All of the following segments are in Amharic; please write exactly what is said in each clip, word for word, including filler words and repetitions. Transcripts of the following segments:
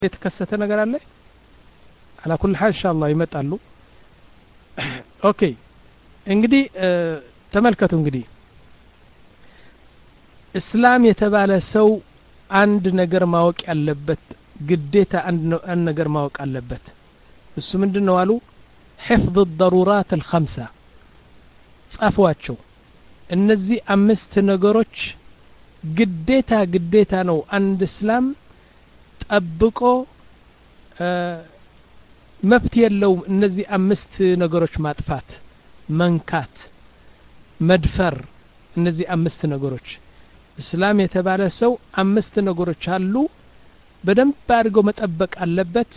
የተከሰተ ነገር አለ على كل حال ان شاء الله ይመጣሉ ኦኬ እንግዲህ ተመልከቱ እንግዲህ እስላም የተባለ ሰው አንድ ነገር ማወቅ ያለበት ግዴታ አንድ ነገር ማወቅ አለበት እሱ ምንድነው አሉ حفظ الضرورات الخمسه ጻፏቸው እነዚህ አምስት ነገሮች ግዴታ ግዴታ ነው አንድ እስላም ጠብቆ መብት የለውም እነዚህ አምስት ነገሮች ማጥፋት መንካት መድፈር እነዚህ አምስት ነገሮች እስላም የተባለ ሰው አምስት ነገሮች አሉ በደንብ አድርጎ መጠበቅ አለበት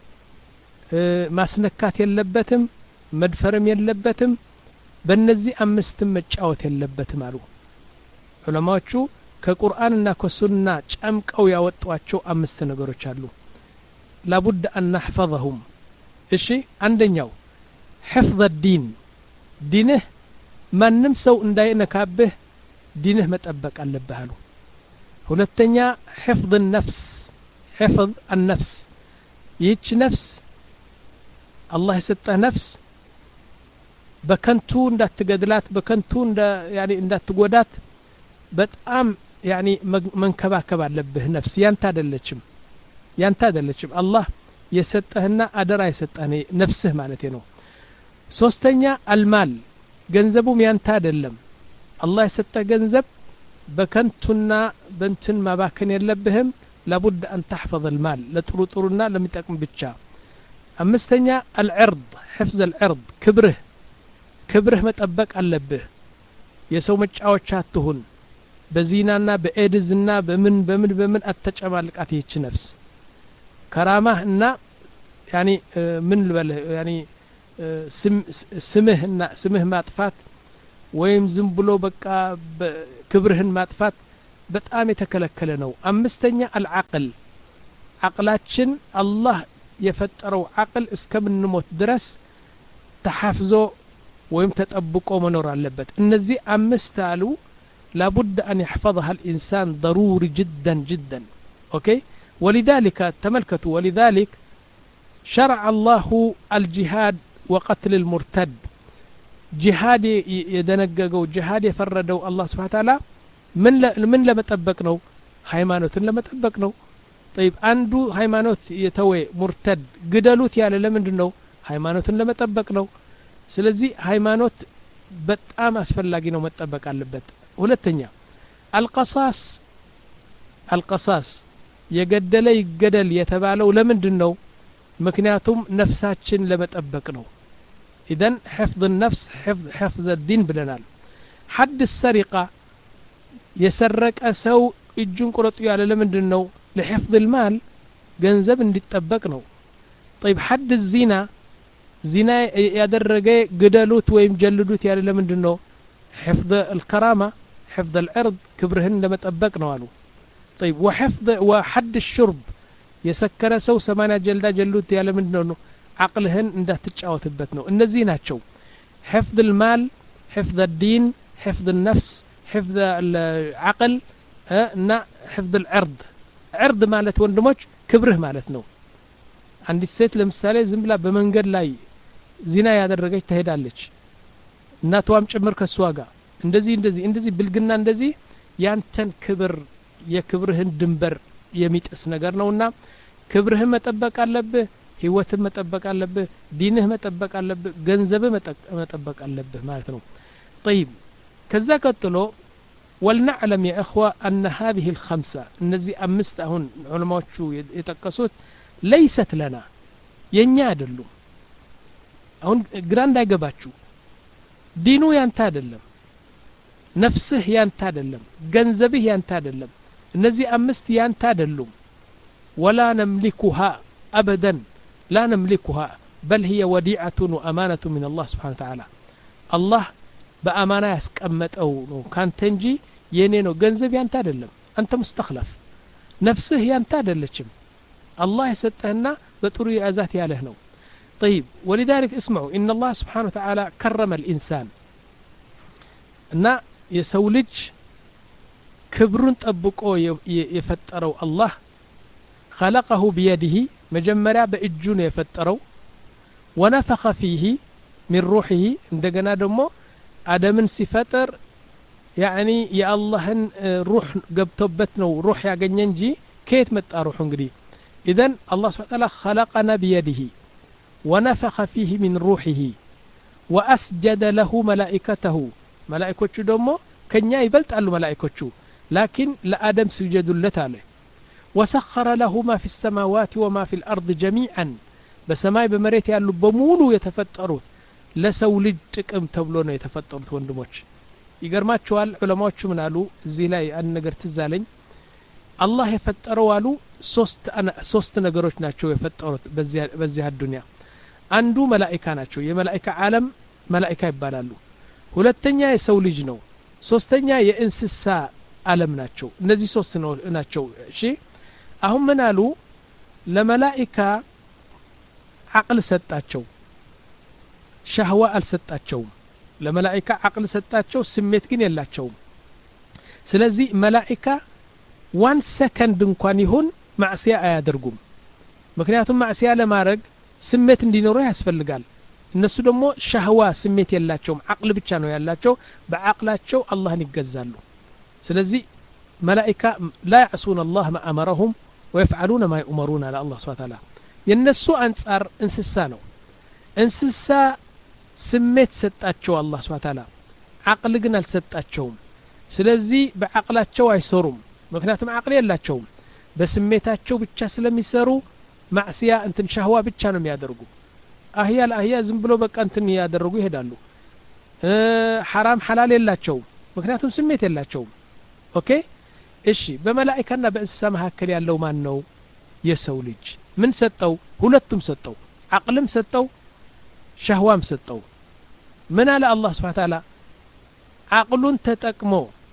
ማስነካት የለበትም መድፈርም የለበትም በእነዚህ አምስት መጫወት የለበትም አሉ ዑለማዎቹ ከቁርአንና ከሱና ጨምቀው ያወጧቸው አምስት ነገሮች አሉ لابد أن نحفظهم እሺ አንደኛው حفظ الدين ዲንህ ማንም ሰው እንዳይነካብህ ዲንህ መጠበቅ አለብህ አሉ ሁለተኛ حفظ النفس حفظ النفس ይህች ነፍስ አላህ የሰጠህ ነፍስ በከንቱ እንዳትገድላት በከንቱ እንዳ ያኒ እንዳትጎዳት በጣም ያኒ መንከባከብ አለብህ ነፍስ ያንተ አይደለችም ያንተ አይደለችም አላህ የሰጠህና አደራ የሰጠህ ነፍስህ ማለት ነው ሶስተኛ አልማል ገንዘቡም ያንተ አይደለም አላህ የሰጠህ ገንዘብ በከንቱና በእንትን ማባከን የለብህም لابد أن تحفظ المال ለጥሩጥሩና ለሚጠቅም ብቻ አምስተኛ العرض حفظ العرض ክብርህ ክብርህ መጠበቅ አለብህ የሰው መጫወቻ አትሁን በዚናና በኤድዝና በምን በምን በምን አትጨማልቃት ይህች ነፍስ ከራማህና ያኒ ምን ልበልህ ያኒ ስምህና ስምህ ማጥፋት ወይም ዝም ብሎ በቃ ክብርህን ማጥፋት በጣም የተከለከለ ነው አምስተኛ العقل عقላችን አላህ የፈጠረው عقل እስከምንሞት ድረስ ተሐፍዞ ወይም ተጠብቆ መኖር አለበት እነዚህ አምስት አሉ لابد أن يحفظها الإنسان ضروري جدا جدا أوكي ولذلك تملكتوا ولذلك شرع الله الجهاد وقتل المرتد جهاد يدنققوا جهاد يفردوا الله سبحانه وتعالى من من لما تطبقناه ሃይማኖትን ለመጠበቅ ነው طيب አንዱ ሃይማኖት የተወ ሙርተድ ግደሉት ያለ ለምንድነው ሃይማኖትን ለመጠበቅ ነው ስለዚህ ሃይማኖት በጣም አስፈላጊ ነው መጠበቅ አለበት ሁለተኛ القصاص القصاص የገደለ ይገደል የተባለው ለምንድነው ምክንያቱም ነፍሳችን ለመጠበቅ ነው اذا حفظ النفس حفظ حفظ الدين ብለናል حد السرقه የሰረቀ ሰው እጁን ቁረጡ ያለ ለምንድነው لحفظ المال ገንዘብ እንዲጠበቅ ነው طيب حد الزنا زنا ያደረገ ግደሉት ወይም ጀልዱት ያለ ለምንድነው حفظ الكرامه حفظ العرض كبرهن ለመጠበቅ ነው አሉ طيب وحفظ وحد الشرب የሰከረ ሰው ሰማንያ ጀልዳ ጀልዱት ያለ ምንድነው عقلهن እንዳትጫወትበት ነው እነዚህ ናቸው حفظ المال حفظ الدين حفظ النفس حفظ العقل እና حفظ العرض عرض ማለት ወንድሞች ክብርህ ማለት ነው አንዲት ሴት ለምሳሌ ዝም ብላ በመንገድ ላይ ዚና ያደረገች ትሄዳለች እናቷም ጭምር ከሷ ጋር እንደዚህ እንደዚህ እንደዚህ ብልግና እንደዚህ ያንተን ክብር የክብርህን ድንበር የሚጥስ ነገር ነውና ክብርህን መጠበቅ አለብህ ህይወትህን መጠበቅ አለብህ ዲንህ መጠበቅ አለብህ ገንዘብህ መጠበቅ አለብህ ማለት ነው طيب ከዛ ቀጥሎ ولنعلم يا اخوه ان هذه الخمسه እነዚህ አምስት አሁን ዑለማዎቹ የጠቀሱት ليست لنا የኛ አይደሉም አሁን ግራንድ አይገባችሁ ዲኑ ያንተ አይደለም ነፍስህ ያንተ አይደለም ገንዘብህ ያንተ አይደለም እነዚህ አምስት ያንተ አይደሉም ولا نملكها ابدا لا نملكها بل هي وديعه وامانه من الله سبحانه وتعالى الله በአማና ያስቀመጠው ነው ካንተ እንጂ የኔ ነው ገንዘብ ያንተ አይደለም አንተ مستخلف ነፍስህ ያንተ አይደለችም الله يسطህና በጥሩ ያዛት ያለህ ነው طيب ولذلك اسمعوا ان الله سبحانه وتعالى كرم الانسان እና የሰው ልጅ ክብሩን ጠብቆ የፈጠረው አላህ خلقه بيده مجمريا بእጁ ነው የፈጠረው ونفخ فيه من روحه እንደገና ደግሞ አደምን ሲፈጥር يعني يا الله روح ገብቶበት ነው روح ያገኘ እንጂ ከየት መጣ روح እንግዲህ اذا الله سبحانه وتعالى خلقنا بيده ونفخ فيه من روحه واسجد له ملائكته ملائكته ደግሞ ከኛ ይበልጣሉ መላእክቶቹ لكن لآدم سجدوا አለ وسخر له ما في السماوات وما في الأرض جميعا በሰማይ በመሬት ያሉ በሙሉ የተፈጠሩት ለሰው ልጅ ጥቅም ተብሎ ነው የተፈጠሩት ወንድሞች ይገርማቸዋል ዑለማዎቹ ምን አሉ እዚህ ላይ አንድ ነገር ትዛለኝ አላህ የፈጠረው አሉ ሶስት ሶስት ነገሮች ናቸው የፈጠሩት በዚህ በዚህ አዱንያ አንዱ መላእክት ናቸው የመላእክት ዓለም መላእክት ይባላሉ ሁለተኛ የሰው ልጅ ነው ሶስተኛ የእንስሳ ዓለም ናቸው እነዚህ ሶስት ናቸው እሺ አሁን ምን አሉ ለመላእክት عقل ሰጣቸው ሸህዋ አልሰጣቸው ለመላእክት عقل ሰጣቸው ስሜት ግን የላቸው ስለዚህ መላእክት one second እንኳን ይሁን ማዕሲያ አያደርጉም ምክንያቱም ማዕሲያ ለማድረግ ስሜት እንዲኖረው ያስፈልጋል እነሱ ደግሞ ሸህዋ ስሜት የላቸውም عقل ብቻ ነው ያላቸው በአቅላቸው አላህን ይገዛሉ ስለዚህ ملائكة لا يعصون الله ما أمرهم ويفعلون ما يؤمرون على الله سبحانه وتعالى ينسو أنصار انسسا ነው እንስሳ ስሜት ሰጣቸው አላህ Subhanahu Wa Ta'ala عقل ግን አልሰጣቸውም ስለዚህ በአቅላቸው አይሰሩም ምክንያቱም عقل የላቸውም በስሜታቸው ብቻ ስለሚሰሩ ማዕሲያ እንትን ሸህዋ ብቻ ነው የሚያደርጉ አህያ ለአህያ ዝም ብሎ በቃ እንትን ያደርጉ ይሄዳሉ حرام حلال የላቸውም ምክንያቱም ስሜት የላቸውም ኦኬ እሺ በመላእክትና በእንስሳ መካከል ያለው ማን ነው የሰው ልጅ ምን ሰጠው ሁለቱም ሰጠው عقلም ሰጠው ሸህዋም ሰጠው ምን አለ አላህ Subhanahu Wa Ta'ala عقሉን ተጠቅሞ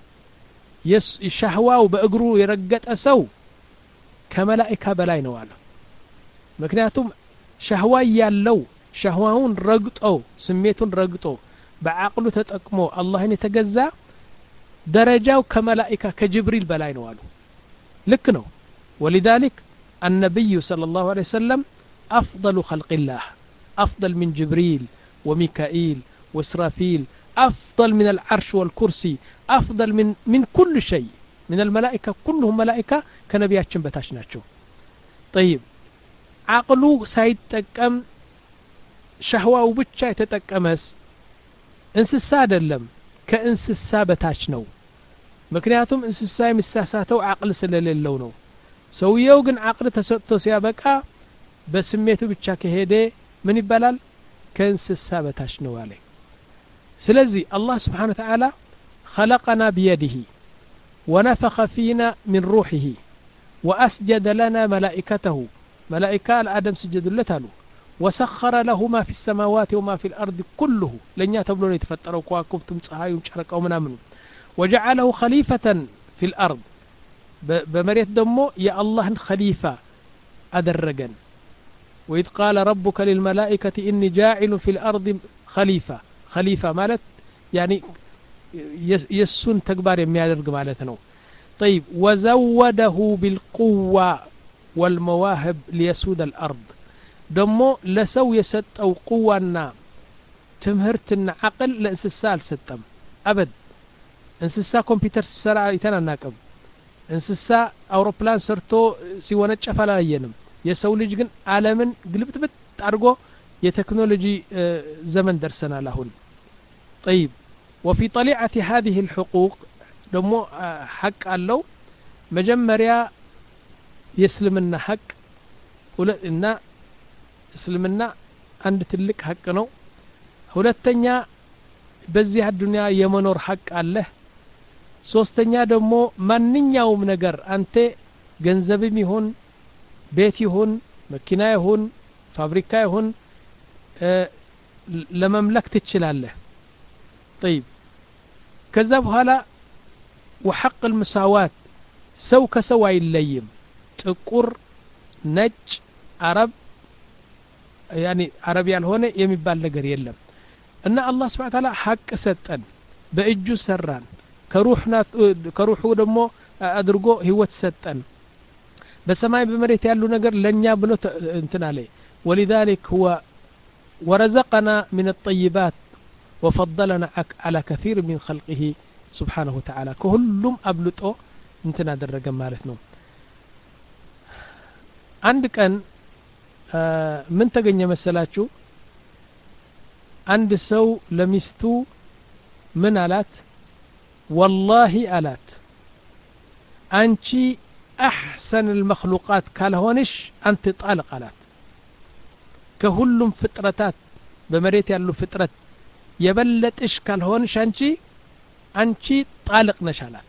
የሸህዋው በእግሩ የረገጠ ሰው ከመላእክት በላይ ነው አለ ምክንያቱም ሸህዋ ያለው ሸህዋውን ረግጦ ስሜቱን ረግጦ በعقሉ ተጠቅሞ አላህን የተገዛ درجاو كملائكة كجبريل بلاي نوالو لك نو ولذلك النبي صلى الله عليه وسلم أفضل خلق الله أفضل من جبريل وميكائيل وإسرافيل أفضل من العرش والكرسي أفضل من من كل شيء من الملائكة كلهم ملائكة كنبيات شنبتاش ناتشو طيب عقلو سايد تقم شهوة وبتشا يتتقمس انسسا دلم ከእንስሳ በታች ነው ምክንያቱም እንስሳ የሚሳሳተው عقل ስለሌለው ነው ሰውየው ግን عقل ተሰጥቶ ሲያበቃ በስሜቱ ብቻ ከሄደ ምን ይባላል ከእንስሳ በታች ነው አለ ስለዚህ አላህ Subhanahu Wa Ta'ala خلقنا بيده ونفخ فينا من روحه وأسجد لنا ملائكته ملائكة الآدم سجدوا له وسخر له ما في السماوات وما في الأرض كله لن يتبلون يتفتروا كواكبتم صحاي وشركوا منامن وجعله خليفة في الأرض بمريت دمو يا الله خليفة أدرجن وإذ قال ربك للملائكة إني جاعل في الأرض خليفة خليفة مالت يعني يسون تكبار يميادرق مالتنا طيب وزوده بالقوة والمواهب ليسود الأرض دمو لسو يسطو قوانا تمهرتنا عقل لانسسا الستم ابد انسسا كمبيوتر سرا يتناناقم انسسا اوروبلان سرتو ሲወነጨፍ አላየንም የሰው ልጅ ግን ዓለምን ግልብጥብጥ አድርጎ የቴክኖሎጂ ዘመን ደርሰናል አሁን طيب وفي طليعة هذه الحقوق دمو حق አለው መጀመሪያ የእስልምና حق እና እስልምና አንድ ትልቅ ሐቅ ነው ሁለተኛ በዚህ አዱንያ የመኖር ሐቅ አለ ሶስተኛ ደግሞ ማንኛውም ነገር አንተ ገንዘብም ይሁን ቤት ይሁን መኪና ይሁን ፋብሪካ ይሁን ለመምለክ ትችላለህ طيب ከዛ በኋላ وحق المساوات ሰው ከሰው አይለይም ጥቁር ነጭ አረብ يعني عربي ያልሆነ የሚባል ነገር የለም እና አላህ Subhanahu Wa Ta'ala ሐቅ ሰጠን በእጁ ሰራን ከሩህና ከሩሁ ደግሞ አድርጎ ህይወት ሰጠን በሰማይ በመሬት ያሉ ነገር ለኛ ብሎ እንትን አለ ولذلك هو ورزقنا من الطيبات وفضلنا على كثير من خلقه سبحانه وتعالى كلهم أبلطو انتنا درجة مالتنا عندك أن من تجني مسلاتشو عند سو لمستو من آلات والله آلات أنتي أحسن المخلوقات كالهونش أنت طالق آلات كهلم فطرتات بمريت يالو فطرت يبلتش كالهونش أنتي أنتي طالق نشالات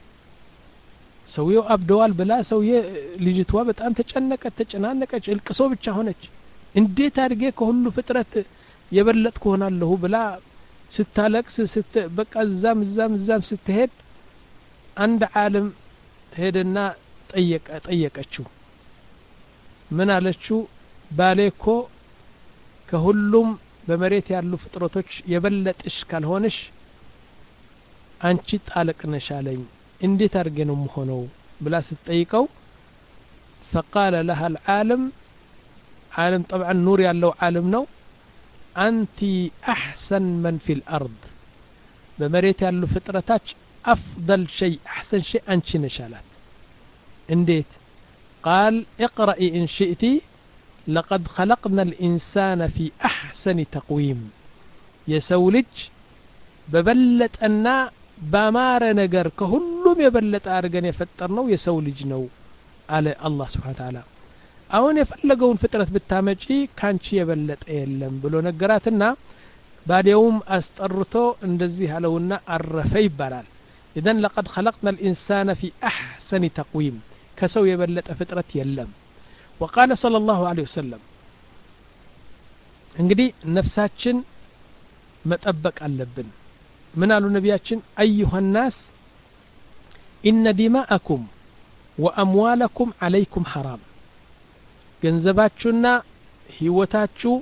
سويو أبدوال بلا سوي لجتوا بتأم تجنكت تجنانكت القصو ብቻ ሆነች እንዴት አድርጌ ከሁሉ ፍጥረት የበለጥኩ ሆናለሁ ብላ ስታለቅስ ስት በቃ እዛም እዛም እዛም ስትሄድ አንድ ዓለም ሄደና ጠየቀ ጠየቀችው ምን አለችው ባሌኮ ከሁሉም በመሬት ያሉ ፍጥረቶች የበለጥሽ ካልሆነሽ አንቺ ጣልቅ ነሽ አለኝ እንዴት አድርጌ ነው የምሆነው ብላ ስትጠይቀው فقال لها العالم عالم طبعا نور ያለው ዓለም ነው أنت أحسن من في الأرض بمريت ያሉ ፍጥረታች أفضل شيء أحسن شيء أنت نشالات انديت قال اقرأي إن شئت لقد خلقنا الإنسان في أحسن تقويم يسولج ببلت أن بامار نجر كهلم يبلت أرجن يفترنو يسولج نو على الله سبحانه وتعالى አሁን የፈለገውን ፍጥረት ብታመጪ ካንቺ የበለጠ የለም ብሎ ነገራትና ባዲያውም አስጠርቶ እንደዚህ አለውና አረፈ ይባላል اذا لقد خلقنا الانسان في احسن تقويم كسو የበለጠ ፍጥረት የለም وقال صلى الله عليه وسلم እንግዲህ ነፍሳችን መጠበቅ አለብን ምን አሉ ነቢያችን ايها الناس ان دماءكم واموالكم عليكم حرام ገንዘባችሁና ህይወታችሁ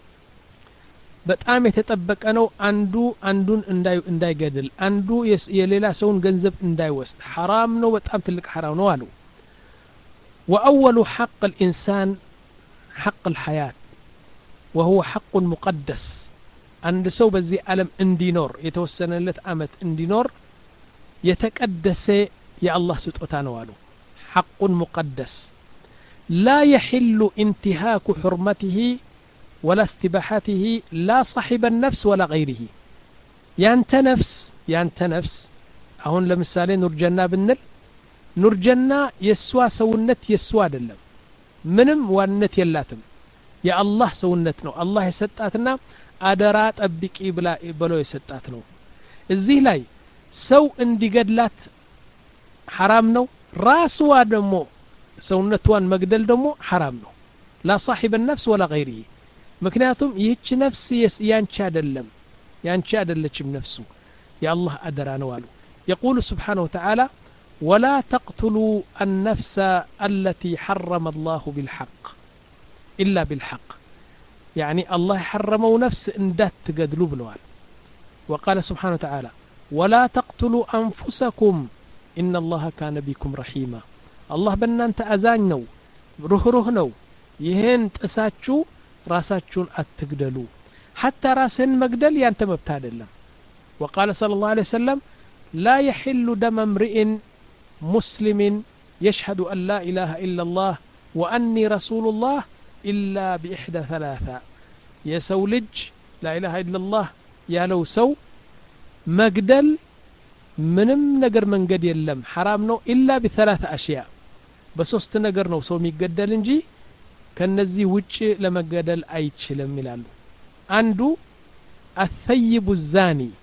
በጣም የተጠበቀ ነው አንዱ አንዱን እንዳይ እንዳይገድል አንዱ የሌላ ሰውን ገንዘብ እንዳይወስድ حرام ነው በጣም ትልቅ حرام ነው አሉ واول حق الانسان حق الحياه وهو حق مقدس عند ሰው በዚህ ዓለም እንዲኖር የተወሰነለት አመት እንዲኖር የተቀደሰ የአላህ ስጦታ ነው አሉ حق مقدس لا يحل انتهاك حرمته ولا استباحته لا صاحب النفس ولا غيره يانت نفس يانت نفس አሁን ለምሳሌ ኑር ጀና ብንል ኑር ጀና የሷ ሰውነት የሷ አይደለም ምንም ዋነት የላትም የአላህ ሰውነት ነው አላህ የሰጣትና አደራ ጠብቂ ብላ ብሎ የሰጣት ነው እዚህ ላይ ሰው እንዲገድላት حرام ነው ራስዋ ደግሞ ሰውነቷን መግደል ደግሞ حرام ነው لا صاحب النفس ولا غيره ምክንያቱም ይህች ነፍስ ያንቺ አይደለም ያንቺ አይደለችም ነፍሱ የአላህ አደራ ነው አሉ يقول سبحانه وتعالى ولا تقتلوا النفس التي حرم الله بالحق إلا بالحق يعني الله حرموا نفس اندات تقدلوا بلوال وقال سبحانه وتعالى ولا تقتلوا أنفسكم إن الله كان بكم رحيما الله بنانت أزان نو روح روح نو يهن تساتشو راساتشون أتقدلوا حتى راسهن مقدل يانت مبتاد الله وقال صلى الله عليه وسلم لا يحل دم امرئ مسلم يشهد أن لا إله إلا الله وأني رسول الله إلا بإحدى ثلاثة يسولج لا إله إلا الله يا لو سو مقدل منم نقر من قد يلم حرام نو إلا بثلاث أشياء بسوست نقر نو سو ميقدل انجي كنزي وجه لما قدل أيتش لملالو عنده الثيب الزاني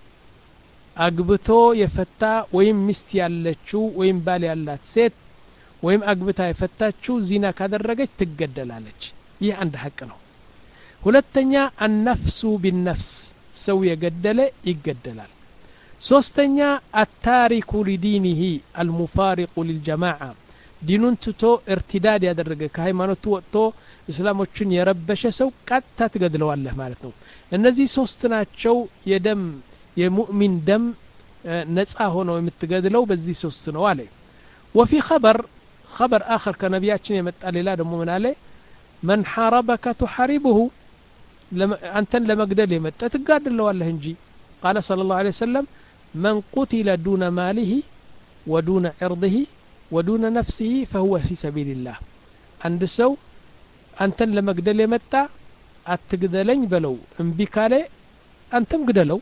أقبتو يفتا ويم مست يالتشو ويم بالي يالات سيت ويم أقبتا يفتاتشو زينا كادرقج تقدل عليك يه عند حقنا ሁለተኛ النفس بالنفس سو يقدل يقدلال ሶስተኛ التارك لدينه المفارق للجماعة ዲኑን ትቶ እርቲዳድ ያደረገ ከሃይማኖቱ ወጥቶ እስላሞችን የረበሸ ሰው ቀጥታ ትገድለዋለህ ማለት ነው እነዚህ ሶስት ናቸው የደም የሙእሚን ደም ነፃ ሆኖ የምትገድለው በዚህ ሶስት ነው አለ وفي خبر خبر آخر كنبياتنا يمتع لله دمو من عليه من حاربك تحاربه لما أنت لما قدر يمتع تقادل له الله انجي قال صلى الله عليه وسلم من قتل دون ماله ودون عرضه ودون نفسه فهو في سبيل الله عند سو أنت لما قدر يمتع أتقدلين بلو انبكالي أنتم قدلو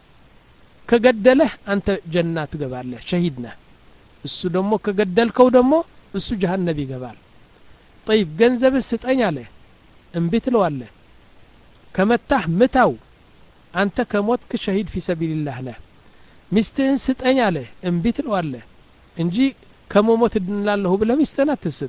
كقدله أنت جنات قبال شهيدنا السو دمو كقدلكو دمو السو جهنم قبال طيب جنزب الستين عليه انبت له عليه كمتح متاو أنت كموتك شهيد في سبيل الله له مستهن ستين عليه انبت له عليه انجي كمو موت دن الله بلا مستنات الست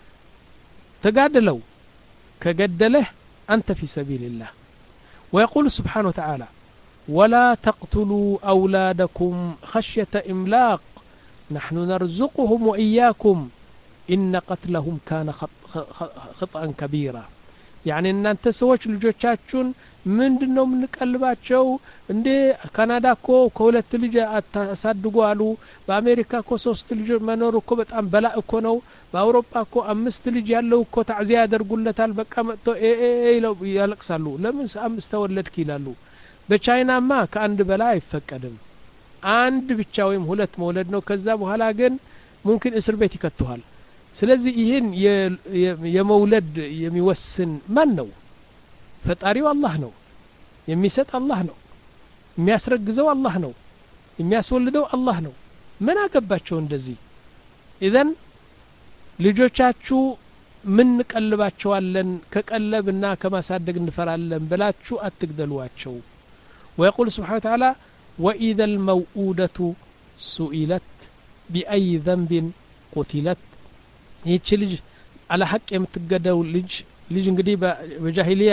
تقادلو كقدله أنت في سبيل الله ويقول سبحانه وتعالى ولا تقتلوا أولادكم خشية إملاق نحن نرزقهم وإياكم إن قتلهم كان خطأ كبيرا يعني أن أنت سويت لجوتشاتشون من دنو من قلباتشو اندي كندا كو كولت لجا أتصدقوا قالوا بأمريكا كو سوست لجا منورو كو بتأم بلاء كو نو بأوروبا كو أمست لجا يالو كو تعزية درقلتال بكا مأتو اي اي اي لو يالقسالو لمن أمست ولد كيلالو بچاينا ما كأند بلاء يفكدم عند بچاويم هلت مولد نو كذاب وهلا جن ممكن اسر بيت يكتوهال ስለዚህ ይሄን የመውለድ የሚወስን ማን ነው ፈጣሪው አላህ ነው የሚሰጥ አላህ ነው የሚያስረግዘው አላህ ነው የሚያስወልደው አላህ ነው ምን አገባቸው እንደዚህ ኢዘን ልጆቻችሁ ምን ቀልባቸዋለን ከቀለብና ከማሳደግ እንፈራለን ብላችሁ አትግደሏቸው ويقول سبحانه وتعالى وإذا الموءودة سئلت بأي ذنب قتلت ይህች ልጅ على حق የምትገደው ልጅ ልጅ እንግዲህ በጃሂሊያ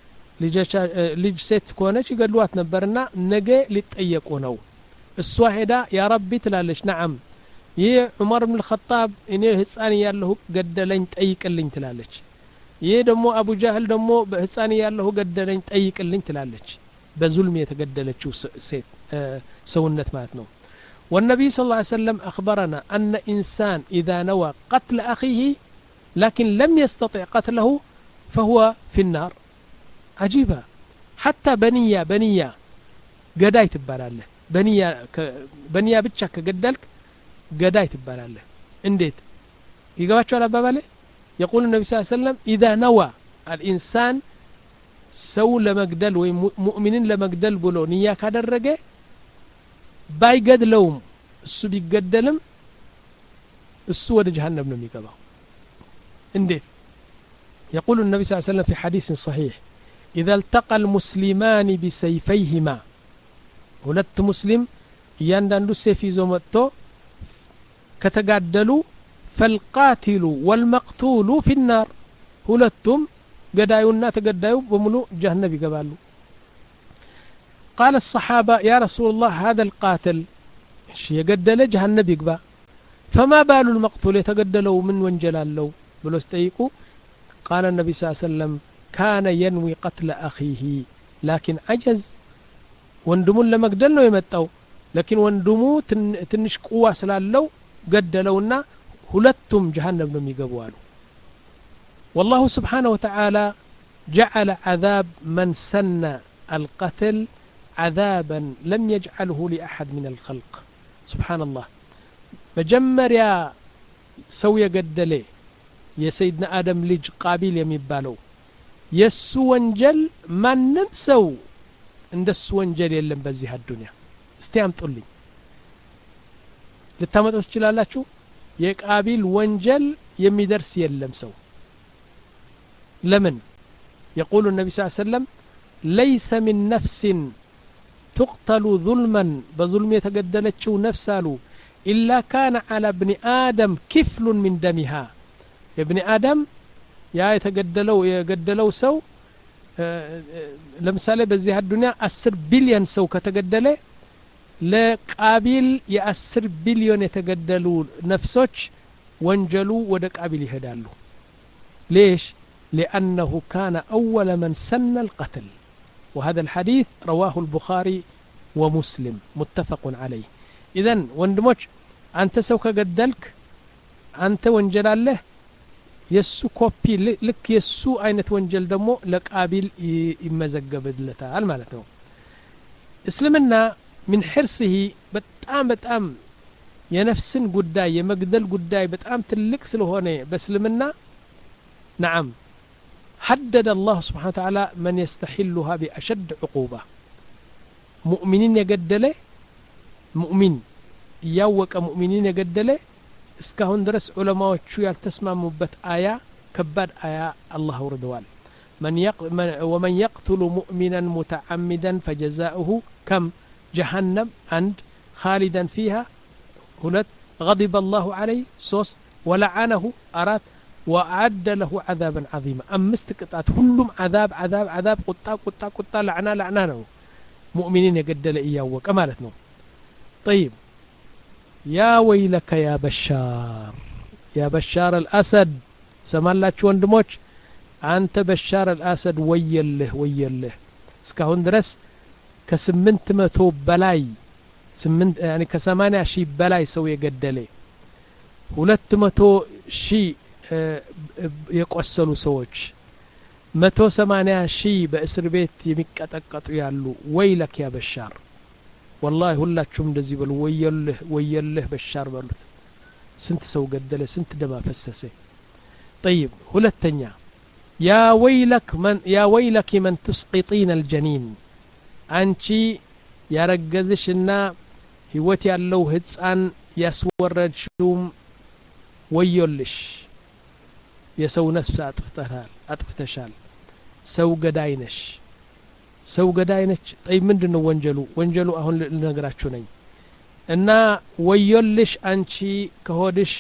ልጅ ሴት ከሆነች ይገድሏት ነበርና ነገ ሊጠየቁ ነው እሷ ሄዳ ያ ረቢ ትላለች ነዓም ይህ ዑመር ኢብኑ الخطاب እኔ ህፃን ያለሁ ገደለኝ ጠይቅልኝ ትላለች ይህ ደግሞ አቡ ጃህል ደግሞ በህፃን ያለሁ ገደለኝ ጠይቅልኝ ትላለች በዙልም የተገደለችው ሴት ሰውነት ማለት ነው والنبي صلى الله عليه وسلم أخبرنا أن إنسان إذا نوى قتل أخيه لكن لم يستطع قتله فهو في النار عجيبة حتى بنية بنية قداي تبالاله بنية ك... بنية بتشك قدلك قداي تبالاله انديت يقباتشو على باباله يقول النبي صلى الله عليه وسلم إذا نوى الإنسان سو لمقدل ومؤمنين لمقدل بلو نيا كادر رقه بايقدلهم السو بيقدلهم السو ود جهنم ነው የሚገባው እንዴት يقول النبي صلى الله عليه وسلم في حديث صحيح إذا التقى المسلمان بسيفيهما ሁለት ሙስሊም እያንዳንዱ ሰይፍ ይዞ መጥቶ ከተጋደሉ فالقاتل والمقتول في النار ሁለቱም ገዳዩና ተገዳዩ በሙሉ ጀሃነም ይገባሉ قال الصحابة يا رسول الله هذا القاتل يقدل جهنم يقبع فما بال المقتول يتقدلوا من وانجلالو بلو استيقوا قال النبي صلى الله عليه وسلم كان ينوي قتل أخيه لكن عجز واندمون لما قدلوا يمتوا لكن واندموا تنش قوة سلالو قدلونا هلتم جهنم لم يقبوالوا والله سبحانه وتعالى جعل عذاب من سن القتل عذابا لم يجعله لأحد من الخلق سبحان الله مجمر يا سوي قدلي يا سيدنا آدم لج قابيل يميبالو يسو وانجل ما نمسو عند السو وانجل يلم بزيها الدنيا استيام تقولي لتامت أسجلالاتشو يا قابيل وانجل يميدرس يلم سو لمن يقول النبي صلى الله عليه وسلم ليس من نفس تقتل ظلما بظلم يتقدلتشو نفسالو إلا كان على ابن آدم كفل من دمها يا ابن آدم يا يتقدلو يقدلو سو لمثال بزيها الدنيا أسر بليون سو كتقدله لقابيل يا أسر بليون يتقدلو نفسوش وانجلو ودك قابيل يهدالو ليش؟ لأنه كان أول من سن القتل وهذا الحديث رواه البخاري ومسلم متفق عليه إذن وندموش أنت سوك قدلك አንተ ወንጀል አለህ የሱ ኮፒ ልክ የሱ አይነት ወንጀል ደግሞ ለቃቢል ይመዘገብለታል ማለት ነው እስልምና من حرصه በጣም በጣም የነፍስን ጉዳይ የመግደል ጉዳይ በጣም ትልቅ ስለሆነ በእስልምና نعم حدد الله سبحانه وتعالى من يستحلها بأشد عقوبة مؤمنين يقدل مؤمن يوك مؤمنين يقدل እስካሁን ድረስ ዑለማዎቹ ያልተስማሙበት አያ ከባድ አያ አላህ ወርደዋል من يق... ومن يقتل مؤمنا متعمدا فجزاؤه كم جهنم عند خالدا فيها هلت غضب الله عليه صوص ولعنه أرات وأعد له عذابا عظيما أمست قطعت كلهم عذاب عذاب عذاب قطع قطع قطع لعنا لعنانه مؤمنين يقدل إياه وكمالتنا طيب يا ويلك يا بشار يا بشار الأسد سمالاتش وندموش أنت بشار الأسد ويله ويله اسكهون درس كسمنت متو بلاي سمنت يعني كسمانيا شي بلاي سوي قدلي ሁለት መቶ ሺህ የቆሰሉ ሰዎች መቶ ሰማንያ ሺህ በእስር ቤት የሚቀጠቀጡ ያሉ ወይለክ ያ በሻር والله ሁላችሁም እንደዚህ በሉ ወየልህ ወየልህ በሻር በሉት ስንት ሰው ገደለ ስንት ደም አፈሰሰ طيب ሁለተኛ يا ويلك من يا ويلك من تسقطين الجنين አንቺ ያረገዝሽና ህይወት ያለው ህፃን ያስወረድሽውም ወየልሽ የሰው ነፍስ አጥፍተሻል አጥፍተሻል ሰው ገዳይ ነሽ ሰው ገዳይ ነች طيب ምንድነው ወንጀሉ ወንጀሉ አሁን ልነግራችሁ ነኝ እና ወየልሽ አንቺ ከሆድሽ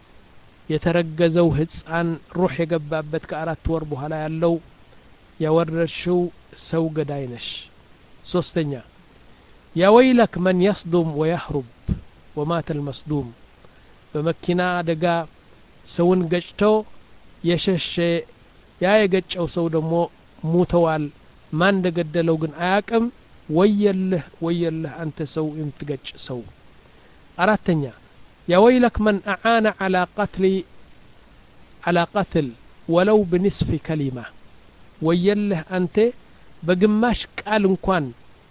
የተረገዘው ህፃን ሩህ የገባበት ከአራት ወር በኋላ ያለው ያወረድሽው ሰው ገዳይ ነሽ ሶስተኛ يا ويلك من يصدم ويهرب ومات المصدوم በመኪና አደጋ ሰውን ገጭተው የሸሸ ያ የገጨው ሰው ደግሞ ሞተዋል ማን እንደገደለው ግን አያቅም ወየልህ ወየልህ አንተ ሰው የምትገጭ ሰው አራተኛ يا ويلك من أعان على قتل على قتل ولو بنصف كلمة ويلህ አንተ በግማሽ ቃል እንኳን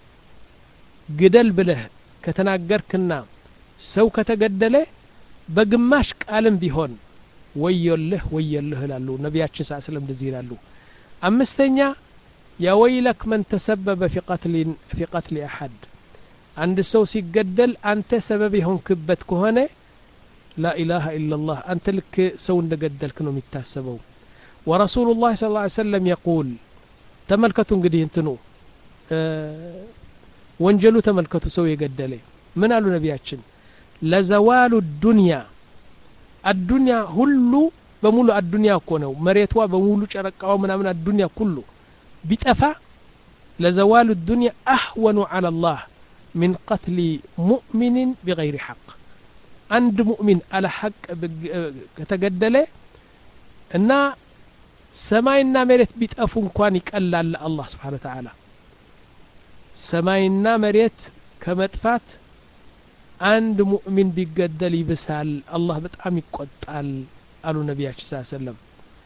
ግደል ብለህ ከተናገርክና ሰው ከተገደለ በግማሽ ቃልም ቢሆን ወየልህ ወየልህ ይላሉ ነብያችን ሰለላሁ ዐለይሂ ወሰለም እንደዚህ ይላሉ አምስተኛ يا ويلك من تسبب في قتل في قتل أحد عند سو ሲገደል አንተ ሰበብ ይሆንክበት ከሆነ لا إله إلا الله أنت لك سو እንደገደልክ ነው የሚታሰበው ورسول الله صلى الله عليه وسلم يقول ተመልከቱ እንግዲህ እንትኑ ወንጀሉ ተመልከቱ ሰው የገደለ ምን አሉ ነብያችን لزوال الدنيا الدنيا ሁሉ በሙሉ الدنيا እኮ ነው መሬቷ በሙሉ ጨረቃው ምናምን الدنيا ሁሉ ቢጠፋ لزوال الدنيا أهون على الله من قتل مؤمن بغير حق عند مؤمن على حق ከተገደለ እና ሰማይና መሬት ቢጠፉ እንኳን ይቀላል አላህ Subhanahu Wa Ta'ala ሰማይና መሬት ከመጥፋት አንድ ሙእሚን ቢገደል ይብሳል አላህ በጣም ይቆጣል አሉ ነብያችን ሰለላሁ ዐለይሂ ወሰለም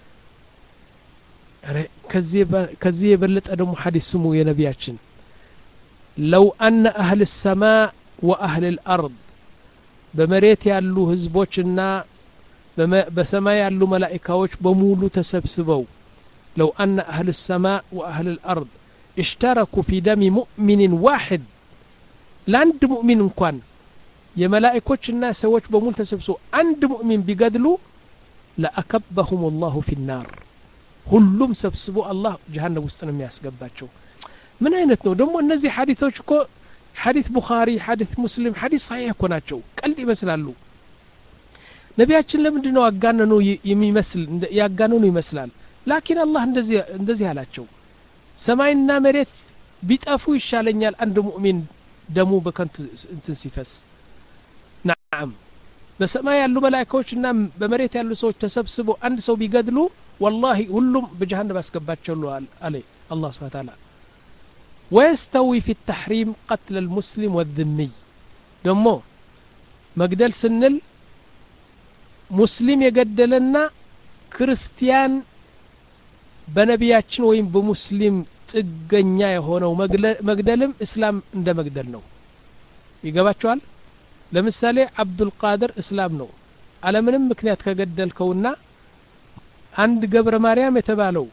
ከዚህ ከዚህ የበለጠ ደግሞ ሐዲስ ስሙ የነብያችን لو أن أهل السماء وأهل الأرض በመሬት ያሉ ህዝቦችና በሰማይ ያሉ መላእክቶች በሙሉ ተሰብስበው لو أن أهل السماء وأهل الأرض اشتركوا في دم مؤمن واحد لعند مؤمن እንኳን የመላእክቶችና ሰዎች በሙሉ ተሰብስበው አንድ ሙእሚን ቢገድሉ لأكبهم الله في النار ሁሉም ሰብስበው አላህ ጀሃነም ውስጥ ነው የሚያስገባቸው ምን አይነት ነው ደግሞ እነዚህ ሐዲሶች እኮ ሐዲስ ቡኻሪ ሐዲስ ሙስሊም ሐዲስ صحيح እኮ ናቸው ቀልድ ይመስላሉ ነብያችን ለምንድነው አጋነኑ የሚመስል ያጋነኑ ይመስላል ላኪን አላህ እንደዚህ እንደዚህ አላቸው ሰማይና መሬት ቢጠፉ ይሻለኛል አንድ ሙእሚን ደሙ በከንቱ እንትን ሲፈስ نعم በሰማይ ያሉ መላእክቶችና በመሬት ያሉ ሰዎች ተሰብስበው አንድ ሰው ቢገድሉ والله ሁሉም በጀሃነም አስገባቸው አለ አላህ Subhanahu Wa Ta'ala ويستوي في التحريم قتل المسلم والذمي دمو مقدل سنل ሙስሊም የገደለና ክርስቲያን በነቢያችን ወይም በሙስሊም ጥገኛ የሆነው መግደልም እስላም እንደ መግደል ነው ይገባቸዋል ለምሳሌ አብዱል ቃድር እስላም ነው አለምንም ምክንያት ከገደልከውና አንድ ገብረ ማርያም የተባለው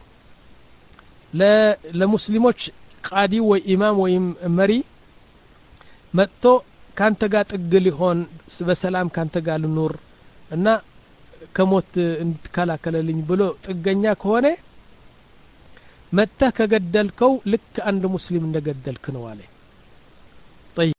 ለሙስሊሞች ቃዲ ወይ ኢማም ወይም መሪ መጥቶ ካንተ ጋር ጥግ ሊሆን በሰላም ካንተ ጋር ልኑር እና ከሞት እንድትከላከለልኝ ብሎ ጥገኛ ከሆነ መጥተ ከገደልከው ልክ አንድ ሙስሊም እንደገደልክ ነው አለ طيب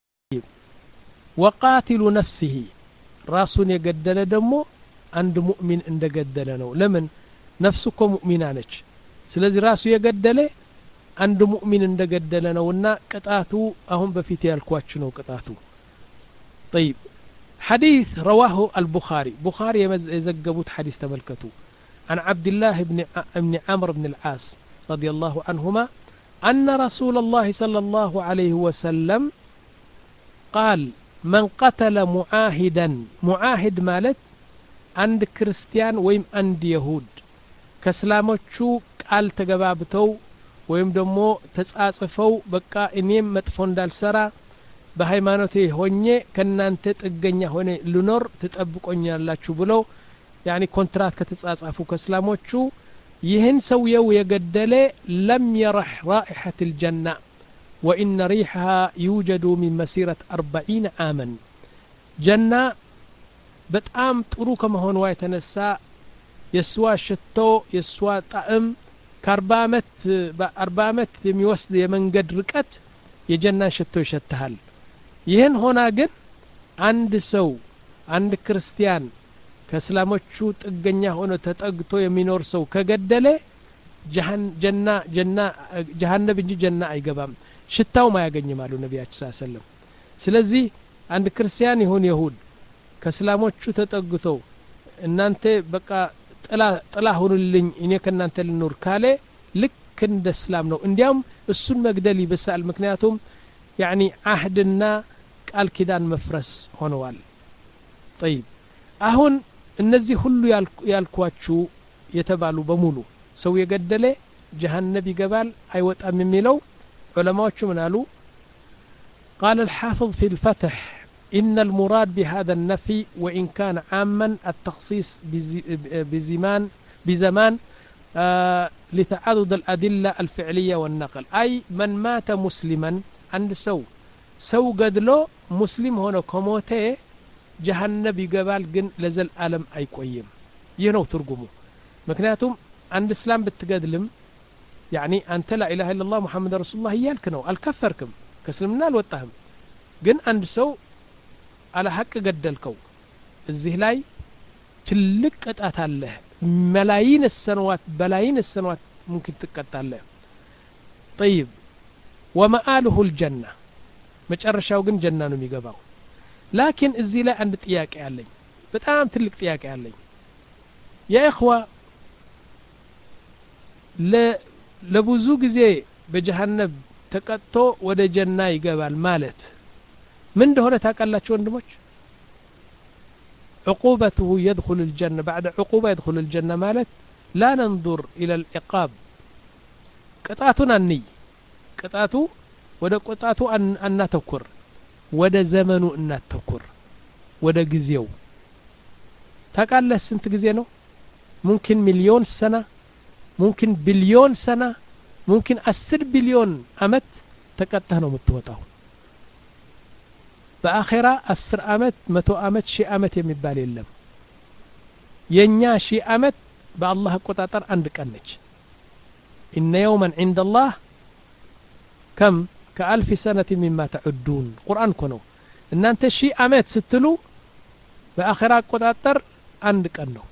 وقاتل نفسه ራሱን የገደለ ደግሞ አንድ ሙእሚን እንደገደለ ነው ለምን ነፍሱኮ ሙእሚና ነች ስለዚህ ራሱ የገደለ አንድ ሙእሚን እንደገደለ ነውና ቅጣቱ አሁን በፊት ያልኳችሁ ነው ቅጣቱ طيب حديث رواه البخاري بخاري يزغبوت حديث تملكتو عن عبد الله بن ابن عمرو بن العاص رضي الله عنهما أن رسول الله صلى الله عليه وسلم قال من قتل معاهدا معاهد مالت عند كريستيان ويم عند يهود كسلاموچو قال تغبابتو ወይም ደግሞ ተጻጽፈው በቃ እኔም መጥፎ እንዳልሰራ በሃይማኖቴ ሆኜ ከናንተ ጥገኛ ሆነ ልኖር ተጠብቆኛላችሁ ብሎ ያኒ ኮንትራት ከተጻጻፉ ከእስላሞቹ ይህን ሰውየው የገደለ ለም يرح رائحة الجنة وإن ريحها يوجد من مسيرة أربعين عاما جنة በጣም ጥሩ ከመሆኑ የተነሳ የስዋ ሽቶ የስዋ ጣዕም ከአርባ አመት በአርባ አመት የሚወስድ የመንገድ ርቀት የጀና ሽቶ ይሸታል ይሄን ሆና ግን አንድ ሰው አንድ ክርስቲያን ከእስላሞቹ ጥገኛ ሆኖ ተጠግቶ የሚኖር ሰው ከገደለ ጀና ጀና ጀሃነም እንጂ ጀና አይገባም ሽታው ማያገኝም አሉ ነብያችን ሰለላሁ ዐለይሂ ወሰለም ስለዚህ አንድ ክርስቲያን ይሁን ይሁድ ከእስላሞቹ ተጠግቶ እናንተ በቃ ጥላ ጥላ ሁኑልኝ እኔ ከናንተ ልኖር ካለ ልክ እንደ እስላም ነው እንዲያም እሱን መግደል ይበሳል ምክንያቱም ያኒ አህድና ቃል ኪዳን መፍረስ ሆነዋል طيب አሁን እነዚህ ሁሉ ያልኳችሁ የተባሉ በሙሉ ሰው የገደለ ጀሃነም ይገባል አይወጣም የሚለው ዑለማዎቹ ምን አሉ قال الحافظ في الفتح إن المراد بهذا النفي وإن كان عاما التخصيص بزمان بزمان آه لتعدد الأدلة الفعلية والنقل أي من مات مسلما عند سو سو قدلو مسلم هنا كموته جهنم يقبال جن لزل ألم أي قيم ينو ترجمه مكناتهم عند الإسلام بتقدلم يعني أنت لا إله إلا الله محمد رسول الله يالكنو الكفركم كسلمنا الوتهم جن عند سو على حق قدلكو الزه لاي تلك قطعت الله ملايين السنوات بلايين السنوات ممكن تقطع الله طيب ومآله الجنة مጨረሻው ግን ጀና ነው የሚገባው لكن እዚህ ላይ አንድ ጥያቄ አለኝ በጣም ትልቅ ጥያቄ አለኝ يا اخوه ለብዙ ጊዜ በጀሃነም ተቀጥቶ ወደ ጀና ይገባል ማለት من ده هنا تاكلاچو ወንድሞች عقوبته يدخل الجنة بعد عقوبة يدخل الجنة مالت لا ننظر إلى العقاب قطعتنا الني قطعتو ودا قطعتو أن أن تكر ودا زمنو أن تكر ودا جزيو تاكله سنت جزيه ነው ممكن مليون سنة ممكن بليون سنة ممكن عشرة بليون عمت تقطه ነው የምትወጣው በአኺራ عشرة አመት መቶ አመት ሺህ አመት የሚባል የለም የኛ ሺህ አመት በአላህ አቆጣጠር አንድ ቀን ነች ان يوما عند الله كم كألف سنة مما تعدون قرآن كنو እናንተ ሺህ አመት ስትሉ በአኺራ አቆጣጠር አንድ ቀን ነው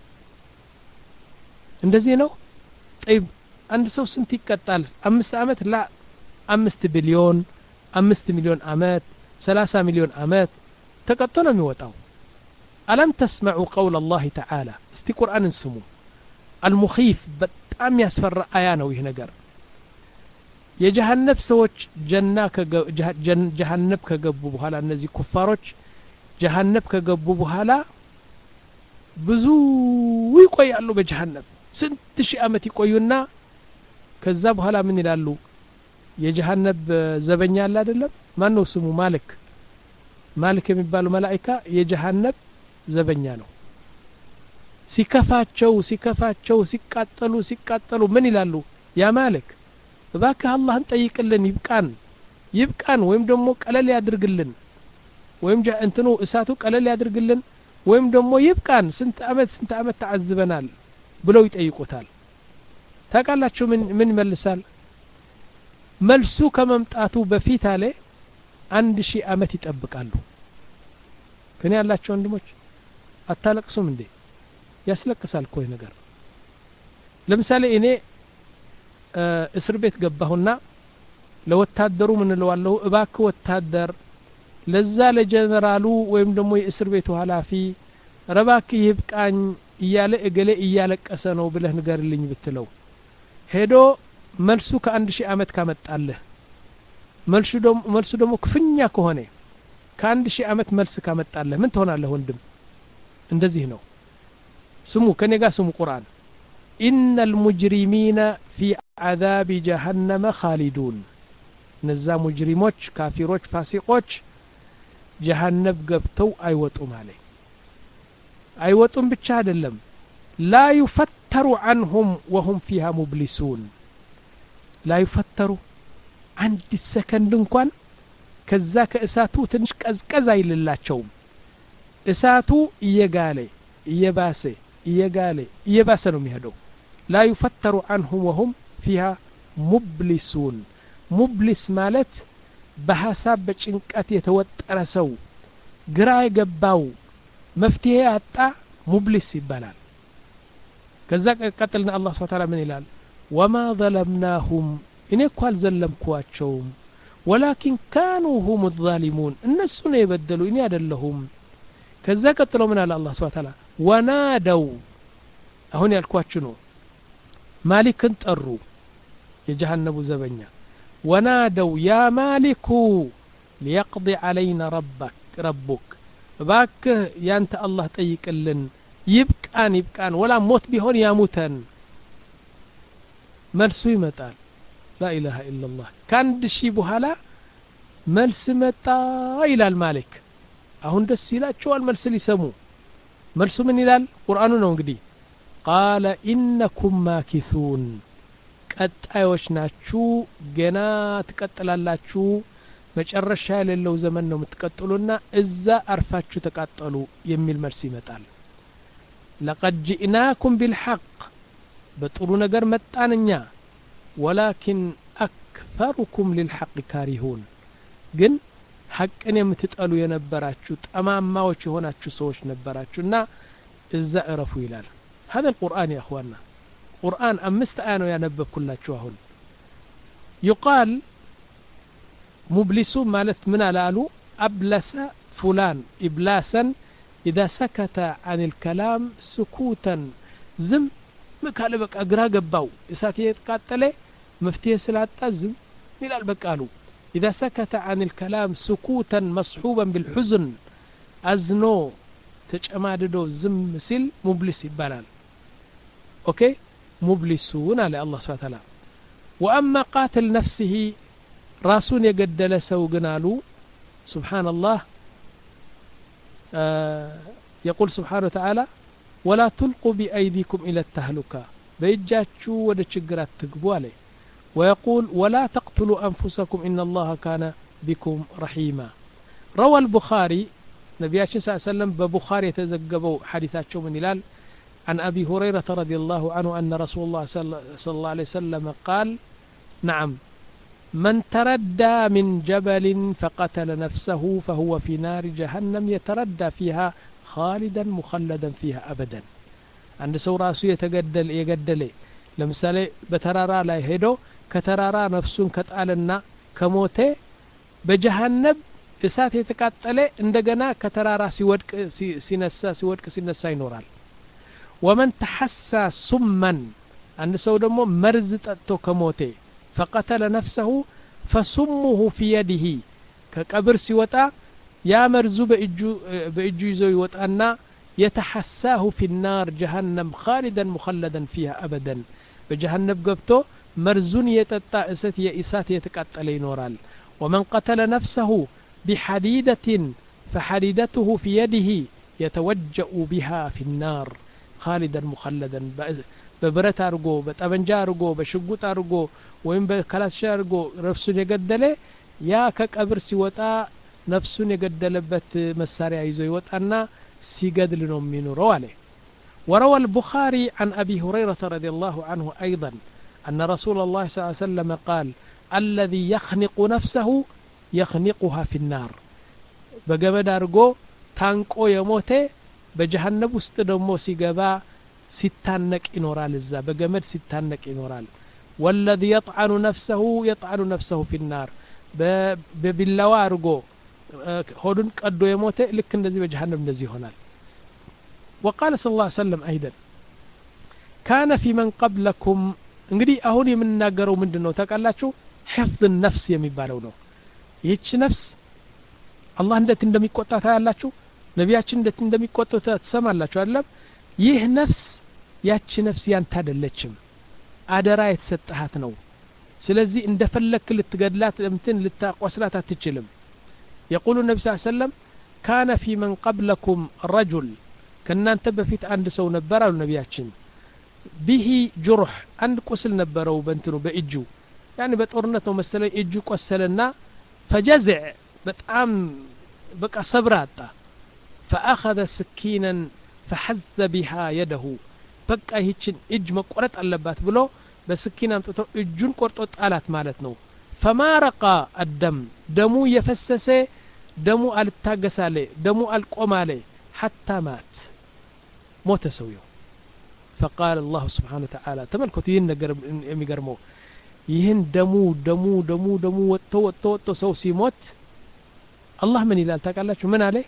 እንደዚህ ነው طيب አንድ ሰው ስንት ይቀጣል አምስት አመት ላ አምስት ቢሊዮን አምስት ሚሊዮን አመት ثلاثة مليون أمات تقطنا ميوتاو ألم تسمعوا قول الله تعالى استي قرآن نسمو المخيف بتام يسفر آيانا ويهنقر يجهنم سوچ جنة جهنم كقبو بحالا النزي كفاروچ جهنم كقبو بحالا ብዙ ይቆያሉ በጀሃነም ስንት ሺህ አመት ይቆዩና ከዛ በኋላ ምን ይላሉ የጀሃነም ዘበኛ አለ አይደለም ማን ነው ስሙ ማልክ ማልክ የሚባለው መላእክት የጀሃነም ዘበኛ ነው ሲከፋቸው ሲከፋቸው ሲቃጠሉ ሲቃጠሉ ምን ይላሉ ያ ማልክ እባክህ አላህን ጠይቅልን ይብቃን ይብቃን ወይም ደግሞ ቀለል ያድርግልን ወይም እንትኑ እሳቱ ቀለል ያድርግልን ወይም ደግሞ ይብቃን ስንት አመት ስንት አመት ተዓዝበናል ብለው ይጠይቁታል ታቃላችሁ ምን ምን መልሳል መልሱ ከመምጣቱ በፊት አለ አንድ ሺህ አመት ይጠብቃሉ ከኔ ያላችሁ ወንድሞች አታለቅሱም እንዴ ያስለቅሳል ኮይ ነገር ለምሳሌ እኔ እስር ቤት ገባሁና ለወታደሩ ምን ለዋለሁ እባክ ወታደር ለዛ ለጀነራሉ ወይም ደግሞ የእስር ቤቱ ኃላፊ ረባክ ይብቃኝ እያለ እገሌ እያለቀሰ ነው ብለህ ንገርልኝ ብትለው ሄዶ መልሱ ከአንድ ሺህ አመት ካመጣለህ መልሱ ደሞ መልሱ ደሞ ክፍኛ ከሆነ ከአንድ ሺህ አመት መልስ ካመጣለህ ምን ትሆናለህ ወንድም እንደዚህ ነው ስሙ ከኔ ጋር ስሙ ቁርአን إن المجرمين في عذاب جهنم خالدون نزا مجرموች ካፊሮች ፋሲቆች جهنم ገብተው አይወጡም ማለት አይወጡም ብቻ አይደለም لا يفتر عنهم وهم فيها مبلسون لا يفتر عند سكند እንኳን ከዛ ከእሳቱ ትንሽ ቀዝቀዝ አይልላቸውም እሳቱ እየጋለ እየባሰ እየጋለ እየባሰ ነው የሚሄደው لا يفتر عنهم وهم فيها مبلسون مبلس ማለት በሐሳብ በጭንቀት የተወጠረ ሰው ግራ የገባው መፍትሄ ያጣ ሙብሊስ ይባላል ከዛ ቀጥልና አላህ Subhanahu Ta'ala ምን ይላል وما ظلمناهم እኔ እኮ አልዘለምኳቸውም ولكن كانوا هم الظالمون እነሱ ነው የበደሉ እኔ አይደለሁም ከዛ ቀጥሎ ምን አለ አላህ Subhanahu Ta'ala ወናደው አሁን ያልኳችሁ ነው ማሊክን ጠሩ የጀሃነሙ ዘበኛ ወናደው ያ ማሊኩ ليقضي علينا ربك ربك እባክህ ያንተ አላህ ጠይቅልን ይብቃን ይብቃን ወላ ሞት ቢሆን ያሙተን መልሱ ይመጣል لا اله الا الله ካንድ ሺ በኋላ መልስ መጣ ይላል ማሊክ አሁን ደስ ይላቸዋል መልስ ሊሰሙ መልሱ ምን ይላል ቁርአኑ ነው እንግዲህ قال انكم ماكثون ቀጣዮች ናችሁ ገና ትቀጥላላችሁ መጨረሻ የሌለው ዘመን ነው የምትቀጥሉና እዛ አርፋችሁ ተቃጠሉ የሚል መልስ ይመጣል لقد جئناكم بالحق በጥሩ ነገር መጣንኛ ولكن اكثركم للحق كارهون ግን ሐቅን የምትጠሉ የነበራችሁ ጠማማዎች የሆናችሁ ሰዎች ነበራችሁና እዛ አረፉ ይላል هذا القرآن يا اخواننا قرآن أمست آنو ينبب كلاتشو هون يقال مبلسو مالت من الالو أبلس فلان إبلاسا إذا سكت عن الكلام سكوتا زم مكالبك أقرا قباو إساتي يتقاتلي مفتيه سلاتا زم ملال بكالو إذا سكت عن الكلام سكوتا مصحوبا بالحزن أزنو تجماددو زم سل مبلس يبالال أوكي مبلسون على الله سبحانه وتعالى وأما قاتل نفسه راسون يقدل سوقنالو سبحان الله آه يقول سبحانه وتعالى ولا تلقوا بأيديكم إلى التهلكة بيجاتشو ودا تشقرات تقبوا عليه ويقول ولا تقتلوا أنفسكم إن الله كان بكم رحيما روى البخاري نبياتنا صلى الله عليه وسلم ببخاري يتزقبوا حديثات شو من إلال عن أبي هريرة رضي الله عنه أن رسول الله صلى الله عليه وسلم قال نعم من تردى من جبل فقتل نفسه فهو في نار جهنم يتردى فيها خالدا مخلدا فيها أبدا عند سوراسو يتقدل يقدل لمثال بترارا لا يهدو كترارا نفسون كتعلنا كموته بجهنم إسات يتقاتل عندنا كترارا سيودك سينسا سيودك سينسا ينورال ومن تحسى سما عند سو دمو مرز تطو كموته فقتل نفسه فسمه في يده كقبر سيوطا يا مرزو بእጁ በእጁ ይዞ ይወጣና يتحساه في النار جهنم خالدا مخلدا فيها أبدا بجهنم قبته مرزون يتطا اسات يئسات يتقتل ينورال ومن قتل نفسه بحديدة فحديدته في يده يتوجأ بها في النار خالدا مخلدا ببرت አርጎ በጠበንጃ አርጎ በሽጉጥ አርጎ ወይም በከላሽ አርጎ ነፍሱን የገደለ ያ ከቀብር ሲወጣ ነፍሱን የገደለበት መሳሪያ ይዞ ይወጣና ሲገድል ነው የሚኖረው አለ وروى البخاري عن أبي هريرة رضي الله عنه أيضا أن رسول الله صلى الله عليه وسلم قال الذي يخنق نفسه يخنقها في النار بجمد أرجو تانكو يموته بجهنم وستدمو سيجبا ستانك إنورال الزا بجمد ستانك إنورال والذي يطعن نفسه يطعن نفسه في النار بباللوا أرجو هودن قدو يموته لكن الذي بجهنم الذي هنال وقال صلى الله عليه وسلم أيضا كان في من قبلكم እንግዲህ አሁን የምንናገረው ምንድነው ታውቃላችሁ حفظ النفس የሚባለው ነው ይህች ነፍስ አላህ እንዴት እንደሚቆጣ ታያላችሁ ነቢያችን እንዴት እንደሚቆጣ ተሰማላችሁ አይደለም ይህ ነፍስ ያቺ ነፍስ ያንተ አይደለችም አደራ የተሰጣሃት ነው ስለዚህ እንደፈለክ ልትገድላት እንትን ልታቆስላት አትችልም يقول النبي صلى الله عليه وسلم كان في من قبلكم رجل ከናንተ በፊት አንድ ሰው ነበር አሉ ነቢያችን به جرح عند قسل نبروا بنتنو بإجو يعني بطورنت ነው መሰለኝ እጁ ቆሰለና فجزع በጣም በቃ ሰብራታ فأخذ سكينا فحز بها يده በቃ ይችን እጅ መቆረጥ አለባት ብሎ በስኪና አምጥቶ እጁን ቆርጦ ጣላት ማለት ነው فما رقى الدم ደሙ የፈሰሰ ደሙ አልታገሳለ ደሙ አልቆማለ حتى مات موت ሰውየው فقال الله سبحانه وتعالى تملكت ይህን ነገር የሚገርመው ይህን ደሙ ደሙ ደሙ ደሙ ወጥቶ ወጥቶ ወጥቶ ሰው ሲሞት الله من ይላል ታውቃላችሁ ምን አለ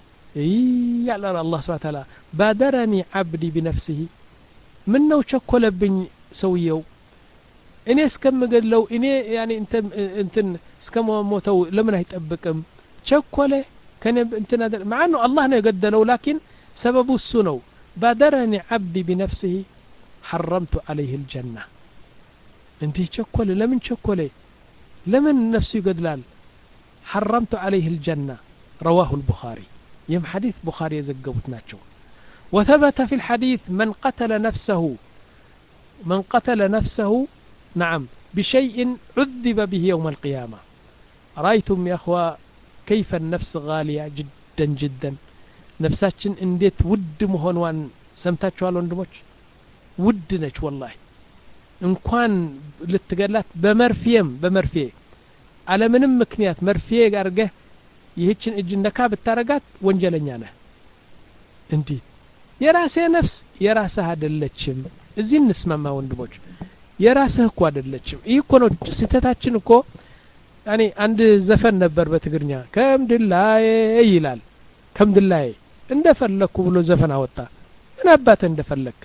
ያለ الله سبحانه وتعالى بادرني عبدي بنفسه من ነው ቸኮለብኝ ሰውየው እኔ እስከምገድለው እኔ يعني انت እንትን እስከሞተው ለምን አይጠብቅም ቸኮለ ከኔ እንትን مع انه الله ነው የገደለው لكن سببه እሱ ነው بادرني عبدي بنفسه حرمت عليه الجنة انتي تشكل لمن تشكل لمن نفسي يقدلال حرمت عليه الجنة رواه البخاري يم حديث بخاري يزقبت ناتشو وثبت في الحديث من قتل نفسه من قتل نفسه نعم بشيء عذب به يوم القيامة رأيتم يا أخوة كيف النفس غالية جدا جدا ነፍሳችን እንዴት ውድ መሆኗን ሰምታችኋል ወንድሞች ውድ ነች والله እንኳን ልትገላት በመርፊያም በመርፌ አለምንም ምክንያት መርፌ ጋርገህ ይህችን እጅ እንደካ ብታረጋት ወንጀለኛ ነህ እንዴ የራሴ ነፍስ የራስህ አይደለችም እዚህ እንስማማ ወንድሞች የራስህ እኮ አይደለችም ይህ እኮ ነው ስተታችን እኮ ያኔ አንድ ዘፈን ነበር በትግርኛ ከምድላይ ይላል ከምድላይ እንደፈለኩ ብሎ ዘፈን አወጣ ምን አባተ እንደፈለክ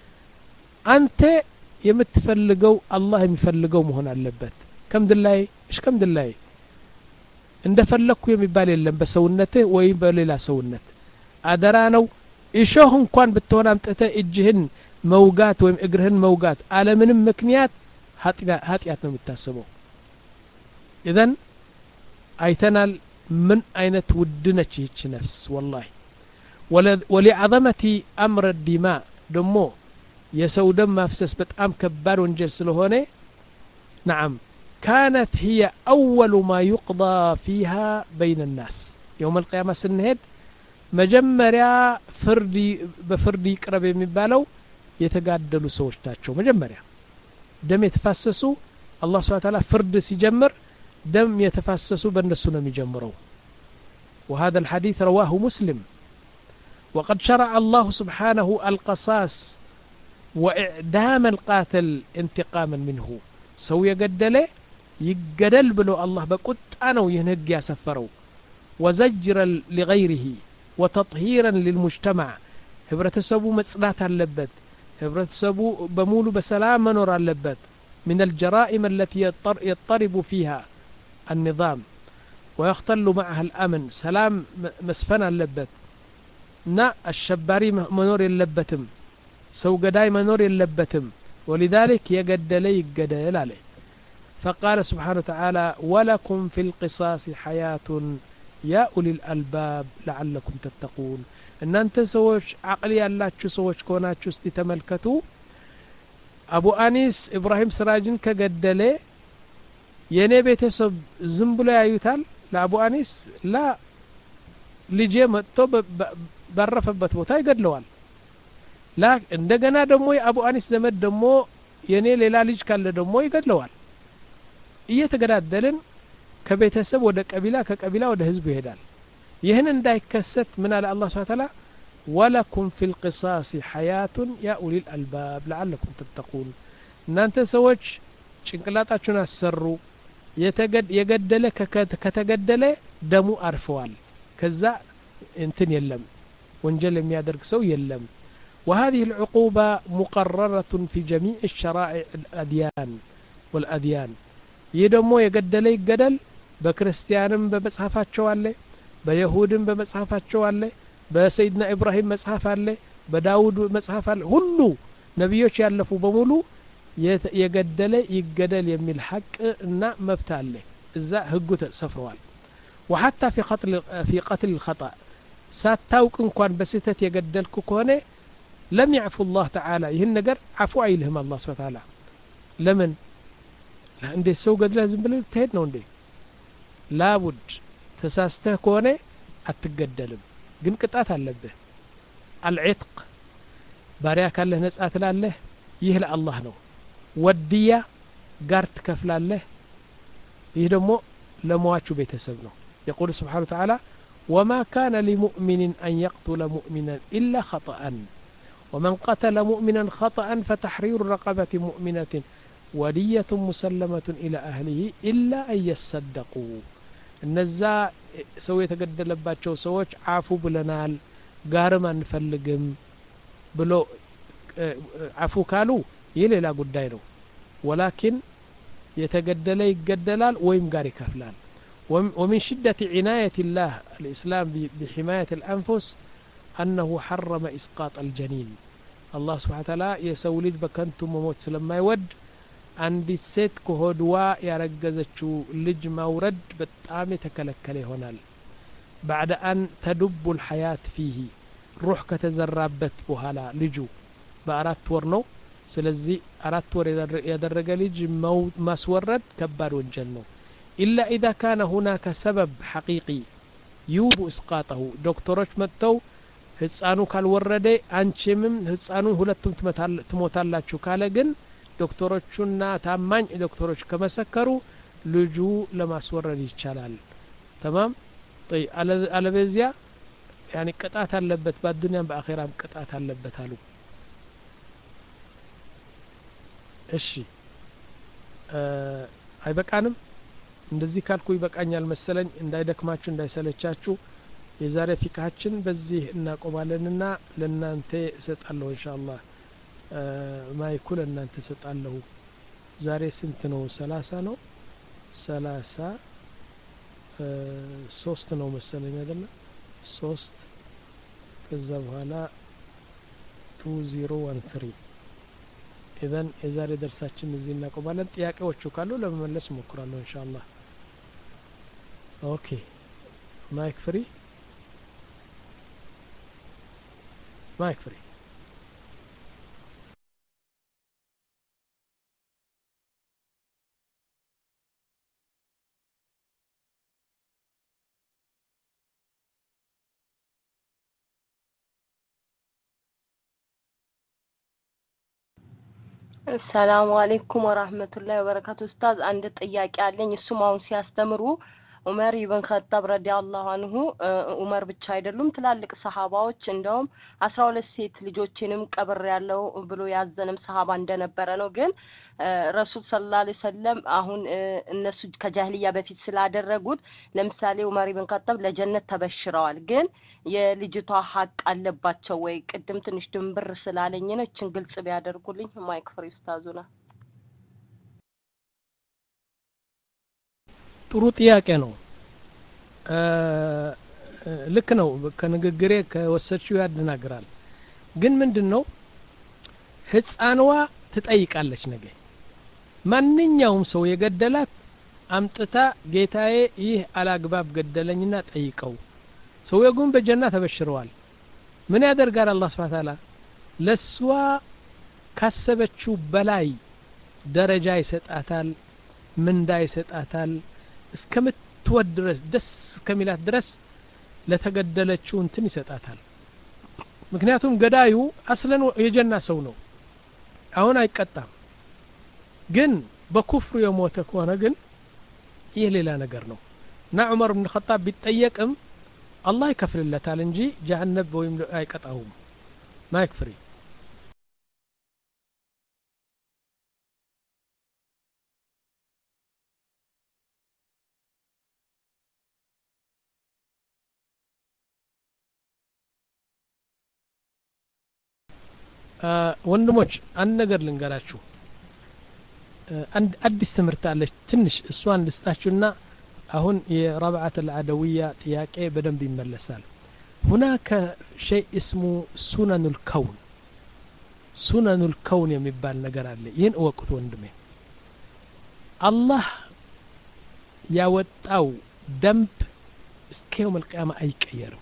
አንተ የምትፈልገው አላህ የሚፈልገው መሆን አለበት ከምድላይ እሽ ከምድላይ እንደፈለኩ የሚባል የለም በሰውነትህ ወይ በሌላ ሰውነት አደራ ነው እሾህ እንኳን ብትሆን አምጥተ እጅህን መውጋት ወይም እግርህን መውጋት አለምንም ምክንያት ኃጢያት ነው የሚታሰበው اذا አይተናል من አይነት ውድነች ይህች ነፍስ والله ولعظمه امر الدماء دمو የሰው ደም ማፍሰስ በጣም ከባድ ወንጀል ስለሆነ نعم كانت هي اول ما يقضى فيها بين الناس يوم القيامه سنهد መጀመሪያ ፍርድ በፍርድ ይቅረብ የሚባለው የተጋደሉ ሰዎች ናቸው መጀመሪያ ደም የተፋሰሱ አላህ Subhanahu Wa Ta'ala ፍርድ ሲጀምር دم يتفسسوا بالنسو لم يجمروا وهذا الحديث رواه مسلم وقد شرع الله سبحانه القصاص وإعدام القاتل انتقاما منه سوي قدله يقدل بلو الله بقد أنا وينهج يسفروا وزجرا لغيره وتطهيرا للمجتمع هبرة سبو مصلات اللبت هبرة سبو بمولو بسلام منور اللبت من الجرائم التي يضطرب فيها النظام ويختل معها الأمن سلام مسفنا اللبت እና አሸባሪ መኖር የለበትም ሰው ገዳይ መኖር የለበትም ولذلك يقدل يقدل عليه فقال سبحانه وتعالى ولكم في القصاص حياة يا أولي الألباب لعلكم تتقون ان انت سوش عقلي ያላችሁ ሰዎች ከሆናችሁ እስቲ ተመልከቱ አቡ አኒስ ኢብራሂም ስራጅን ከገደለ የኔ ቤተሰብ ዝም ብሎ ያዩታል ለአቡ አኒስ ላ ልጄ መጥቶ ባረፈበት ቦታ ይገድለዋል ላ እንደገና ደግሞ የአቡ አኒስ ዘመድ ደግሞ የኔ ሌላ ልጅ ካለ ደግሞ ይገድለዋል እየተገዳደልን ከቤተሰብ ወደ ቀቢላ ከቀቢላ ወደ ህዝብ ይሄዳል ይህን እንዳይከሰት ምን አለ አላህ Subhanahu Wa Ta'ala ولكم في القصاص حياة يا أولي الألباب لعلكم تتقون እናንተ ሰዎች ጭንቅላታችሁን አሰሩ የተገድ የገደለ ከተገደለ ደሙ አርፈዋል ከዛ እንትን የለም ወንጀል የሚያደርግ ሰው የለም وهذه العقوبة مقررة في جميع الشرائع الأديان والأديان يدمو يقدل يقدل بكريستيانم بمصحفاتشو አለ በይሁድም በመጽሐፋቸው አለ በሰይድና ኢብራሂም መጽሐፍ አለ በዳውድ መጽሐፍ አለ ሁሉ ነብዮች ያለፉ በሙሉ የገደለ ይገደል የሚል ሐቅ እና መብት አለ እዛ ህጉ ተሰፍሯል وحتى في قتل في قتل الخطأ ሳታውቅ እንኳን በስህተት የገደልኩ ከሆነ لم يعفو الله تعالى ይህን ነገር አፉ አይልህም አላህ Subhanahu Wa Ta'ala ለምን እንደ ሰው ገድለህ ዝም ብለህ ትሄድ ነው እንዴ ላቡድ ተሳስተህ ከሆነ አትገደልም ግን ቅጣት አለብህ العتق ባሪያ ካለህ ነጻ ትላለህ ይህ ለአላህ ነው ወዲያ ጋር ትከፍላለህ ይህ ደግሞ ለሟቹ ቤተሰብ ነው يقول سبحانه وتعالى وما كان لمؤمن أن يقتل مؤمنا إلا خطأ ومن قتل مؤمنا خطأ فتحرير رقبة مؤمنة ودية مسلمة إلى أهله إلا أن يصدقوا እነዛ ሰው የተገደለባቸው ሰዎች አፉ ብለናል ጋርም አንፈልግም ብሎ አፉ ካሉ ይህ ሌላ ጉዳይ ነው ولكن የተገደለ ይገደላል ወይም ጋር ይከፍላል ومن شدة عناية الله الإسلام بحماية الأنفس أنه حرم إسقاط الجنين الله سبحانه وتعالى يسولد بكنتم وموت سلما يود አንዲት ሴት ከሆድዋ ያረገዘችው ልጅ ማውረድ በጣም የተከለከለ ይሆናል بعد أن تدب الحياة فيه روح ከተዘራበት በኋላ ልጁ በአራት ወር ነው ስለዚህ አራት ወር ያደረገ ልጅ ማስወረድ ከባድ ወንጀል ነው إلا إذا كان هناك سبب حقيقي يوجب إسقاطه ዶክተሮች መጥተው ህፃኑ ካልወረደ አንቺም ህፃኑ ሁለቱም ትሞታላችሁ ካለ ግን ዶክተሮቹና ታማኝ ዶክተሮች ከመሰከሩ ልጁ ለማስወረድ ይቻላል تمام طيب አለበዚያ يعني ቅጣት አለበት በአዱንያም በአኺራም ቅጣት አለበት አሉ እሺ አይበቃንም እንደዚህ ካልኩ ይበቃኛል መሰለኝ እንዳይደክማችሁ እንዳይሰለቻችሁ የዛሬ ፊካችን በዚህ እናቆማለንና ለናንተ እሰጣለሁ ኢንሻአላህ ማይኩል እናንተ ሰጣለሁ ዛሬ ስንት ነው ሰላሳ ነው ሰላሳ ሶስት ነው መሰለኝ አይደል ሶስት ከዛ በኋላ ሁለት ሺህ ثلاثة ኢዘን የዛሬ ደርሳችን እዚህ እናቆማለን ጥያቄዎቹ ካሉ ለመመለስ ሞክራለሁ ኢንሻአላህ ኦኬ ማይክ ፍሪ ማይክ ፍሪ السلام عليكم ورحمة الله وبركاته أستاذ عند ጥያቄ አለኝ እሱም አሁን ሲያስተምሩ ዑመር ኢብን ኸጣብ ረዲየላሁ ዐንሁ ዑመር ብቻ አይደሉም ትላልቅ ሰሃባዎች እንደውም አስራ ሁለት ሴት ልጆችንም ቀብር ያለው ብሎ ያዘንም ሰሃባ እንደነበረ ነው ግን ረሱል ሰለላሁ ዐለይሂ ወሰለም አሁን እነሱ ከጃህሊያ በፊት ስላደረጉት ለምሳሌ ዑመር ኢብን ኸጣብ ለጀነት ተበሽረዋል ግን የልጅቷ ሐቅ አለባቸው ወይ ቅድም ትንሽ ድንብር ስላለኝ ነው እቺን ግልጽ ቢያደርጉልኝ ማይክ ፍሪ ኡስታዙና ጥሩ ጥያቄ ነው ልክ ነው ከንግግሬ ከወሰድሽው ያደናግራል ግን ምንድነው ህፃንዋ ትጠይቃለች ነገ ማንኛውም ሰው የገደላት አምጥታ ጌታዬ ይህ አላግባብ ገደለኝና ጠይቀው ሰውየው ግን በጀና ተበሽረዋል ምን ያደርጋል አላህ Subhanahu Wa Ta'ala ለሷ ካሰበችው በላይ ደረጃ ይሰጣታል ምንዳ ይሰጣታል እስከምትወድ ድረስ ደስ ከሚላት ድረስ ለተገደለችው እንትን ይሰጣታል ምክንያቱም ገዳዩ አስለን የጀና ሰው ነው አሁን አይቀጣም ግን በኩፍሩ የሞተ ከሆነ ግን ይህ ሌላ ነገር ነው እና ዑመር ኢብኑ ኸጣብ ቢጠየቅም አላህ ይከፍልለታል እንጂ ጀሃነም ወይም አይቀጣውም ማይክፍሪ ወንድሞች አንድ ነገር ልንገራችሁ አንድ አዲስ ትምህርት አለች ትንሽ እሷን ልስጣችሁና አሁን የረብዓት العدوية ጥያቄ በደንብ ይመለሳል هناك شيء اسمه سنن الكون سنن الكون የሚባል ነገር አለ ይሄን ወቅቱ ወንድሜ አላህ ያወጣው ደንብ እስከ يوم القيامة አይቀየርም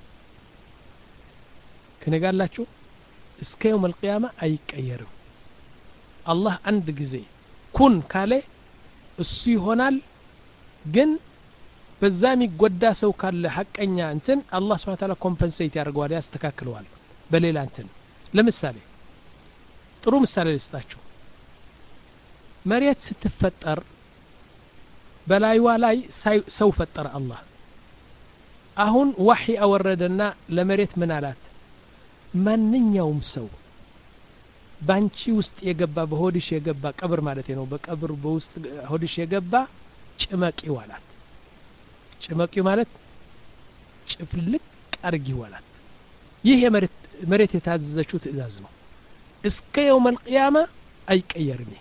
ከነጋላችሁ እስከ يوم القيامة አይቀየርም አላህ አንድ ጊዜ ኩን ካለ እሱ ይሆናል ግን በዛ የሚጎዳ ሰው ካለ ሐቀኛ እንትን አላህ Subhanahu Wa Ta'ala ኮምፐንሴት ያደርገዋል ያስተካክለዋል በሌላ እንትን ለምሳሌ ጥሩ ምሳሌ ልስጣችሁ መሬት ስትፈጠር በላይዋ ላይ ሰው ፈጠረ አላህ አሁን ወህይ አወረደና ለመሬት ምን አላት ማንኛውም ሰው ባንቺ ውስጥ የገባ በሆድሽ የገባ ቀብር ማለት ነው በቀብር በውስጥ ሆድሽ የገባ ጭመቂ ዋላት ጭመቂ ማለት ጭፍልቅ አርጊ ዋላት ይሄ መሬት መሬት የታዘዘችው ትእዛዝ ነው እስከ يوم القيامة አይቀየርም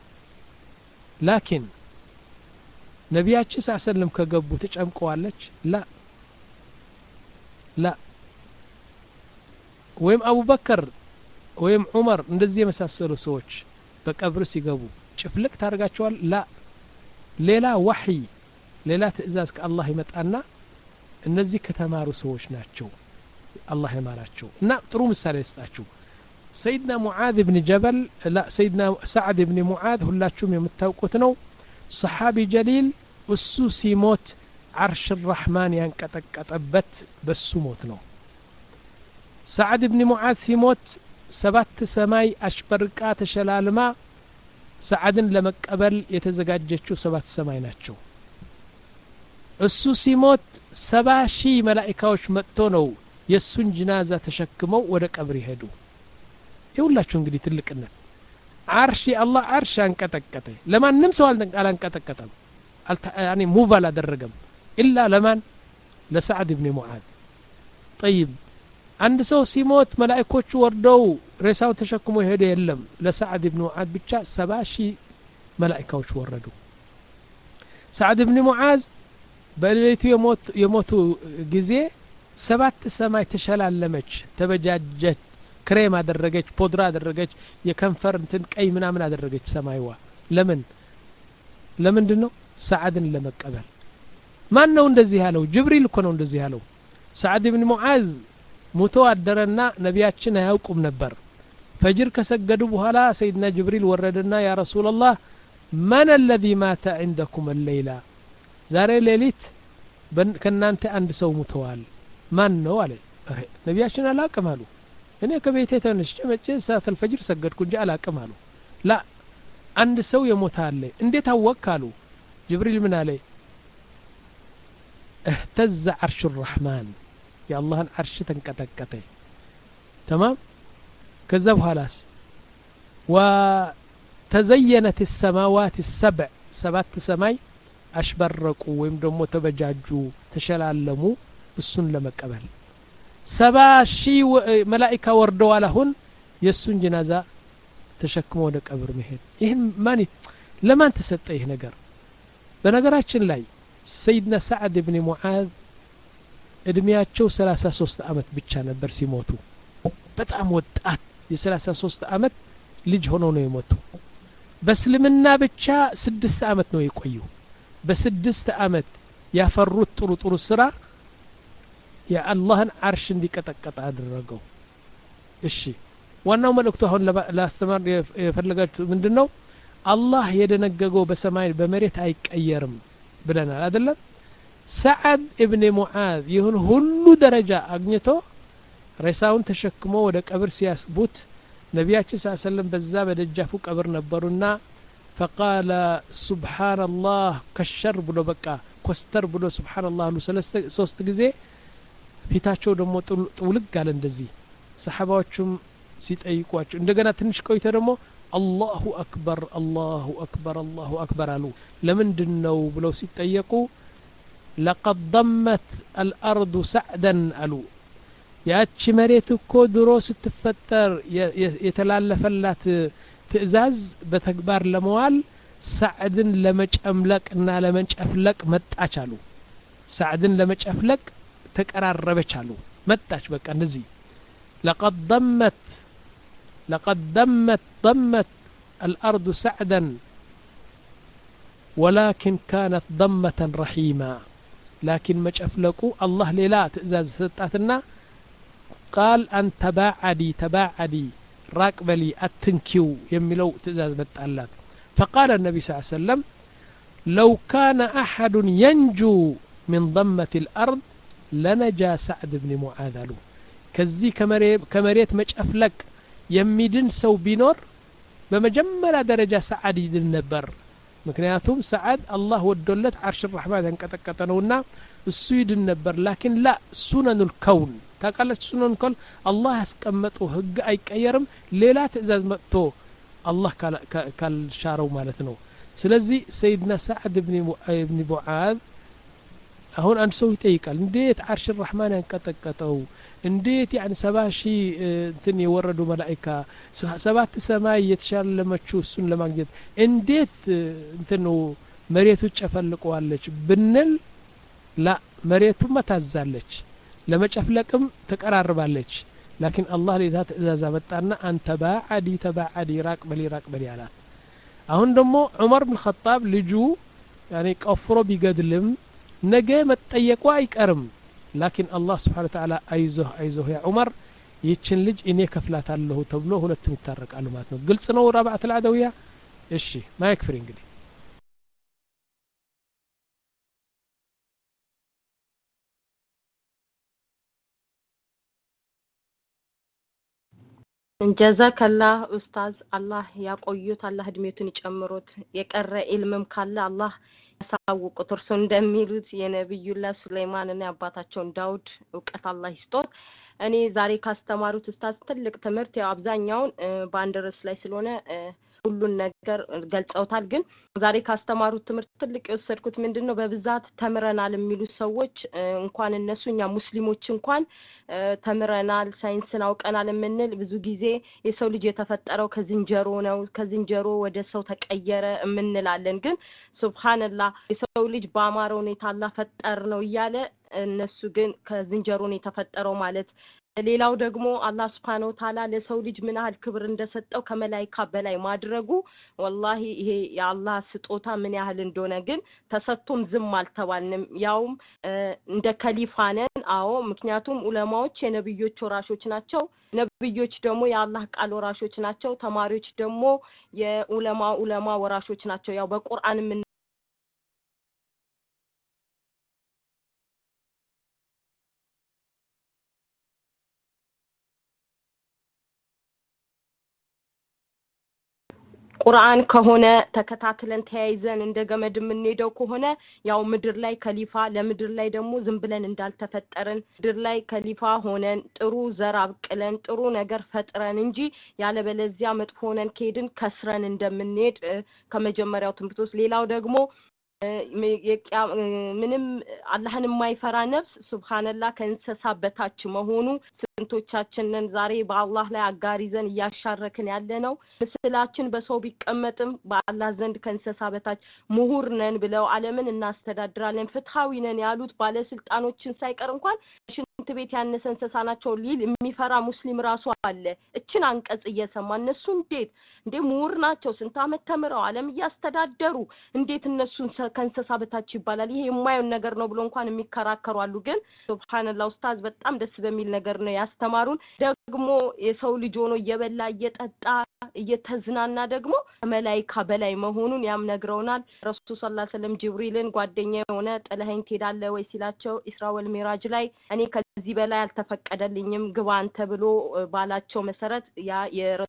ላኪን ነቢያችን ሰለላሁ ዐለይሂ ወሰለም ከገቡ ተጨምቀዋለች ላ ላ ወይም አቡበከር ወይም ዑመር እንደዚህ የመሳሰሉ ሰዎች በቀብር ሲገቡ ጭፍልቅ ታርጋቸዋል ላ ሌላ ወህይ ሌላ ትእዛዝ ከአላህ ይመጣና እነዚህ ከተማሩ ሰዎች ናቸው አላህ ይማራቸው እና ጥሩ ምሳሌ ልስጣችሁ سيدنا معاذ بن جبل لا سيدنا سعد بن معاذ ሁላችሁም የምታውቁት ነው صحابي جليل እሱ ሲሞት عرش الرحمن ያንቀጠቀጠበት በሱ ሞት ነው سعد بن معاذ ሲሞት ሰባት ሰማይ አሽበርቃ ተሸላልማ ሰዓድን ለመቀበል የተዘጋጀችው ሰባት ሰማይ ናቸው እሱ ሲሞት ሰባ ሺህ መላእክቶች መጥቶ ነው የሱን ጅናዛ ተሸክመው ወደ ቀብር ይሄዱ ይሁላችሁ እንግዲህ ትልቅነት አርሽ አላህ አርሽ አንቀጠቀጠ ለማንም ሰው አላንቀጠቀጠም ያኒ ሙቭ አላደረገም ኢላ ለማን ለሰዓድ ኢብኑ ሙዓዝ طيب አንድ ሰው ሲሞት መላእክቶቹ ወርደው ሬሳው ተሸክሞ ይሄዱ የለም ለሰዓድ ኢብኑ ሙዓዝ ብቻ ሰባ ሺህ መላእክቶች ወረዱ ሰዓድ ኢብኑ ሙዓዝ በሌሊቱ የሞት የሞቱ ጊዜ ሰባት ሰማይ ተሸላለመች ተበጃጀች ክሬም አደረገች ፖድራ አደረገች የከንፈር እንትን ቀይ ምናምን አደረገች ሰማይዋ ለምን ለምንድነው ሰዓድን ለመቀበል ማን ነው እንደዚህ ያለው ጅብሪል እኮ ነው እንደዚህ ያለው ሰዓድ ኢብኑ ሙዓዝ ሙቶ አደረና ነቢያችን አያውቁም ነበር ፈጅር ከሰገዱ በኋላ ሰይድና ጅብሪል ወረደና ያ ረሱላህ ማን الذي مات عندكم الليله ዛሬ ሌሊት ከናንተ አንድ ሰው ሙተዋል ማን ነው አለ ነቢያችን አላውቅም አሉ እኔ ከቤቴ ተነስቼ መቼ ሰዓት الفجر ሰገድኩ እንጂ አላውቅም አሉ ላ አንድ ሰው የሞታል እንዴት አወቅካሉ ጅብሪል ምን አለ اهتز عرش الرحمن يا الله عرش تنقطقطه تمام كذا بخلاص وتزينت السماوات السبع سبعة سماي أشبرقوا ويم دمو تبجاجوا تشلالموا السن لمقبل سبع شي و... ملائكة وردوا لهن يسون جنازة تشكموا ወደ ቀብር መሄድ ይሄን ማን ለማን ተሰጠ ይሄ ነገር በነገራችን ላይ سيدنا سعد بن معاذ እድሜያቸው ሰላሳ ሶስት አመት ብቻ ነበር ሲሞቱ በጣም ወጣት የ33 አመት ልጅ ሆነው ነው የሞቱ በእስልምና ብቻ ስድስት አመት ነው የቆዩ በስድስት አመት ያፈሩት ጥሩ ጥሩ ስራ የአላህን አርሽ እንዲቀጠቀጥ አደረገው እሺ ዋናው መልእክቱ አሁን ለአስተማር የፈለጋችሁ ምንድነው አላህ የደነገገው በሰማይ በመሬት አይቀየርም ብለናል አይደለም ሰዓድ ኢብኑ ሙዓዝ ይሁን ሁሉ ደረጃ አግኝቶ ሬሳውን ተሸክሞ ወደ ቀብር ሲያስቡት ነቢያችን ሰለላሁ ዐለይሂ ወሰለም በዛ በደጃፉ ቀብር ነበሩና فقال سبحان الله كشر ብሎ በቃ ኮስተር ብሎ سبحان الله አሉ ሶስት ጊዜ ፊታቸው ደግሞ ጥውልግ አለ እንደዚህ ሰሃባዎቹም ሲጠይቋቸው እንደገና ትንሽ ቆይተ ደግሞ አላሁ አክበር አላሁ አክበር አላሁ አክበር አሉ ለምንድነው ብለው ሲጠየቁ لقد ضمت الارض سعدا አሉ ያቺ መሬት እኮ ድሮ ስትፈጠር የተላለፈላት ትእዛዝ በተግባር ለመዋል ሰዓድን ለመጨምለቅና ለመጨፍለቅ መጣች አሉ ሰዓድን ለመጨፍለቅ ተቀራረበች አሉ መጣች በቃ እንደዚህ لقد ضمت لقد ضمت ضمت الارض سعدا ولكن كانت ضمة رحيمة لكن مጨፍለቁ الله ሌላ ትእዛዝ ሰጣትና قال أن تباعدي تباعدي راقبلي أتنكيو يملو تزاز متعلات فقال النبي صلى الله عليه وسلم لو كان أحد ينجو من ضمة الأرض لنجا سعد بن معاذ له كزي كمريت مجأفلك يميدن سو بينور بمجمل درجة سعد يدن نبر مكنياتهم سعد الله ودلت عرش الرحمن انكتكتنونا السويدن نبر لكن لا سنن الكون ታቃለች ሱነን ኮል አላህ ያስቀመጠው ህግ አይቀየርም ሌላ ትእዛዝ መጥቶ አላህ ካልሻረው ማለት ነው ስለዚህ ሰይድና ሰዓድ ኢብኑ ኢብኑ ሙዓዝ አሁን አንድ ሰው ይጠይቃል እንዴት አርሽ الرحمن ያንቀጠቀጠው እንዴት يعني ሰባ ሺህ እንትን የወረዱ መላእክታ ሰባት ሰማይ የተሻለመችው እሱን ለማግኘት እንዴት እንትን መሬቱ ጨፈልቀዋለች ብንል ላ መሬቱ መታዛለች ለመጨፍለቅም ተቀራርባለች لكن الله لذا ትእዛዝ አመጣና አንተ ባዓዲ ተባዓዲ ራቅ በሊ ራቅ በሊ አላት አሁን ደግሞ ዑመር ኢብኑ ኸጣብ ልጁ يعني ቆፍሮ ቢገድልም ነገ መጠየቁ አይቀርም لكن الله سبحانه وتعالى አይዞህ አይዞህ ያ ዑመር ይችን ልጅ እኔ ከፍላታለሁ ተብሎ ሁለቱም ይታረቃሉ ማለት ነው ግልጽ ነው ረባዓት العدوية እሺ ማይክፍሪ እንግዲህ ጀዛከላህ ኡስታዝ አላህ ያቆዩት አላህ እድሜቱን ይጨምሩት የቀረ ኢልምም ካለ አላህ ያሳውቁት እርሱ እንደሚሉት የነብዩላህ ሱለይማንና አባታቸውን ዳውድ ዕውቀት አላህ ይስጦት እኔ ዛሬ ካስተማሩት ኡስታዝ ትልቅ ትምህርት ያው አብዛኛውን በአንድ ርዕስ ላይ ስለሆነ ሁሉን ነገር ገልጸውታል ግን ዛሬ ካስተማሩት ትምህርት ትልቅ የወሰድኩት ምንድነው በብዛት ተምረናል የሚሉ ሰዎች እንኳን እነሱኛ ሙስሊሞች እንኳን ተምረናል ሳይንስን አውቀናል የምንል ብዙ ጊዜ የሰው ልጅ የተፈጠረው ከዝንጀሮ ነው ከዝንጀሮ ወደ ሰው ተቀየረ የምንላለን ግን ሱብሃንአላህ የሰው ልጅ በአማረ ሁኔታ አላህ ፈጠር ነው እያለ እነሱ ግን ከዝንጀሮ ነው የተፈጠረው ማለት ሌላው ደግሞ አላህ Subhanahu Wa Ta'ala ለሰው ልጅ ምን ያህል ክብር እንደሰጠው ከመላእክታ በላይ ማድረጉ ወላሂ ይሄ የአላህ ስጦታ ምን ያህል እንደሆነ ግን ተሰጥቶም ዝም አልተባልንም ያውም እንደ ከሊፋ ነን አዎ ምክንያቱም ዑለማዎች የነብዮች ወራሾች ናቸው ነብዮች ደግሞ የአላህ ቃል ወራሾች ናቸው ተማሪዎች ደግሞ የዑለማ ዑለማ ወራሾች ናቸው ያው በቁርአን ምን ቁርአን ከሆነ ተከታትለን ተያይዘን እንደገመድ የምንሄደው ከሆነ ያው ምድር ላይ ከሊፋ ለምድር ላይ ደግሞ ዝም ብለን እንዳልተፈጠረን ምድር ላይ ከሊፋ ሆነን ጥሩ ዘር አብቅለን ጥሩ ነገር ፈጥረን እንጂ ያለ በለዚያ መጥፎ ሆነን ከሄድን ከስረን እንደምንሄድ ከመጀመሪያው ትምህርት ውስጥ ሌላው ደግሞ ምንም አላህን የማይፈራ ነፍስ ሱብሃንአላህ ከእንስሳ በታች መሆኑ ስንቶቻችንን ዛሬ በአላህ ላይ አጋሪዘን ያሻረክን ያለነው ምስላችን በሰው ቢቀመጥም በአላህ ዘንድ ከእንስሳ በታች ምሁር ነን ብለው ዓለምን እናስተዳድራለን ፍትሃዊ ነን ያሉት ባለስልጣኖችን ሳይቀር እንኳን ሽንት ቤት ያነሰ እንስሳ ናቸው ሊል የሚፈራ ሙስሊም ራሱ አለ እችን አንቀጽ እየሰማ እነሱ እንዴት እንዴ ምሁር ናቸው ስንት አመት ተምረው ዓለም ያስተዳደሩ እንዴት እነሱን ከእንስሳ በታች ይባላል ይሄ የማይሆን ነገር ነው ብሎ እንኳን የሚከራከሩ አሉ ግን ሱብሃንአላህ ኡስታዝ በጣም ደስ በሚል ነገር ነው ያስተማሩን ደግሞ የሰው ልጅ ሆኖ እየበላ እየጠጣ እየተዝናና ደግሞ መላእክት በላይ መሆኑን ያም ነግረውናል ረሱል ሰለላሁ ዐለይሂ ወሰለም ጅብሪልን ጓደኛዬ ሆነ ጠለኸኝ ትሄዳለህ ወይ ሲላቸው ኢስራ ወልሚራጅ ላይ እኔ ከዚህ በላይ አልተፈቀደልኝም ግባ አንተ ብሎ ባላቸው መሰረት ያ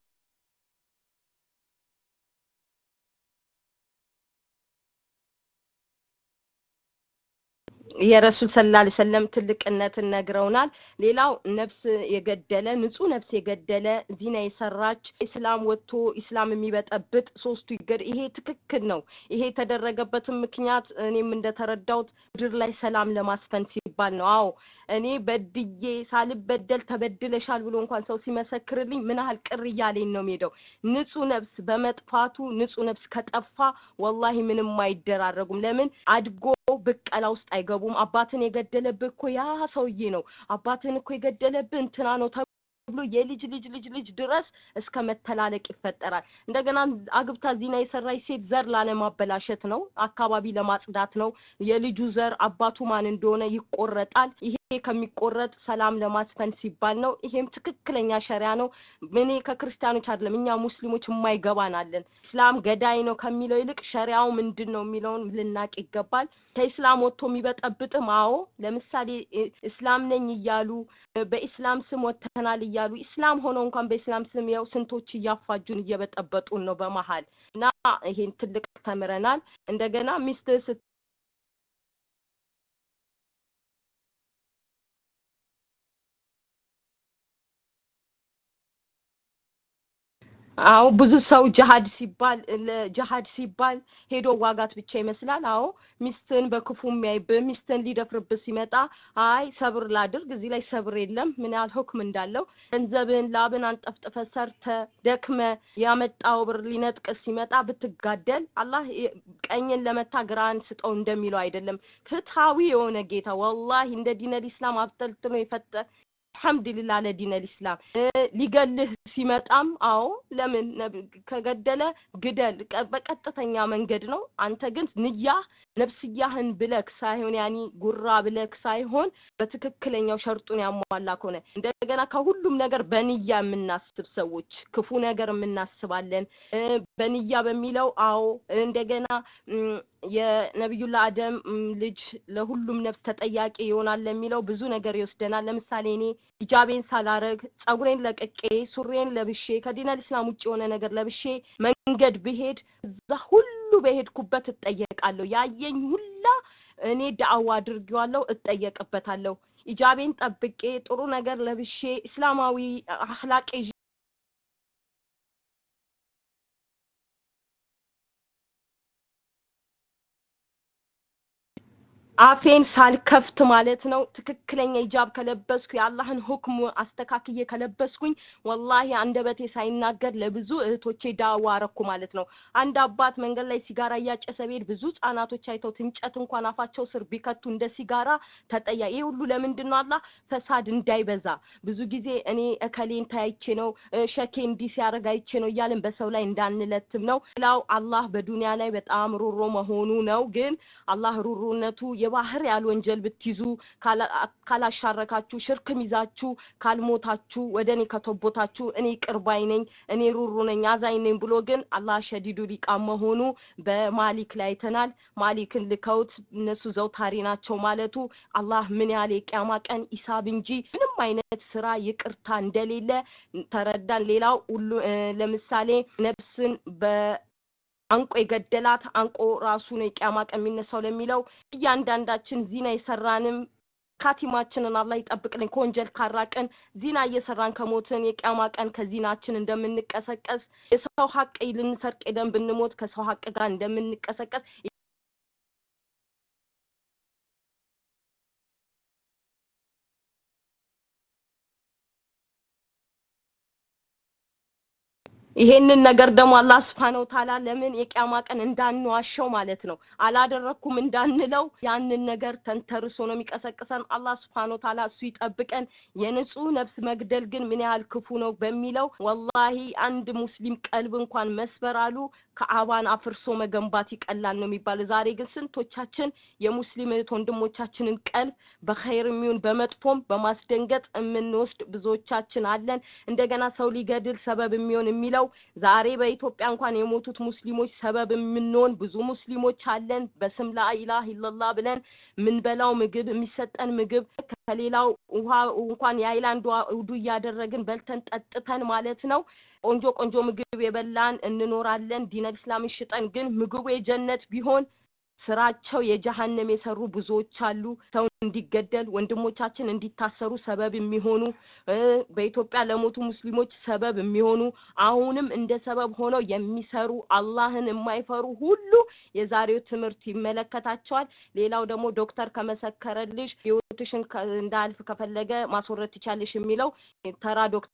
የረሱል ሰለላሁ ዐለይሂ ወሰለም ትልቅነትን ነግረውናል ሌላው ነፍስ የገደለ ንጹህ ነፍስ የገደለ ዚና የሰራች እስላም ወጥቶ እስላም የሚበጠብጥ ሶስቱ ይገድ ይሄ ትክክል ነው ይሄ ተደረገበት ምክንያት እኔም እንደተረዳውት ምድር ላይ ሰላም ለማስፈን ሲባል ነው አዎ እኔ በድዬ ሳልበደል ተበድለሻል ብሎ እንኳን ሰው ሲመሰክርልኝ ምን ያህል ቅር ይያለኝ ነው የሚሄደው ንጹህ ነፍስ በመጥፋቱ ንጹህ ነፍስ ከጠፋ ወላሂ ምንም አይደራረጉም ለምን አድጎ በቀላ ውስጥ አይገቡም አባትን የገደለብህ እኮ ያ ሰውዬ ነው አባትን እኮ የገደለብህ እንትና ነው ብሎ የልጅ ልጅ ልጅ ልጅ ድረስ እስከ መተላለቅ ይፈጠራል እንደገና አግብታ ዚና የሰራች ሴት ዘር ላለማበላሸት ነው አካባቢ ለማጽዳት ነው የልጁ ዘር አባቱ ማን እንደሆነ ይቆረጣል ይሄ ከሚቆረጥ ሰላም ለማስፈን ሲባል ነው ይሄም ትክክለኛ ሸሪዓ ነው ምን ከክርስቲያኖች አይደለም እኛ ሙስሊሞች የማይገባን አለን እስላም ገዳይ ነው ከሚለው ይልቅ ሸሪዓው ምንድነው የሚለውን ልናቅ ይገባል ከእስላም ወጥቶ የሚበጠብጥም አዎ ለምሳሌ እስላም ነኝ ይያሉ በእስላም ስም ወተናል ይያሉ እስላም ሆኖ እንኳን በእስላም ስም ያው ስንቶች ያፋጁን እየበጠበጡን ነው በመሃል እና ይሄን ትልቅ ተምረናል እንደገና ሚስትስ አው ብዙ ሰው ጂሃድ ሲባል ለጂሃድ ሲባል ሄዶ ዋጋት ብቻ ይመስላል አው ሚስትን በክፉም ያይብ ሚስትን ሊደፍርብ ሲመጣ አይ ሰብር ላድርግ እዚህ ላይ ሰብር የለም ምን ያህል ሁክም እንዳለው ገንዘብን ላብን አንጠፍጥፈ ሰርተ ደክመ ያመጣው ብር ሊነጥቅ ሲመጣ ብትጋደል አላህ ቀኝን ለመታ ግራን ስጠው እንደሚለው አይደለም ፍትሃዊ የሆነ ጌታ ወላሂ እንደ ዲነል ኢስላም አብጠልጥሎ ይፈጠ አልহামዱሊላህ ለዲነል ኢስላም ሊገልህ ሲመጣም አዎ ለምን ከገደለ ግደል በቀጥተኛ መንገድ ነው አንተ ግን ንያ ነፍስያህን ብለክ ሳይሆን ያኒ ጉራ ብለክ ሳይሆን በትክክለኛው ሸርጡን ያሟላ ከሆነ እንደገና ከሁሉም ነገር በንያ የምናስብ ሰዎች ክፉ ነገር የምናስባለን በንያ በሚለው አዎ እንደገና የነብዩላህ አደም ልጅ ለሁሉም ነፍስ ተጠያቂ ይሆናል ለሚለው ብዙ ነገር ይወስደናል ለምሳሌ እኔ ሂጃቤን ሳላረግ ጸጉሬን ለቀቄ ሱሬን ለብሼ ከዲነል ኢስላም ውጪ የሆነ ነገር ለብሼ መንገድ ብሄድ እዛ ሁሉ በሄድኩበት እጠየቃለሁ ያየኝ ሁላ እኔ ዳዕዋ አድርጌዋለሁ እጠየቅበታለሁ ሂጃቤን ጠብቄ ጥሩ ነገር ለብሼ እስላማዊ አኽላቅ አፌን ሳልከፍት ማለት ነው ትክክለኛ ሂጃብ ከለበስኩ የአላህን ሁክም አስተካክዬ ከለበስኩኝ ወላሂ አንደበቴ ሳይናገር ለብዙ እህቶቼ ዳዋ አረኩ ማለት ነው አንድ አባት መንገድ ላይ ሲጋራ ያጨሰ ቤት ብዙ ጻናቶች አይተው ትንጨት እንኳን አፋቸው ስር ቢከቱ እንደ ሲጋራ ተጠያ ይሄ ሁሉ ለምንድነው አላህ ፈሳድ እንዳይበዛ ብዙ ጊዜ እኔ እከሌን ታይቼ ነው ሸኬ እንዲ ሲያረጋይቼ ነው ይያልን በሰው ላይ እንዳንለትም ነው ላው አላህ በዱንያ ላይ በጣም ሩሩ መሆኑ ነው ግን አላህ ሩሩነቱ የባህር ያል ወንጀል ብትይዙ ካላሻረካችሁ ሽርክም ይዛችሁ ካልሞታችሁ ወደኔ ከተቦታችሁ እኔ ቅርባይ ነኝ እኔ ሩሩ ነኝ አዛኝ ነኝ ብሎ ግን አላህ ሸዲዱ ሊቃም መሆኑ በማሊክ ላይ ተናል ማሊክን ልከውት እነሱ ዘውታሪ ናቸው ማለቱ አላህ ምን ያለ የቂያማ ቀን ኢሳብ እንጂ ምንም አይነት ስራ ይቅርታ እንደሌለ ተረዳን ሌላው ሁሉ ለምሳሌ ነፍስን በ አንቆ የገደላት አንቆ ራሱ ነው የቂያማ ቀን የሚነሳው ለሚለው እያንዳንዳችን ዚና ይሰራንም ካቲማችንን አላህ ይጠብቅልን ከወንጀል ካራቀን ዚና እየሰራን ከሞትን የቂያማ ቀን ከዚናችን እንደምንቀሰቀስ የሰው ሐቅ ልንሰርቅ ደም ብንሞት ከሰው ሐቅ ጋር እንደምንቀሰቀስ ይሄንን ነገር ደግሞ አላህ Subhanahu Ta'ala ለምን የቂያማ ቀን እንዳንዋሸው ማለት ነው አላደረኩም እንዳንለው ያንን ነገር ተንተርሶ ነው የሚቀሰቅሰን አላህ Subhanahu Ta'ala እሱ ይጠብቀን የንጹህ ነፍስ መግደል ግን ምን ያህል ክፉ ነው በሚለው ወላሂ አንድ ሙስሊም ቀልብ እንኳን መስበራሉ ከአባን አፍርሶ መገንባት ይቀላል ነው የሚባል ዛሬ ግን ስንቶቻችን የሙስሊም ወንድሞቻችንን ቀልብ በኸይርም ይሁን በመጥፎም በማስደንገጥ እምንወስድ ብዙዎቻችን አለን እንደገና ሰው ሊገድል ሰበብ የሚሆን የሚለው ዛሬ በኢትዮጵያ እንኳን የሞቱት ሙስሊሞች ሰበብ የምንሆን ብዙ ሙስሊሞች አለን በስም ላኢላህ ኢላላህ ብለን ምን በላው ምግብ የሚሰጠን ምግብ ከሌላው ውሃ እንኳን የአይላንድ ውዱ ያደረግን በልተን ጠጥተን ማለት ነው ቆንጆ ቆንጆ ምግብ የበላን እንኖራለን ዲን እስላም ሽጠን ግን ምግቡ የጀነት ቢሆን ስራቸው የጀሃነም የሰሩ ብዙዎች አሉ ሰው እንዲገደል ወንድሞቻችን እንዲታሰሩ ሰበብ የሚሆኑ በኢትዮጵያ ለሞቱ ሙስሊሞች ሰበብ የሚሆኑ አሁንም እንደ ሰበብ ሆነው የሚሰሩ አላህን የማይፈሩ ሁሉ የዛሬው ትምህርት ይመለከታቸዋል ሌላው ደግሞ ዶክተር ከመሰከረልሽ ህይወትሽን እንዳልፍ ከፈለገ ማስወረድ ትቻለሽ የሚለው ተራ ዶክተር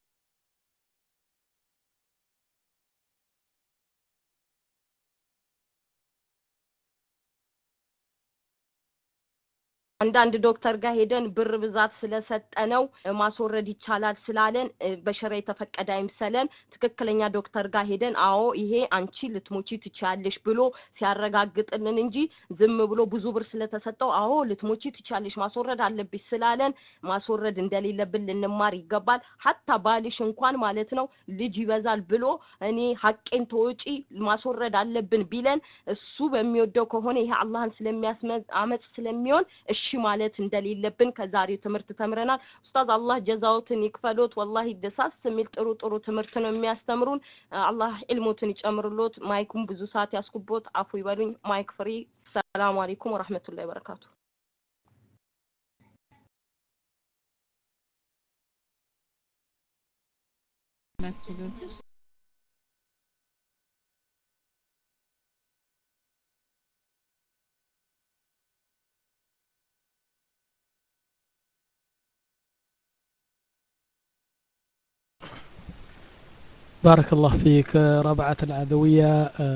አንዳንድ ዶክተር ጋር ሄደን ብር ብዛት ስለሰጠነው ማስወረድ ይቻላል ስላለን በሸሪዓ የተፈቀደ አይምሰለን ትክክለኛ ዶክተር ጋር ሄደን አዎ ይሄ አንቺ ልትሞቺ ትቻለሽ ብሎ ሲያረጋግጥልን እንጂ ዝም ብሎ ብዙ ብር ስለተሰጠው አዎ ልትሞቺ ትቻለሽ ማስወረድ አለብሽ ስላለን ማስወረድ እንደሌለብን ልንማር ይገባል ሐታ ባልሽ እንኳን ማለት ነው ልጅ ይበዛል ብሎ እኔ ሐቄን ተወጪ ማስወረድ አለብን ቢለን እሱ በሚወደው ከሆነ ይሄ አላህን ስለሚያስመዝ አመጽ ስለሚሆን እሺ ማለት እንደሌለብን ከዛሬው ትምህርት ተምረናል ኡስታዝ አላህ ጀዛውትን ይክፈሎት ወላሂ ደሳስ የሚል ጥሩ ጥሩ ትምህርት ነው የሚያስተምሩን አላህ ኢልሙትን ይጨምርሎት ማይኩም ብዙ ሰዓት ያስኩቦት አፉ ይበሉኝ ማይክ ፍሪ ሰላም አለይኩም ወራህመቱላሂ ወበረካቱ بارك الله فيك ربعة العدوية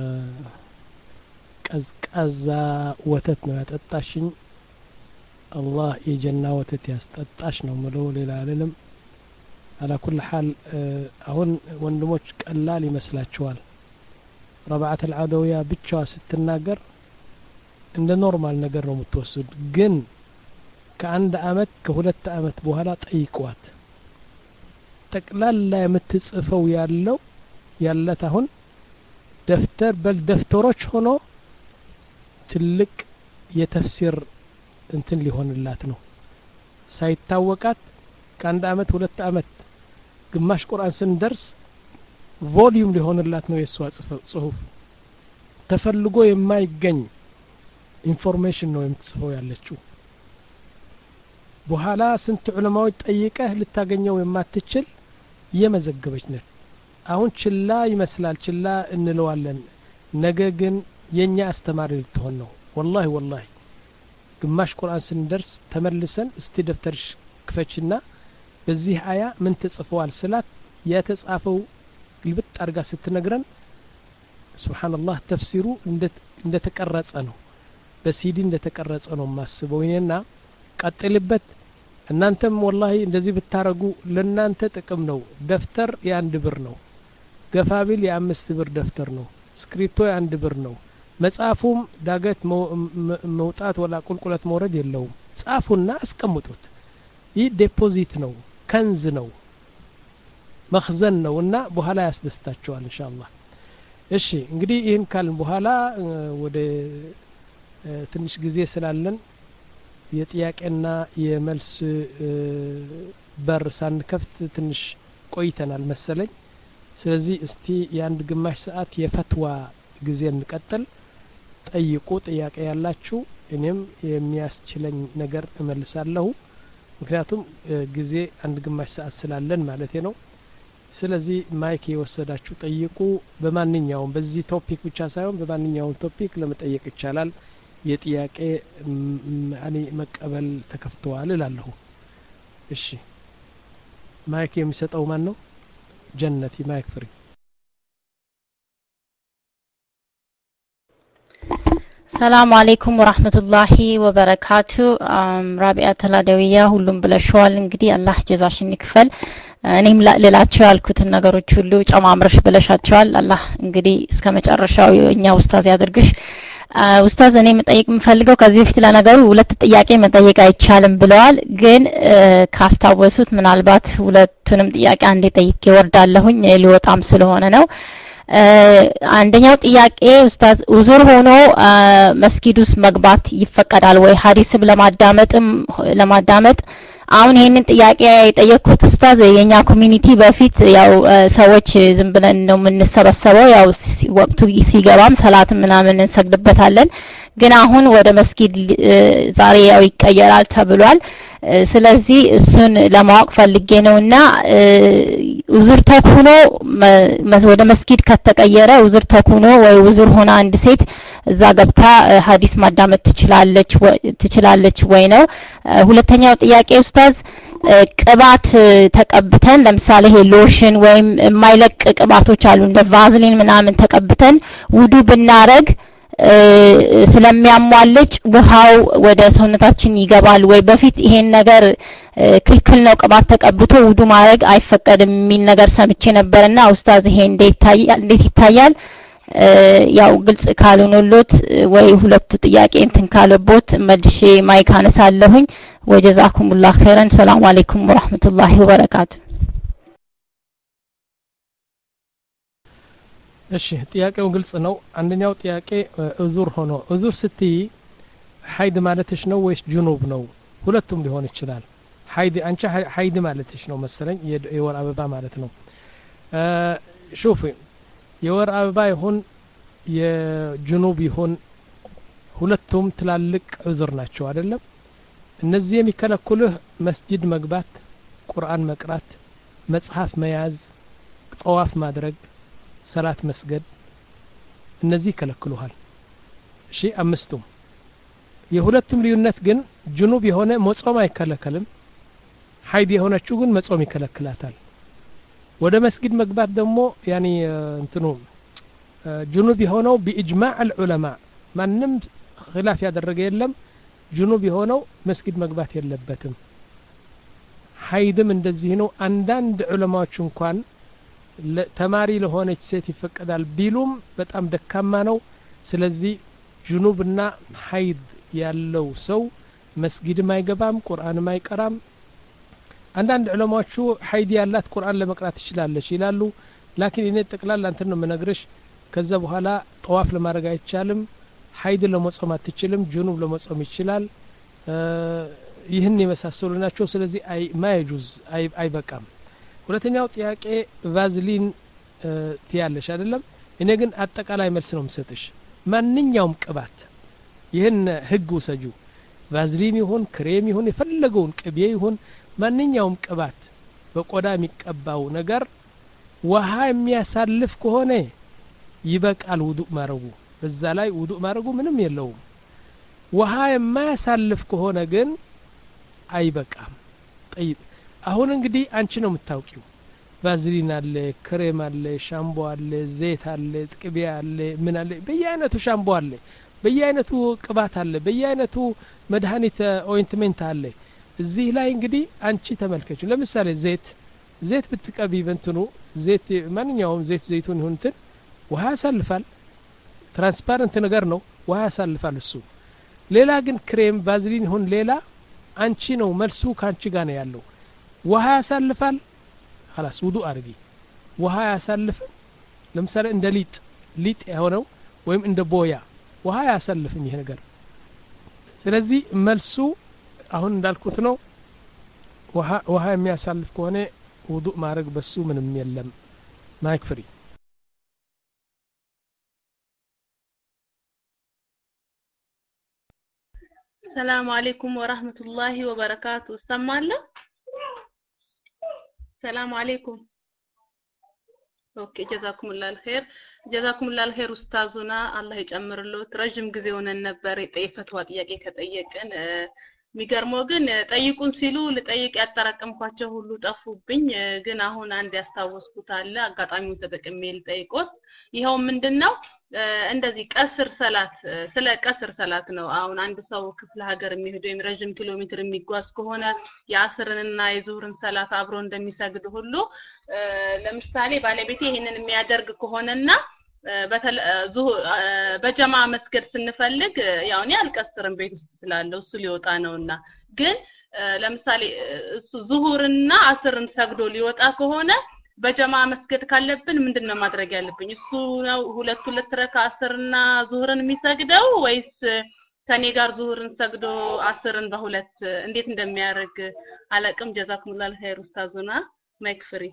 قزقزا وتت ነው ያጠጣሽኝ الله የጀና ወተት ያስጠጣሽ ነው ምለው ሌላ አይደለም على كل حال አሁን ወንድሞች ቀላል ይመስላችኋል ربعة العدوية ብቻዋ ስትናገር እንደ ኖርማል ነገር ነው የምትወስድ ግን ከአንድ አመት ከሁለት አመት በኋላ ጠይቋት ጠቅላላ የምትጽፈው ያለው ያለት አሁን ደፍተር በል ደፍተሮች ሆኖ ትልቅ የተፍሲር እንትን ሊሆንላት ነው ሳይታወቃት ከአንድ አመት ሁለት አመት ግማሽ ቁርአን ስንደርስ ቮሊዩም ሊሆንላት ነው የሷ ጽሁፍ ተፈልጎ የማይገኝ ኢንፎርሜሽን ነው የምትጽፈው ያለችው በኋላ ስንት ዑለማዎች ጠይቀህ ልታገኘው የማትችል የመዘገበች ነው አሁን ችላ ይመስላል ችላ እንለዋለን ነገ ግን የኛ አስተማሪ ልትሆን ነው والله والله ግማሽ ቁርአን ስንደርስ ተመልሰን እስቲ ደፍተርሽ ክፈችና በዚህ አያ ምን ተጽፈዋል ስላት የተጻፈው ግልብጥ አርጋ ስትነግረን ሱብሃንአላህ ተፍሲሩ እንደ ተቀረጸ ነው በሲዲ እንደ ተቀረጸ ነው ማስበው እኔና ቀጥልበት እናንተም والله እንደዚህ ብታረጉ ለናንተ ጥቅም ነው ደፍተር የአንድ ብር ነው ገፋቢል የአምስት ብር ደፍተር ነው ስክሪፕቶ የአንድ ብር ነው መጻፉም ዳገት መውጣት ወላ ቁልቁለት መውረድ የለውም ጻፉና አስቀምጡት ይህ ዲፖዚት ነው ከንዝ ነው መخزን ነውና በኋላ ያስደስታቸዋል ኢንሻአላህ እሺ እንግዲህ ይሄን ካልን በኋላ ወደ ትንሽ ጊዜ ስላለን የጥያቄና የመልስ በር ሳንከፍት ትንሽ ቆይተናል መሰለኝ ስለዚህ እስቲ የአንድ ግማሽ ሰዓት የፈትዋ ጊዜ እንቀጥል ጠይቁ ጥያቄ ያላችሁ እኔም የሚያስችለኝ ነገር እመልሳለሁ ምክንያቱም ጊዜ አንድ ግማሽ ሰዓት ስላለን ማለት ነው ስለዚህ ማይክ የወሰዳችሁ ጠይቁ በማንኛውም በዚህ ቶፒክ ብቻ ሳይሆን በማንኛውም ቶፒክ ለመጠየቅ ይቻላል የጥያቄ አኒ መቀበል ተከፍተዋል እላለሁ እሺ ማይክ የሚሰጠው ማን ነው ጀነቲ ማይክ ፍሪ ሰላም አለይኩም ወራህመቱላሂ ወበረካቱ ራቢዓ ተላደውያ ሁሉም ብለሽዋል እንግዲህ አላህ ጀዛሽን ይክፈል እኔም ለላቸው ያልኩትን ነገሮች ሁሉ ጨማምረሽ ብለሻቸዋል አላህ እንግዲህ እስከ መጨረሻው እኛ ኡስታዝ ያድርግሽ ኡስታዝ እኔ መጠየቅ የምፈልገው ከዚህ በፊት ለነገሩ ሁለት ጥያቄ መጠየቅ አይቻልም ብለዋል ግን ካስታወሱት ምናልባት ሁለቱንም ጥያቄ አንዴ ጠይቄ ወርዳለሁኝ ሊወጣም ስለሆነ ነው አንደኛው ጥያቄ ኡስታዝ ኡዙር ሆኖ መስጊድ ውስጥ መግባት ይፈቀዳል ወይ ሐዲስም ለማዳመጥም ለማዳመጥ አሁን ይሄንን ጥያቄ የጠየቅኩት ኡስታዝ የኛ ኮሚኒቲ በፊት ያው ሰዎች ዝም ብለን ነው የምንሰበሰበው ያው ወቅቱ ሲገባም ሰላት ምናምን እንሰግድበታለን ግን አሁን ወደ መስጊድ ዛሬ ያው ይቀየራል ተብሏል ስለዚህ እሱን ለማወቅ ፈልጌ ነውና ኡዙር ተኩኖ ወደ መስጊድ ከተቀየረ ኡዙር ተኩኖ ወይ ኡዙር ሆና አንድ ሴት እዛ ገብታ ሐዲስ ማዳመጥ ትችላለች ትችላለች ወይ ነው ሁለተኛው ጥያቄ ኡስታዝ ቅባት ተቀብተን ለምሳሌ ይሄ ሎሽን ወይም የማይለቅ ቅባቶች አሉ እንደ ቫዝሊን ምናምን ተቀብተን ውዱ ብናረግ ስለሚያሟልጭ ውሃው ወደ ሰውነታችን ይገባል ወይ በፊት ይሄን ነገር ክልክል ነው ቅባት ተቀብቶ ውዱ ማድረግ አይፈቀድም የሚል ነገር ሰምቼ ነበርና ኡስታዝ ይሄ እንዴት ይታያል እንዴት ይታያል ያው ግልጽ ካልሆነሎት ወይ ሁለቱ ጥያቄ እንትን ካለቦት መልሼ ማይክ አነሳለሁኝ ወጀዛኩሙላህ ኸይራን ሰላም አለይኩም ወራህመቱላሂ ወበረካቱ እሺ ጥያቄው ግልጽ ነው አንደኛው ጥያቄ ኡዙር ሆኖ ኡዙር ስትይ ሐይድ ማለትሽ ነው ወይስ ጁኑብ ነው ሁለቱም ሊሆን ይችላል ሐይድ አንቺ ሐይድ ማለትሽ ነው መሰለኝ የወር አበባ ማለት ነው ሹፍ የወር አበባ ይሁን የጁኑብ ይሁን ሁለቱም ትላልቅ ዑዝር ናቸው አይደለም እነዚህ የሚከለክሉህ መስጂድ መግባት ቁርአን መቅራት መጽሐፍ መያዝ ጠዋፍ ማድረግ ሰላት መስገድ እነዚህ ይከለክሉሃል እሺ አምስቱም የሁለቱም ልዩነት ግን ጁኑብ የሆነ መጾም አይከለከልም ሐይድ የሆነችው ግን መጾም ይከለክላታል ወደ መስጊድ መግባት ደግሞ ያኒ እንትኑ ጁኑብ የሆነው በኢጅማዕ العلماء ማንንም ኺላፍ ያደረገ የለም ጁኑብ የሆነው መስጊድ መግባት የለበትም ሐይድም እንደዚህ ነው አንዳንድ ዑለማዎች እንኳን ተማሪ ለሆነች ሴት ይፈቀዳል ቢሉም በጣም ደካማ ነው ስለዚህ ጁኑብና ሐይድ ያለው ሰው መስጊድ ማይገባም ቁርአን ማይቀራም አንዳንድ ዑለማዎቹ ሐይድ ያላት ቁርአን ለመቅራት ትችላለች ይላሉ ላኪን እኔ ተቀላላ እንትን ነው መነግርሽ ከዛ በኋላ ጠዋፍ ለማድረግ አይቻልም ሐይድ ለመጾም አትችልም ጁኑብ ለመጾም ይችላል ይህን የመሳሰሉ ናቸው ስለዚህ አይ ማይጁዝ አይ አይበቃም ሁለተኛው ጥያቄ ቫዝሊን ትያለሽ አይደለም እኔ ግን አጠቃላይ መልስ ነው የምሰጥሽ ማንኛውም ቅባት ይህን ህግ ወሰጁ ቫዝሊን ይሁን ክሬም ይሁን የፈለገውን ቅቤ ይሁን ማንኛውም ቅባት በቆዳ የሚቀባው ነገር ውሃ የሚያሳልፍ ከሆነ ይበቃል ውዱእ ማረጉ በዛ ላይ ውዱእ ማረጉ ምንም የለውም ውሃ የማያሳልፍ ከሆነ ግን አይበቃም طيب አሁን እንግዲህ አንቺ ነው የምታውቂው ቫዝሊን አለ ክሬም አለ ሻምፖ አለ ዘይት አለ ቅቤ አለ ምን አለ በየአይነቱ ሻምፖ አለ በየአይነቱ ቅባት አለ በየአይነቱ መድኃኒት ኦይንትመንት አለ እዚህ ላይ እንግዲህ አንቺ ተመልከቹ ለምሳሌ ዘይት ዘይት ብትቀቢ በእንትኑ ዘይት ማንኛውም ዘይት ዘይቱን ይሁን እንትን ውሃ ያሳልፋል ትራንስፓረንት ነገር ነው ውሃ ያሳልፋል እሱ ሌላ ግን ክሬም ቫዝሊን ይሁን ሌላ አንቺ ነው መልሱ ካንቺ ጋር ነው ያለው ውሃ ያሳልፋል خلاص ውዱእ አርጊ ውሃ ያሳልፍ ለምሳሌ እንደ ሊጥ ሊጥ የሆነው ወይም እንደ ቦያ ውሃ ያሳልፍም ይሄ ነገር ስለዚህ መልሱ አሁን እንዳልኩት ነው ውሃ ውሃ የሚያሳልፍ ከሆነ ውዱእ ማድረግ በሱ ምንም የለም ማይክ ፍሪ السلام عليكم ورحمة الله وبركاته سمعنا السلام عليكم اوكي جزاكم الله الخير جزاكم الله الخير استاذنا الله يجمر له رجم ጊዜውን ነበር የጠይፈተው ጥያቄ ከጠየቀን ሚገርመው ግን ጠይቁን ሲሉ ለጠይቅ ያጠራቀምኳቸው ሁሉ ጠፉብኝ ግን አሁን አንድ ያስታወስኩት አለ አጋጣሚውን ተጠቅሜ ልጠይቆት ይሄው ምንድነው እንደዚህ ቀስር ሰላት ስለ ቀስር ሰላት ነው አሁን አንድ ሰው ክፍለ ሀገር የሚሄድ ወይም ረጅም ኪሎ ሜትር የሚጓዝ ከሆነ የአስርንና የዙህርን ሰላት አብሮ እንደሚሰግድ ሁሉ ለምሳሌ ባለቤቴ ይሄንን የሚያደርግ ከሆነና በጀማ መስገድ ስንፈልግ ያው እኔ አልቀስርም ቤት ውስጥ ስላለው እሱ ሊወጣ ነውና ግን ለምሳሌ እሱ ዙሁርና አስርን ሰግዶ ሊወጣ ከሆነ በጀማ መስገድ ካለብን ምንድነው ማድረግ ያለብኝ እሱ ነው ሁለት ሁለት ረካ አስርና ዙህርን የሚሰግደው ወይስ ከኔ ጋር ዙህርን ሰግዶ አስርን በሁለት እንዴት እንደሚያደርግ አላቅም ጀዛኩሙላህ ኸይር ኡስታዙና ማይክፍሪ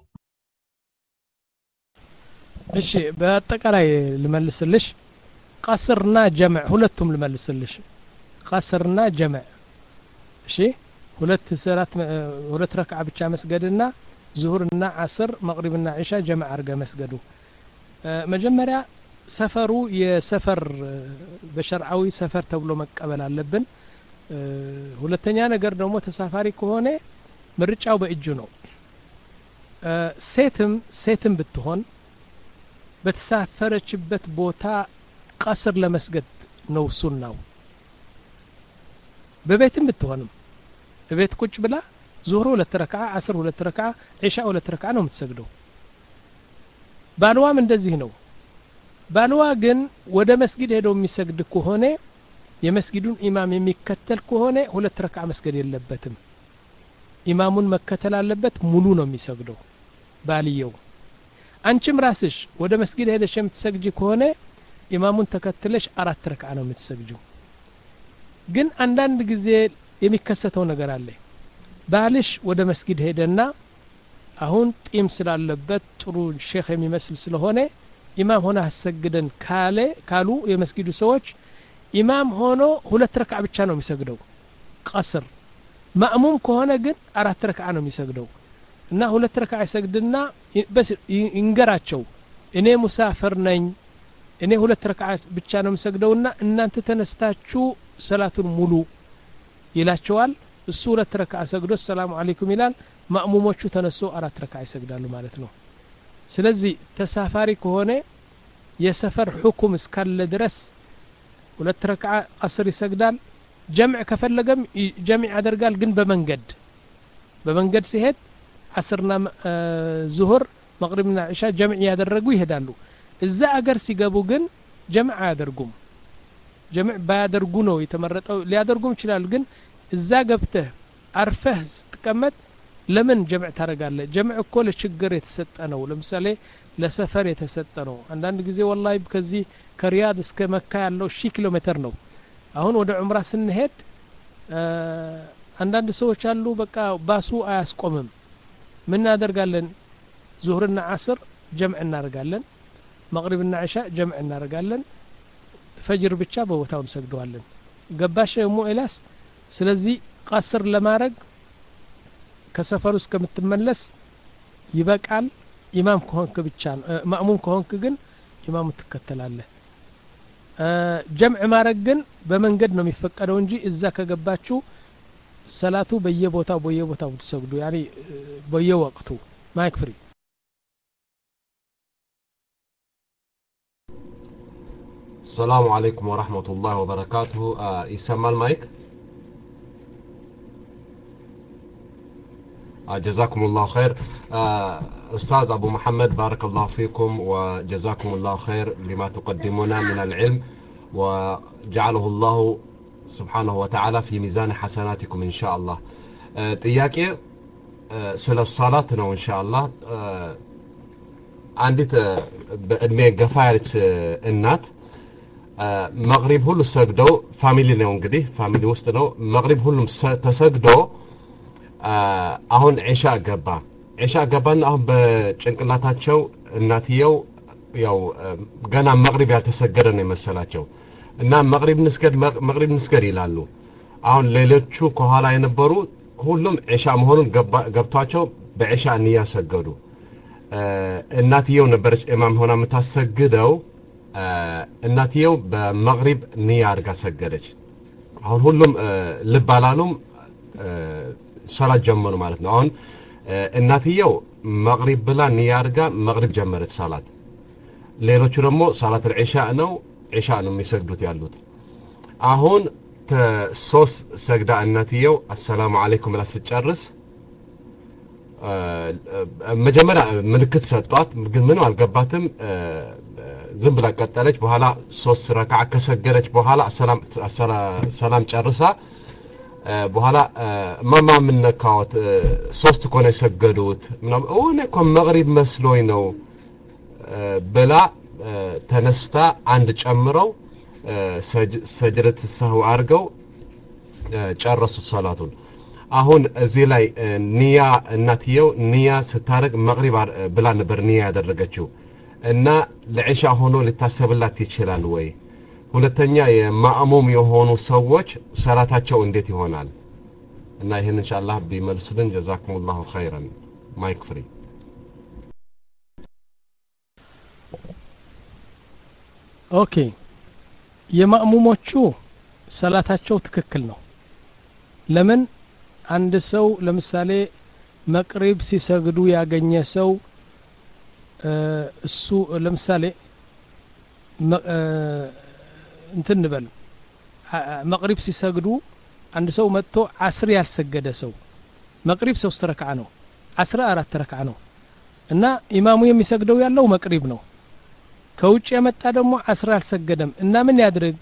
እሺ በአጠቃላይ ልመልስልሽ ቀስርና ጀምዕ ሁለቱም ልመልስልሽ ቀስርና ጀምዕ እሺ ሁለት ሰላት ሁለት ረክዓ ብቻ መስገድና ዙሁርና አስር መግሪብና ኢሻ ጀምዕ አርገ መስገዱ መጀመሪያ ሰፈሩ የሰፈር በሸርዓዊ ሰፈር ተብሎ መቀበል አለብን ሁለተኛ ነገር ደግሞ ተሳፋሪ ከሆነ ምርጫው በእጁ ነው ሴትም ሴትም ብትሆን በተሳፈረችበት ቦታ ቀስር ለመስገድ ነው ሱናው በቤትም ብትሆንም በቤት ቁጭ ብላ ዙህር ሁለት ረክዓ አስር ሁለት ረክዓ ኢሻ ሁለት ረክዓ ነው የምትሰግደው ባልዋም እንደዚህ ነው ባልዋ ግን ወደ መስጊድ ሄዶ የሚሰግድ ከሆነ የመስጊዱን ኢማም የሚከተል ከሆነ ሁለት ረክዓ መስገድ የለበትም ኢማሙን መከተል አለበት ሙሉ ነው የሚሰግደው ባልየው አንቺም ራስሽ ወደ መስጊድ ሄደሽ የምትሰግጂ ከሆነ ኢማሙን ተከትለሽ አራት ረክዓ ነው የምትሰግጂው ግን አንዳንድ ጊዜ የሚከሰተው ነገር አለ ባልሽ ወደ መስጊድ ሄደና አሁን ጢም ስላለበት ጥሩ ሼክ የሚመስል ስለሆነ ኢማም ሆነ አሰግደን ካለ ካሉ የመስጊዱ ሰዎች ኢማም ሆኖ ሁለት ረክዓ ብቻ ነው የሚሰግደው ቀስር ማእሙም ከሆነ ግን አራት ረክዓ ነው የሚሰግደው እና ሁለት ረክዓ ይሰግድና በስ ይንገራቸው እኔ ሙሳፈር ነኝ እኔ ሁለት ረክዓ ብቻ ነው የምሰግደውና እናንተ ተነስታችሁ ሰላቱን ሙሉ ይላቸዋል እሱ ሁለት ረክዓ ሰግዶ ሰላም አለይኩም ይላል ማእሙሞቹ ተነሱ አራት ረክዓ ይሰግዳሉ ማለት ነው ስለዚህ ተሳፋሪ ከሆነ የሰፈር ሁኩም እስካለ ድረስ ሁለት ረክዓ ቀስር ይሰግዳል ጀምዕ ከፈለገም ጀምዕ ያደርጋል ግን በመንገድ በመንገድ ሲሄድ አስርና ዙሁር መግሪብና ኢሻ ጀምዕ ያደረጉ ይሄዳሉ እዛ አገር ሲገቡ ግን ጀምዕ አያደርጉም ጀምዕ ባያደርጉ ነው የተመረጠው ሊያደርጉም ይችላል ግን እዛ ገብተህ አርፈህ ስትቀመጥ ለምን ጀምዕ ታረጋለህ ጀምዕ እኮ ለችግር የተሰጠ ነው ለምሳሌ ለሰፈር የተሰጠ ነው አንዳንድ ጊዜ ወላሂ ከዚህ ከሪያድ እስከ መካ ያለው ሺህ ኪሎ ሜትር ነው አሁን ወደ ዑምራ ስንሄድ አንዳንድ ሰዎች አሉ በቃ ባሱ አያስቆምም ምን እናደርጋለን ዙህርና አስር ጀምዕ እናደርጋለን መግሪብና ኢሻ ጀምዕ እናደርጋለን ፈጅር ብቻ በቦታው እንሰግደዋለን ገባሽ ሙእላስ ስለዚህ ቀስር ለማድረግ ከሰፈሩ እስከምትመለስ ይበቃል ኢማም ከሆንክ ብቻ ነው ማእሙም ከሆንክ ግን ኢማሙ ትከተላለህ ጀምዕ ማድረግ ግን በመንገድ ነው የሚፈቀደው እንጂ እዛ ከገባችሁ ሰላቱ በየቦታው በየቦታው ትሰግዱ ያኒ በየወቅቱ ማይክ ፍሪ السلام عليكم ورحمة الله وبركاته آه يسمى المايك آه جزاكم الله خير آه أستاذ أبو محمد بارك الله فيكم وجزاكم الله خير لما تقدمون من العلم وجعله الله سبحانه وتعالى في ميزان حسناتكم إن شاء الله تياكي آه سلا الصلاة نو إن شاء الله آه عندي بأدمي قفايرت النات مغرب ሁሉ ሰግደው ፋሚሊ ነው እንግዲህ ፋሚሊ ውስጥ ነው መግሪብ ሁሉም ተሰግደው አሁን ኢሻ ገባ ኢሻ ገባና አሁን በጭንቅላታቸው እናትየው ያው ገና መግሪብ ያልተሰገደ ነው መሰላቸው እና መግሪብ ንስገድ መግሪብ ንስገድ ይላሉ አሁን ሌሎቹ ከኋላ የነበሩ ሁሉም ኢሻ መሆኑን ገብቷቸው በኢሻ ንያ ሰገዱ እናትየው ነበረች ኢማም ሆና የምታሰግደው እናትየው በመግሪብ ንያ አድርጋ ሰገደች አሁን ሁሉም ልብ አላሉም ሰላት ጀመሩ ማለት ነው አሁን እናትየው መግሪብ ብላ ንያ አድርጋ መግሪብ ጀመረች ሰላት ሌሎቹ ደግሞ ሰላት العሻ ነው ዒሻ ነው የሚሰግዱት ያሉት አሁን ሶስት ሰግዳ እናትየው አሰላሙ አለይኩም ብላ ስጨርስ መጀመሪያ ምልክት ሰጧት ግን ምንም አልገባትም ዝም ብላ ቀጠለች በኋላ ሶስት ረካዓ ከሰገደች በኋላ ሰላም ሰላም ጨርሳ በኋላ ማማ ምን ነካውት ሶስት ኮነ ሰገዱት ምናምን ወኔ ኮም መግሪብ መስሎኝ ነው ብላ ተነስታ አንድ ጨምረው ሰጅረት ሰው አርገው ጨረሱት ሰላቱን አሁን እዚህ ላይ ንያ እናትየው ንያ ስታረግ መግሪብ ብላ ነበር ንያ ያደረገችው እና ለዒሻ ሆኖ ሊታሰብላት ይችላል ወይ ሁለተኛ የማእሙም የሆኑ ሰዎች ሰላታቸው እንዴት ይሆናል እና ይሄን ኢንሻአላህ ቢመልሱልን ጀዛኩሙላሁ ኸይራን ማይክ ፍሪ ኦኬ የማእሙሞቹ ሰላታቸው ትክክል ነው ለምን አንድ ሰው ለምሳሌ መቅሪብ ሲሰግዱ ያገኘ ሰው እሱ ለምሳሌ እንትን ንበል መቅሪብ ሲሰግዱ አንድ ሰው መጥቶ አስር ያልሰገደ ሰው መቅሪብ ሶስት ረክዓ ነው አስራ አራት ረክዓ ነው እና ኢማሙ የሚሰግደው ያለው መቅሪብ ነው ከውጭ የመጣ ደግሞ አስር አልሰገደም እና ምን ያድርግ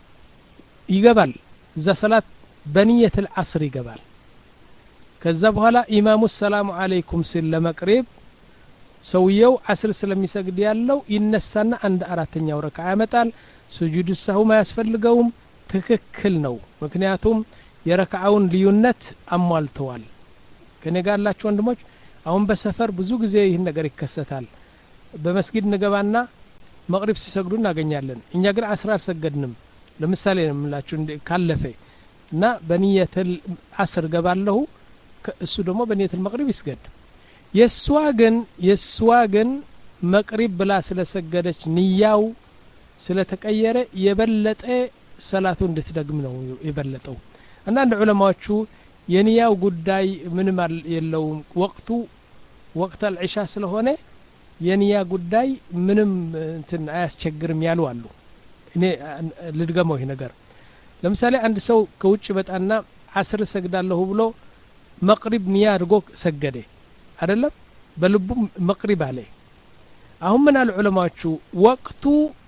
ይገባል እዛ ሰላት በንየት العصر ይገባል ከዛ በኋላ ኢማሙ ሰላሙ አለይኩም ሲል ለመቅሪብ ሰውየው አስር ስለሚሰግድ ያለው ይነሳና አንድ አራተኛው ረክዓ ያመጣል ስጁድ ሰሁ ማያስፈልገውም ትክክል ነው ምክንያቱም የረክዓውን ልዩነት አሟልተዋል ከኔ ጋር ያላችሁ ወንድሞች አሁን በሰፈር ብዙ ጊዜ ይህን ነገር ይከሰታል በመስጊድ ንገባና መቅሪብ ሲሰግዱ እናገኛለን እኛ ግን አስር አልሰገድንም ለምሳሌ ነው የምላችሁ ካለፈ እና በንየተል አስር ገባለሁ እሱ ደግሞ በንየተል መቅሪብ ይስገድ የሷ ግን የሷ ግን መቅሪብ ብላ ስለሰገደች ንያው ስለተቀየረ የበለጠ ሰላቱ እንድትደግም ነው የበለጠው እና አንድ ዑለማዎቹ የንያው ጉዳይ ምንም የለውም ወቅቱ ወቅት አልዒሻ ስለሆነ የንያ ጉዳይ ምንም እንትን አያስቸግርም ያሉ አሉ እኔ ልድገመው ይሄ ነገር ለምሳሌ አንድ ሰው ከውጭ በጣና አስር ሰግዳለሁ ብሎ መቅሪብ ንያ አድርጎ ሰገደ አይደለም በልቡ መቅሪብ አለ አሁን ምን አሉ ዑለማዎቹ ወቅቱ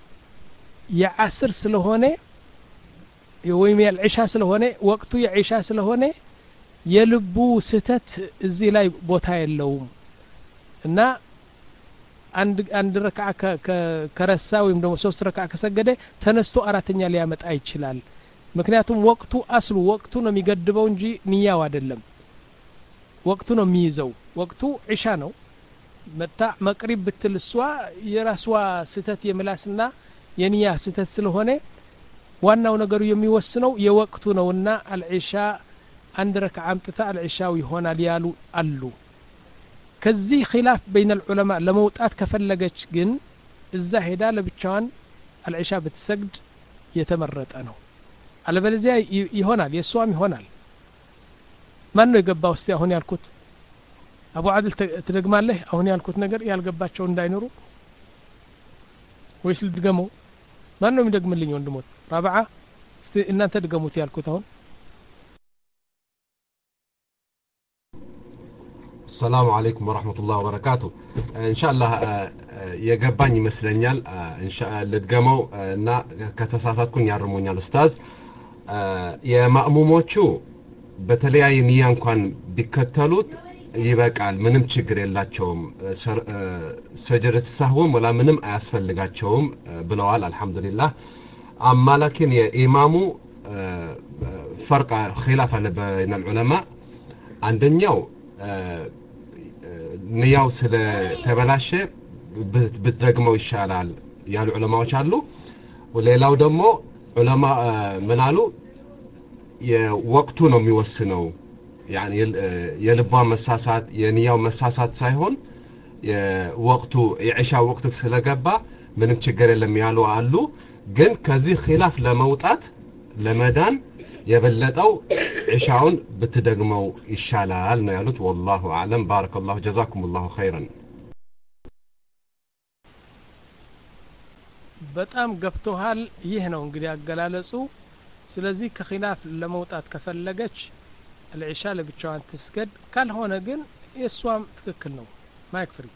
የዓስር ስለሆነ ወይም የዒሻ ስለሆነ ወቅቱ የዒሻ ስለሆነ የልቡ ስተት እዚህ ላይ ቦታ የለውም እና አንድ አንድ ረክዓ ከረሳ ወይም ደግሞ ሶስት ረክዓ ከሰገደ ተነስቶ አራተኛ ሊያመጣ ይችላል ምክንያቱም ወቅቱ አስሉ ወቅቱ ነው የሚገድበው እንጂ ንያው አይደለም ወቅቱ ነው የሚይዘው ወቅቱ ዒሻ ነው መጣ መቅሪብ ብትልሷ የራሷ ስተት የምላስና የንያ ስተት ስለሆነ ዋናው ነገሩ የሚወስነው የወቅቱ ነውና አልዒሻ አንድ ረክዓ አምጥታ አልዒሻው ይሆናል ያሉ አሉ ከዚህ ኺላፍ بين العلماء ለመውጣት ከፈለገች ግን እዛ ሄዳ ለብቻዋን አልዒሻ ብትሰግድ የተመረጠ ነው አለበለዚያ ይሆናል የሷም ይሆናል ማን ነው የገባው እስቲ አሁን ያልኩት አቡ አድል ትደግማለህ አሁን ያልኩት ነገር ያልገባቸው እንዳይኖሩ ወይስ ልድገመው ማን ነው የሚደግምልኝ ወንድሞት ረብዓ እስቲ እናንተ ድገሙት ያልኩት አሁን السلام عليكم ورحمة الله وبركاته إن شاء الله يجباني مسلنيال إن شاء الله لدقمو نا كتساساتكم يارمونيال أستاذ يا مأموموتشو بتلياي نيان كان بكتلوت يبقى منم ችግር የላቸውም ሰጀረት ሳህወም ወላ ምንም አያስፈልጋቸውም ብለዋል አልহামዱሊላህ አማ لكن የኢማሙ فرق خلاف አለ بين العلماء አንደኛው ንያው ስለ ተበላሸ ብትደግመው ይሻላል ያሉ ዑለማዎች አሉ ወሌላው ደግሞ ዑለማ ምናሉ የወቅቱ ነው የሚወስነው يعني የልቧ መሳሳት የንያው መሳሳት ሳይሆን የወቅቱ የዒሻ ወቅት ስለገባ ምንም ችግር የለም ያሉ አሉ ግን ከዚህ ኺላፍ ለመውጣት ለመዳን የበለጠው ዒሻውን ብትደግመው ይሻላል ነው ያሉት والله اعلم بارك الله جزاكم الله خيرا በጣም ገብቶሃል ይህ ነው እንግዲህ አገላለጹ ስለዚህ ከኺላፍ ለመውጣት ከፈለገች العሻ ለብቻዋን ትስገድ ካልሆነ ግን የሷም ትክክል ነው ማይክ ፍሪ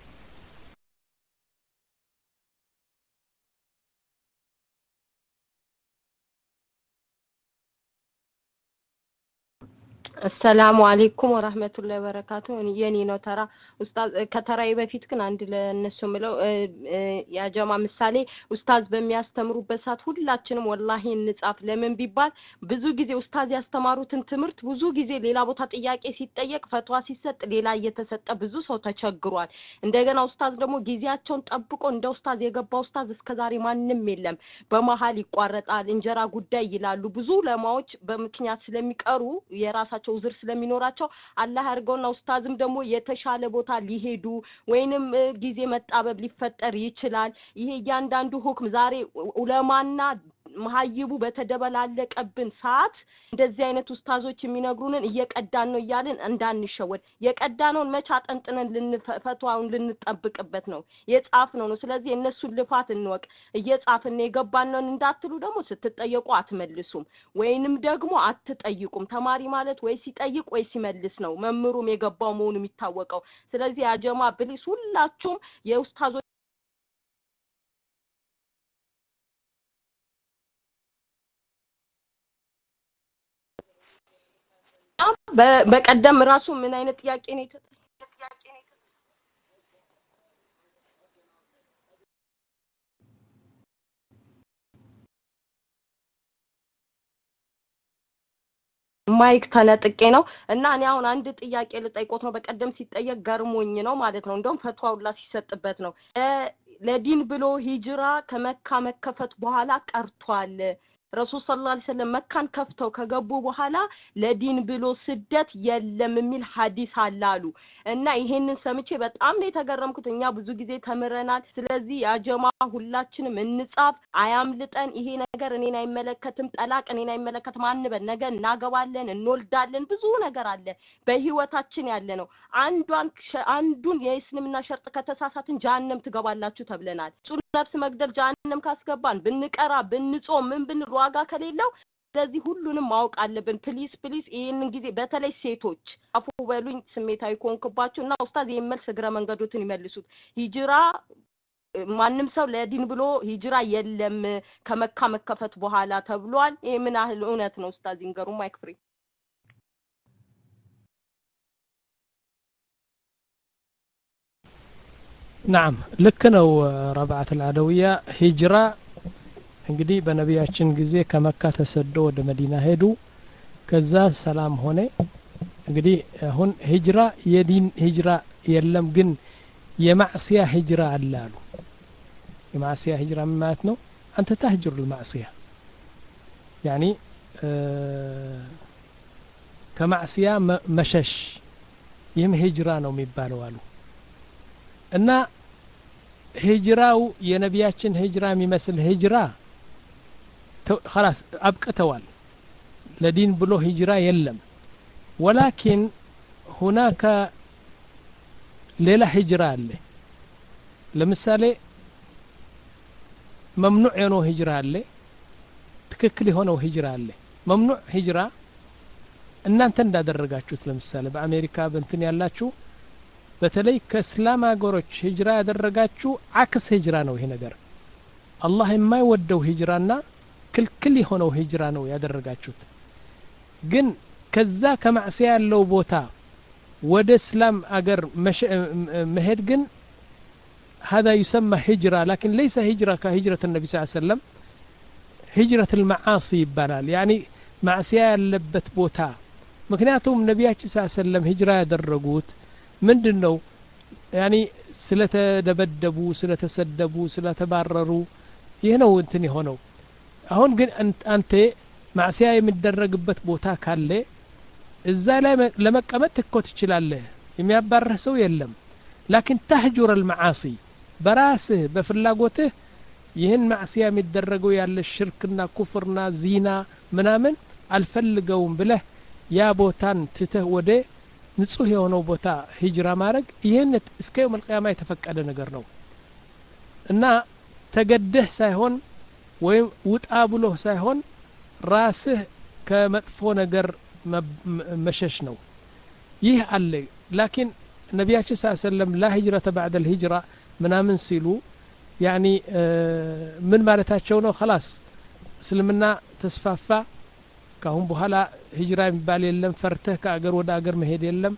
السلام عليكم ورحمة الله وبركاته የኔ ነው ተራ ኡስታዝ ከተራይ በፊት ግን አንድ ለነሱ ምለው ያ ጀማ ምሳሌ ኡስታዝ በሚያስተምሩበት ሰዓት ሁላችንም ወላሂ እንጻፍ ለምን ቢባል ብዙ ጊዜ ኡስታዝ ያስተማሩትን ትምህርት ብዙ ጊዜ ሌላ ቦታ ጥያቄ ሲጠየቅ ፈትዋ ሲሰጥ ሌላ እየተሰጠ ብዙ ሰው ተቸግሯል እንደገና ኡስታዝ ደግሞ ጊዜያቸውን ጠብቆ እንደ ኡስታዝ የገባ ኡስታዝ እስከዛሬ ማንንም የለም በመሃል ይቋረጣል እንጀራ ጉዳይ ይላሉ ብዙ ለማዎች በምክንያት ስለሚቀሩ የራሳቸው ውዝር ስለሚኖራቸው አላህ አርገውና ኡስታዝም ደግሞ የተሻለ ቦታ ሊሄዱ ወይንም ጊዜ መጣበብ ሊፈጠር ይችላል ይሄ ያንዳንዱ ሁክም ዛሬ ዑለማና መሐይቡ በተደበላለቀብን ሰዓት እንደዚህ አይነት ኡስታዞች የሚነግሩንን እየቀዳን ነው ይያልን እንዳንሸወድ የቀዳነውን መቻ ጠንጥነን ልንፈቷውን ልንጠብቅበት ነው የጻፍነው ነው ስለዚህ እነሱን ልፋት እንወቅ እየጻፍን የገባነው እንዳትሉ ደግሞ ስትጠየቁ አትመልሱም ወይንም ደግሞ አትጠይቁም ተማሪ ማለት ወይ ሲጠይቅ ወይ ሲመልስ ነው መምሩም የገባው መሆኑ የሚታወቀው ስለዚህ ያጀማ ብሊስ ሁላችሁም የኡስታዞ በቀደም ራሱ ምን አይነት ጥያቄ ነው ጥያቄ ነው ማይክ ተነጥቄ ነው እና እኔ አሁን አንድ ጥያቄ ልጠይቆት ነው በቀደም ሲጠየቅ ገርሞኝ ነው ማለት ነው እንደውም ፈትዋውላ ሲሰጥበት ነው ለዲን ብሎ ሂጅራ ከመካ መከፈት በኋላ ቀርቷል ረሱል ሰለላሁ ዐለይሂ ወሰለም መካን ከፍተው ከገቡ በኋላ ለዲን ብሎ ስደት የለም የሚል ሐዲስ አላሉ እና ይሄንን ሰምቼ በጣም ነው የተገረምኩት እኛ ብዙ ጊዜ ተምረናል ስለዚህ ያ ጀማ ሁላችንም እንጻፍ አያምልጠን ይሄ ነገር እኔን አይመለከትም ጠላቅ እኔን አይመለከትም አንበል ነገ እናገባለን እንወልዳለን ብዙ ነገር አለ በህይወታችን ያለ ነው አንዷን አንዱን የእስልምና ሸርጥ ከተሳሳትን ጀሃነም ትገባላችሁ ተብለናል ነፍስ መግደል ጀሃነም ካስገባን ብንቀራ ብንጾም ምን ብን ዋጋ ከሌለው ስለዚህ ሁሉንም ማወቅ አለብን ፕሊስ ፕሊስ ይሄንን ጊዜ በተለይ ሴቶች አፉ በሉኝ ስሜታዊ ኮንክባችሁና ኡስታዝ የመልስ እግረ መንገዶትን ይመልሱት ሂጅራ ማንንም ሰው ለዲን ብሎ ሂጅራ የለም ከመካ መከፈት በኋላ ተብሏል ይሄ ምን ያህል እውነት ነው ኡስታዝ ይንገሩ ማይክ ፍሪ نعم لكنو ربعة العدوية هجرة እንግዲህ በነቢያችን ጊዜ ከመካ ተሰዶ ወደ መዲና ሄዱ ከዛ ሰላም ሆነ እንግዲህ አሁን ሂጅራ የዲን ሂጅራ የለም ግን የማዕሲያ ሂጅራ አላሉ የማዕሲያ ሂጅራ ማለት ነው አንተ ተህጅር المعصيه يعني ከማዕሲያ መሸሽ ይህም ሂጅራ ነው የሚባለው አሉ እና ሂጅራው የነቢያችን ሂጅራ የሚመስል ሂጅራ خلاص أبقتوال لدين بلو هجرة يلم ولكن هناك ليلة هجرة اللي لمثالي ممنوع ينو هجرة اللي تككلي هونو هجرة اللي ممنوع هجرة ان انت እንዳደረጋችሁት ለምሳሌ በአሜሪካ በእንትን ያላችሁ በተለይ ከእስላም አገሮች ሂጅራ ያደረጋችሁ አክስ ሂጅራ ነው ይሄ ነገር አላህ የማይወደው ሂጅራና ክልክል የሆነው ሂጅራ ነው ያደረጋችሁት ግን ከዛ ከማዕሲያ ያለው ቦታ ወደ እስላም አገር መሄድ ግን هذا يسمى هجرة لكن ليس هجرة كهجرة النبي صلى الله عليه وسلم هجرة المعاصي ይባላል يعني ማዕሲያ ያለበት ቦታ ምክንያቱም ነቢያችን ሰለላሁ ዐለይሂ ወሰለም ሂጅራ ያደረጉት ምንድነው يعني ስለተደበደቡ ስለተሰደቡ ስለተባረሩ ይሄ ነው እንትን የሆነው አሁን ግን አንተ ማዕሲያ የሚደረግበት ቦታ ካለ እዛ ላይ ለመቀመጥ ትኮት ይችላል የሚያባረህ ሰው የለም لكن تهجر المعاصي براسه በፍላጎትህ ይህን ማዕሲያ የሚደረገው ያለ ሽርክና ኩፍርና ዚና ምናምን አልፈልገውም ብለህ ያ ቦታን ትተህ ወደ ንጹህ የሆነው ቦታ ሂጅራ ማድረግ ይሄን እስከ የውም القيامة የተፈቀደ ነገር ነው እና ተገደህ ሳይሆን ወይም ውጣ ብሎ ሳይሆን ራስህ ከመጥፎ ነገር መሸሽ ነው ይህ አለ ላኪን ነቢያችን ሰለላሁ ዐለይሂ ወሰለም ላ ሂጅረተ ባዕደ ልሂጅራ ምናምን ሲሉ ያኒ ምን ማለታቸው ነው خلاص እስልምና ተስፋፋ ካሁን በኋላ ሂጅራ የሚባል የለም ፈርተህ ከአገር ወደ አገር መሄድ የለም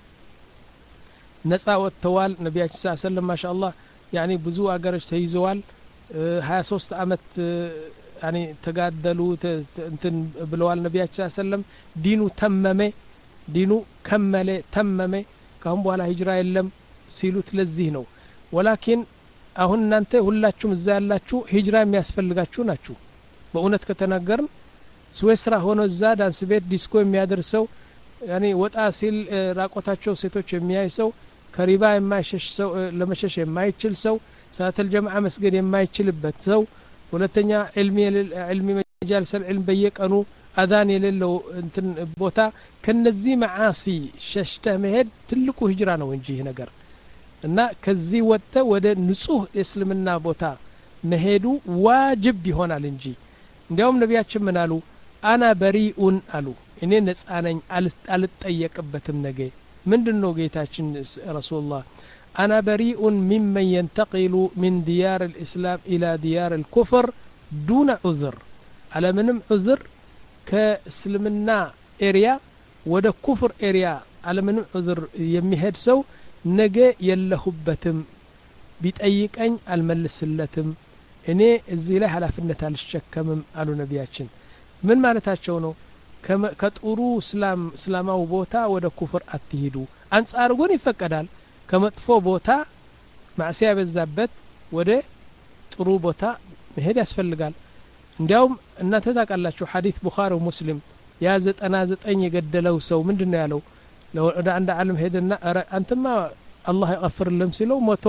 ነፃ ወጥተዋል ነቢያችን ሰለላሁ ዐለይሂ ወሰለም ማሻአላህ ያኒ ብዙ አገሮች ተይዘዋል ሀያ ሶስት አመት ያኒ ተጋደሉ እንትን ብለዋል ነቢያችን ሰለላሁ ዐለይሂ ወሰለም ዲኑ ተመመ ዲኑ ከመለ ተመመ ካሁን በኋላ ሂጅራ የለም ሲሉት ለዚህ ነው ወላኪን አሁን እናንተ ሁላችሁም እዛ ያላችሁ ሂጅራ የሚያስፈልጋችሁ ናችሁ በእውነት ከተናገርን ስዌስራ ሆኖ እዛ ዳንስ ቤት ዲስኮ የሚያደርሰው ያኒ ወጣ ሲል ራቆታቸው ሴቶች የሚያይ ሰው ከሪባ የማይሸሽ ሰው ለመሸሽ የማይችል ሰው ሰላተል ጀማዓ መስገድ የማይችልበት ሰው ሁለተኛ ዒልሚ ዒልሚ መጃልስ ዒልም በየቀኑ አዛን የሌለው እንትን ቦታ ከነዚህ መዓሲ ሸሽተህ መሄድ ትልቁ ሂጅራ ነው እንጂ ይሄ ነገር እና ከዚህ ወጥተ ወደ ንጹህ እስልምና ቦታ መሄዱ ዋጅብ ይሆናል እንጂ እንዲያውም ነቢያችን ምን አሉ አና በሪኡን አሉ እኔ ነፃ ነኝ አልጠየቅበትም ነገ ምንድነው ጌታችን ረሱላህ አና በሪኡን ሚመን ينتقل من ديار الإسلام إلى ديار الكفر دون عذر على ምንም عذر ከእስልምና ኤሪያ ወደ ኩፍር ኤሪያ على ምንም عذر የሚሄድ ሰው ነገ የለሁበትም ቢጠይቀኝ አልመልስለትም እኔ እዚህ ላይ ኃላፊነት አልሸከምም አሉ ነቢያችን ምን ማለታቸው ነው ከጥሩ እስላም እስላማው ቦታ ወደ ኩፍር አትሂዱ አንጻር ግን ይፈቀዳል ከመጥፎ ቦታ ማዕሲያ በዛበት ወደ ጥሩ ቦታ መሄድ ያስፈልጋል እንዲያውም እናንተ ታውቃላችሁ ሐዲስ ቡኻሪ ወሙስሊም ያ ዘጠና ዘጠኝ የገደለው ሰው ምንድነው ያለው ወደ አንድ ዓለም ሄደና አንተማ አላህ ይغفርልም ሲለው ሞቶ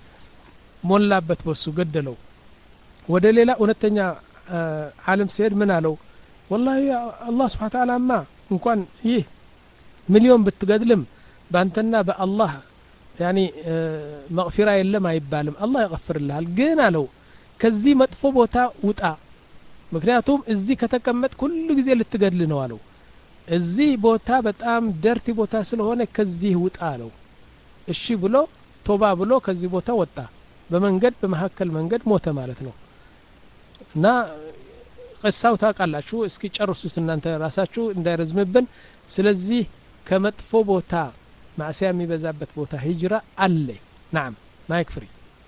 ሞላበት በሱ ገደለው ወደ ሌላ እውነተኛ ዓለም ሲሄድ ምን አለው والله الله سبحانه وتعالى ما እንኳን ይህ ሚሊዮን ብትገድልም ባንተና በአላህ يعني مغفرة የለም አይባልም አላህ ይغفርልሃል ግን አለው ከዚህ መጥፎ ቦታ ውጣ ምክንያቱም እዚህ ከተቀመጥ ሁሉ ጊዜ ልትገድል ነው አለው እዚህ ቦታ በጣም ደርቲ ቦታ ስለሆነ ከዚህ ውጣ አለው እሺ ብሎ ቶባ ብሎ ከዚህ ቦታ ወጣ በመንገድ በመሐከል መንገድ ሞተ ማለት ነው እና قصاው ታውቃላችሁ እስኪ ጨርሱት እናንተ ራሳችሁ እንዳይረዝምብን ስለዚህ ከመጥፎ ቦታ ማዕሲያ የሚበዛበት ቦታ ሂጅራ አለ نعم ማይክ ፍሪ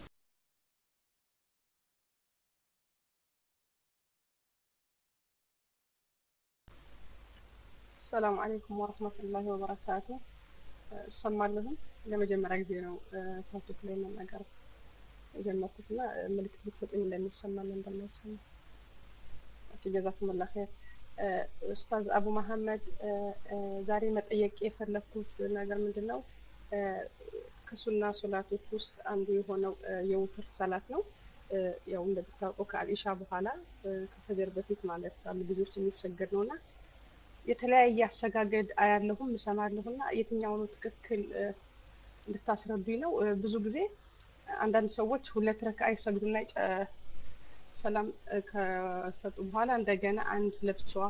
السلام عليكم ورحمة الله وبركاته ሰማለሁም ለመጀመሪያ ጊዜ ነው ታውቁት ላይ መናገር የጀመርኩትና መልእክት ብትሰጡኝ እንደሚሰማኝ እንደማይሰማ جزاكم الله خير ኡስታዝ አቡ መሐመድ ዛሬ መጠየቅ የፈለኩት ነገር ምንድነው ከሱና ሶላቶች ውስጥ አንዱ የሆነው የውትር ሰላት ነው ያው እንደምታውቀው ከአልኢሻ በኋላ ከፈጀር በፊት ማለት አሉ ብዙዎች የሚሰገድ ነውና የተለያየ አሰጋገድ አያለሁም እሰማለሁና የትኛው ነው ትክክል እንድታስረዱኝ ነው ብዙ ጊዜ አንዳንድ ሰዎች ሁለት ረካዓ ይሰግዱና ሰላም ከሰጡ በኋላ እንደገና አንድ ለብቻዋ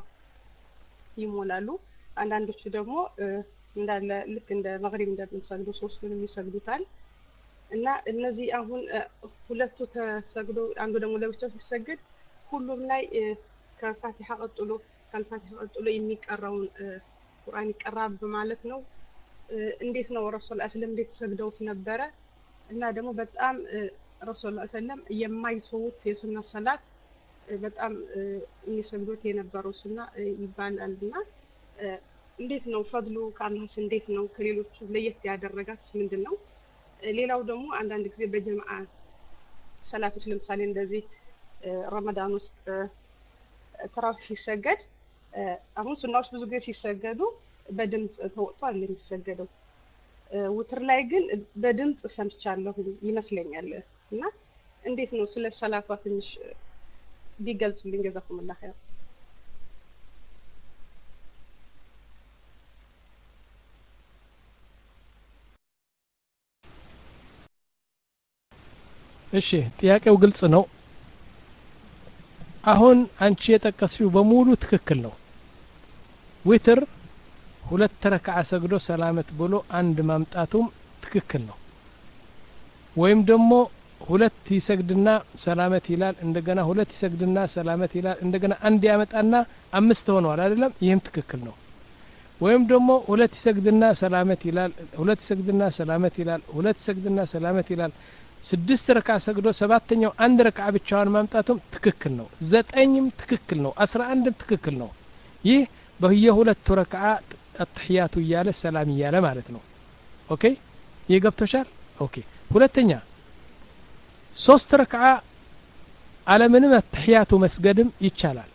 ይሞላሉ አንዳንዶቹ ደግሞ እንዳለ ልክ እንደ መግሪብ እንደምንሰግዱ ሶስቱንም ይሰግዱታል እና እነዚህ አሁን ሁለቱ ተሰግዶ አንዱ ደግሞ ለብቻው ሲሰግድ ሁሉም ላይ ከፋቲሃ ቀጥሎ ከፋቲሃ ቀጥሎ የሚቀራውን ቁርአን ይቀራብ ማለት ነው እንዴት ነው ረሱል አስለም እንዴት ሰግደውት ነበረ እና ደግሞ በጣም ረሱል ሰለም የማይተውት የሱና ሰላት በጣም የሚሰግዱት የነበረው ሱና ይባላልና እንዴት ነው ፈድሉ ካላስ እንዴት ነው ከሌሎቹ ለየት ያደረጋት ምንድነው ሌላው ደግሞ አንዳንድ ጊዜ በጀማዓ ሰላቶች ለምሳሌ እንደዚህ ረመዳን ውስጥ ተራዊህ ሲሰገድ አሁን ሱናዎች ብዙ ጊዜ ሲሰገዱ በድምጽ ተወጥቷል የሚሰገደው ውትር ላይ ግን በድምጽ ሰምቻለሁ ይመስለኛል እና እንዴት ነው ስለ ሰላቷ ትንሽ ቢገልጹልኝ جزاكم الله خير እሺ ጥያቄው ግልጽ ነው አሁን አንቺ የጠቀስሽው በሙሉ ትክክል ነው ዊትር ሁለት ረክዓ ሰግዶ ሰላመት ብሎ አንድ ማምጣቱም ትክክል ነው ወይም ደግሞ ሁለት ይሰግድና ሰላመት ይላል እንደገና ሁለት ይሰግድና ሰላመት ይላል እንደገና አንድ ያመጣና አምስት ሆኗል አይደለም ይሄም ትክክል ነው ወይም ደግሞ ሁለት ይሰግድና ሰላመት ይላል ሁለት ይሰግድና ሰላመት ይላል ሁለት ይሰግድና ሰላመት ይላል ስድስት ረክዓ ሰግዶ ሰባተኛው አንድ ረክዓ ብቻውን ማምጣቱም ትክክል ነው ዘጠኝም ትክክል ነው አስራ አንድም ትክክል ነው ይህ በየሁለት ረክዓ አትህያቱ እያለ ሰላም እያለ ማለት ነው ኦኬ ይህ ገብቶሻል ኦኬ ሁለተኛ ሶስት ረክዓ አለምንም አትህያቱ መስገድም ይቻላል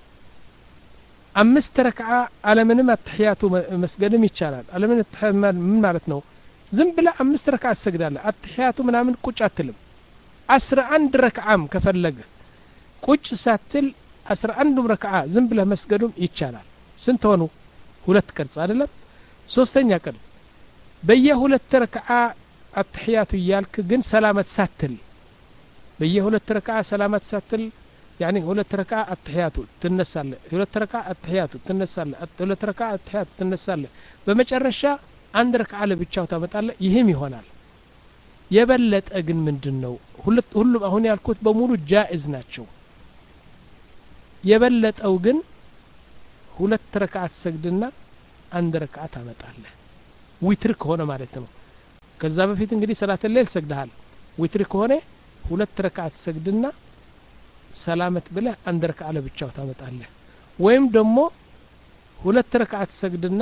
አምስት ረክዓ አለምንም አትህያቱ መስገድም ይቻላል አለምን ምን ማለት ነው ዝም ብላ አምስት ረክዓ ትሰግዳለህ አትህያቱ ምናምን ቁጭ አትልም አስራ አንድ ረክዓም ከፈለገ ቁጭ ሳትል አስራ አንድ ረክዓ ዝም ብለ መስገዱም ይቻላል ስንት ሆኑ ሁለት ቅርጽ አይደለም ሶስተኛ ቅርጽ በየሁለት ረክዓ አትህያቱ ያልክ ግን ሰላመት ሳትል በየሁለት ረክዓ ሰላመት ሳትል يعني ሁለት ረክዓ አትህያቱ ትነሳለህ ሁለት ረክዓ አትህያቱ ትነሳለህ ሁለት ረክዓ አትህያቱ ትነሳለህ በመጨረሻ አንድ ረክዓ ለብቻው ታመጣለህ ይሄም ይሆናል የበለጠ ግን ምንድነው ሁለት ሁሉም አሁን ያልኩት በሙሉ ጃኢዝ ናቸው የበለጠው ግን ሁለት ረክዓ ሰግድና አንድ ረክዓ ታመጣለህ ዊትር ከሆነ ማለት ነው ከዛ በፊት እንግዲህ ሰላት ሌል ሰግደሃል ዊትር ከሆነ ሁለት ረክዓ ሰግድና ሰላመት ብለህ አንድ ረክዓ ለብቻው ታመጣለህ ወይም ደግሞ ሁለት ረክዓ ሰግድና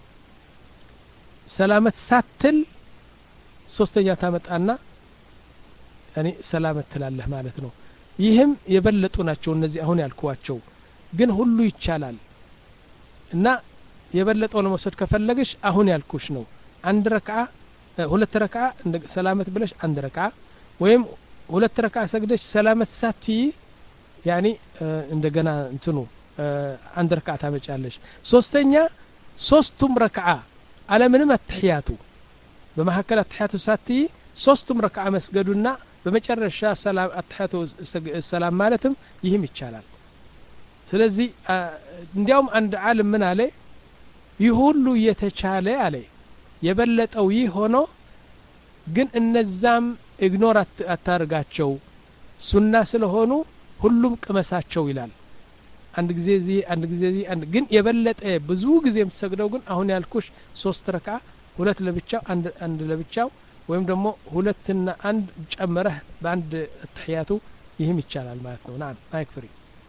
ሰላመት ሳትል ሶስተኛ ታመጣና ያኒ ሰላመት ትላለህ ማለት ነው ይህም የበለጡ ናቸው እነዚህ አሁን ያልኳቸው ግን ሁሉ ይቻላል እና የበለጠው ለመውሰድ ከፈለግሽ አሁን ያልኩሽ ነው አንድ ረክዓ ሁለት ረክዓ ሰላመት ብለሽ አንድ ረክዓ ወይም ሁለት ረክዓ ሰግደሽ ሰላመት ሳቲ ያኒ እንደገና እንትኑ አንድ ረክዓ ታመጫለሽ ሶስተኛ ሶስቱም ረክዓ አለምንም አትህያቱ በመሐከለ አትህያቱ ሳቲ ሶስቱም ረክዓ መስገዱና በመጨረሻ ሰላም አትህያቱ ሰላም ማለትም ይህም ይቻላል ስለዚህ እንዲያውም አንድ ዓለም ምን አለ ይሁሉ የተቻለ አለ የበለጠው ይህ ሆኖ ግን እነዛም ኢግኖር አታርጋቸው ሱና ስለሆኑ ሁሉም ቅመሳቸው ይላል አንድ ጊዜ እዚ አንድ ጊዜ እዚ አንድ ግን የበለጠ ብዙ ጊዜ የምትሰግደው ግን አሁን ያልኩሽ ሶስት ረክዓ ሁለት ለብቻው አንድ አንድ ለብቻው ወይም ደግሞ ሁለትና አንድ ጨመረህ በአንድ ተህያቱ ይህም ይቻላል ማለት ነው ናም ማይክፍሪ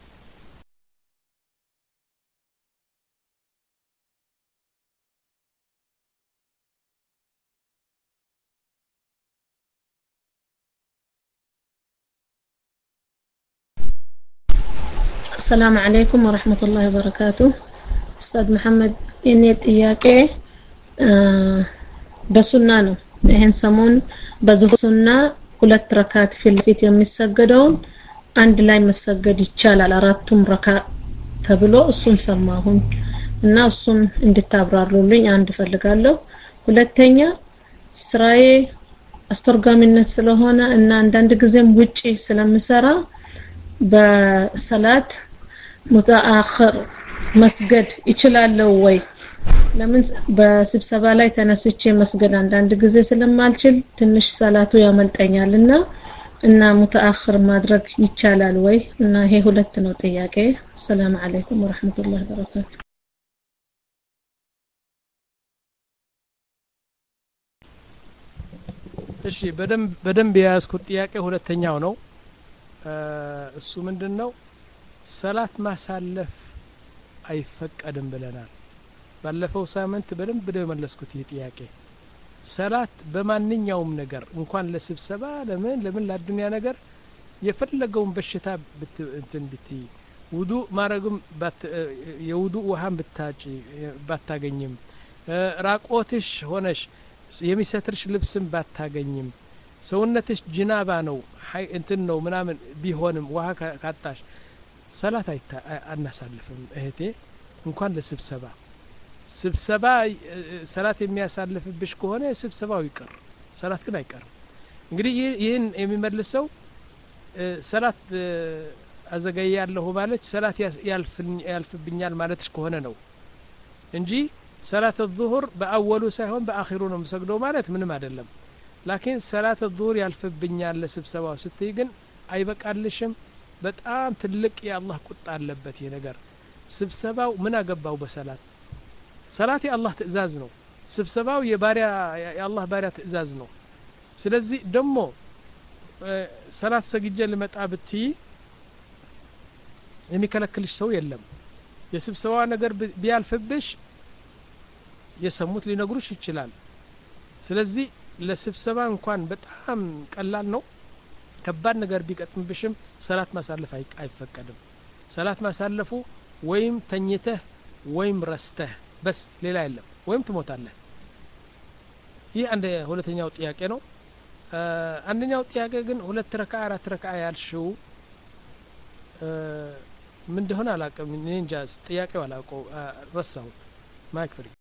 السلام عليكم ورحمة الله وبركاته أستاذ محمد إني ጥያቄ በሱና ነው ይሄን ሰሞን በዙህ ሱና ሁለት ረካት ፊት ለፊት የሚሰገደውን አንድ ላይ መሰገድ ይቻላል አራቱም ረካ ተብሎ እሱን ሰማሁን እና እሱን እንድታብራሩልኝ አንድ ፈልጋለሁ ሁለተኛ ስራዬ አስተርጓሚነት ስለሆነ እና አንዳንድ ጊዜም ውጪ ስለምሰራ በሰላት ሙተአخر መስገድ ይችላልው ወይ ለምን በስብሰባ ላይ ተነስቼ መስገድ አንዳንድ ጊዜ ስለማልችል ትንሽ ሰላቱ ያመልጠኛልና እና ሙተአخر ማድረግ ይቻላል ወይ እና ይሄ ሁለት ነው ጥያቄ ሰላም አለይኩም ወራህመቱላሂ ወበረካቱ እሺ በደም በደም ያስኩት ጥያቄ ሁለተኛው ነው እሱ ምንድነው ሰላት ማሳለፍ አይፈቀድም ብለናል ባለፈው ሳምንት በደንብ ነው መለስኩት ይሄ ጥያቄ ሰላት በማንኛውም ነገር እንኳን ለስብሰባ ለምን ለምን ለዱንያ ነገር የፈለገውን በሽታ እንትን ብቲ ውዱ ማረግም የውዱ ውሃን ብታጪ ባታገኝም ራቆትሽ ሆነሽ የሚሰትርሽ ልብስም ባታገኝም ሰውነትሽ ጅናባ ነው ሃይ እንትን ነው ምናምን ቢሆንም ውሃ ካጣሽ ሰላት አይታ አናሳልፍም እህቴ እንኳን ለስብሰባ ስብሰባ ሰላት የሚያሳልፍብሽ ከሆነ ስብሰባው ይቀር ሰላት ግን አይቀርም እንግዲህ ይሄን የሚመልሰው ሰላት አዘገያለሁ ማለት ሰላት ያልፍብኛል ማለትሽ ከሆነ ነው እንጂ ሰላት الظهر በአወሉ ሳይሆን በአኺሩ ነው መስገደው ማለት ምንም አይደለም ላኪን ሰላት الظهر ያልፍብኛል ለስብሰባው ስትይ ግን አይበቃልሽም በጣም ትልቅ የአላህ ቁጣ አለበት ይሄ ነገር ስብሰባው ምን አገባው በሰላት ሰላት የአላህ ትእዛዝ ነው ስብሰባው የባሪያ የአላህ ባሪያ ትእዛዝ ነው ስለዚህ ደሞ ሰላት ሰግጄ ልመጣ ብትይ የሚከለክልሽ ሰው የለም የስብሰባ ነገር ቢያልፍብሽ የሰሙት ሊነግሩሽ ይችላል ስለዚህ ለስብሰባ እንኳን በጣም ቀላል ነው ከባድ ነገር ቢቀጥምብሽም ሰላት ማሳለፍ አይፈቀድም ሰላት ማሳለፉ ወይም ተኝተህ ወይም ረስተህ በስ ሌላ የለም ወይም ትሞታለህ ይህ አንድ ሁለተኛው ጥያቄ ነው አንደኛው ጥያቄ ግን ሁለት ረካ አራት ረካ ያልሽው ምን እንደሆነ አላውቅም እኔ እንጃ ጥያቄው አላውቀው ረሳው ማይክ ፍሪ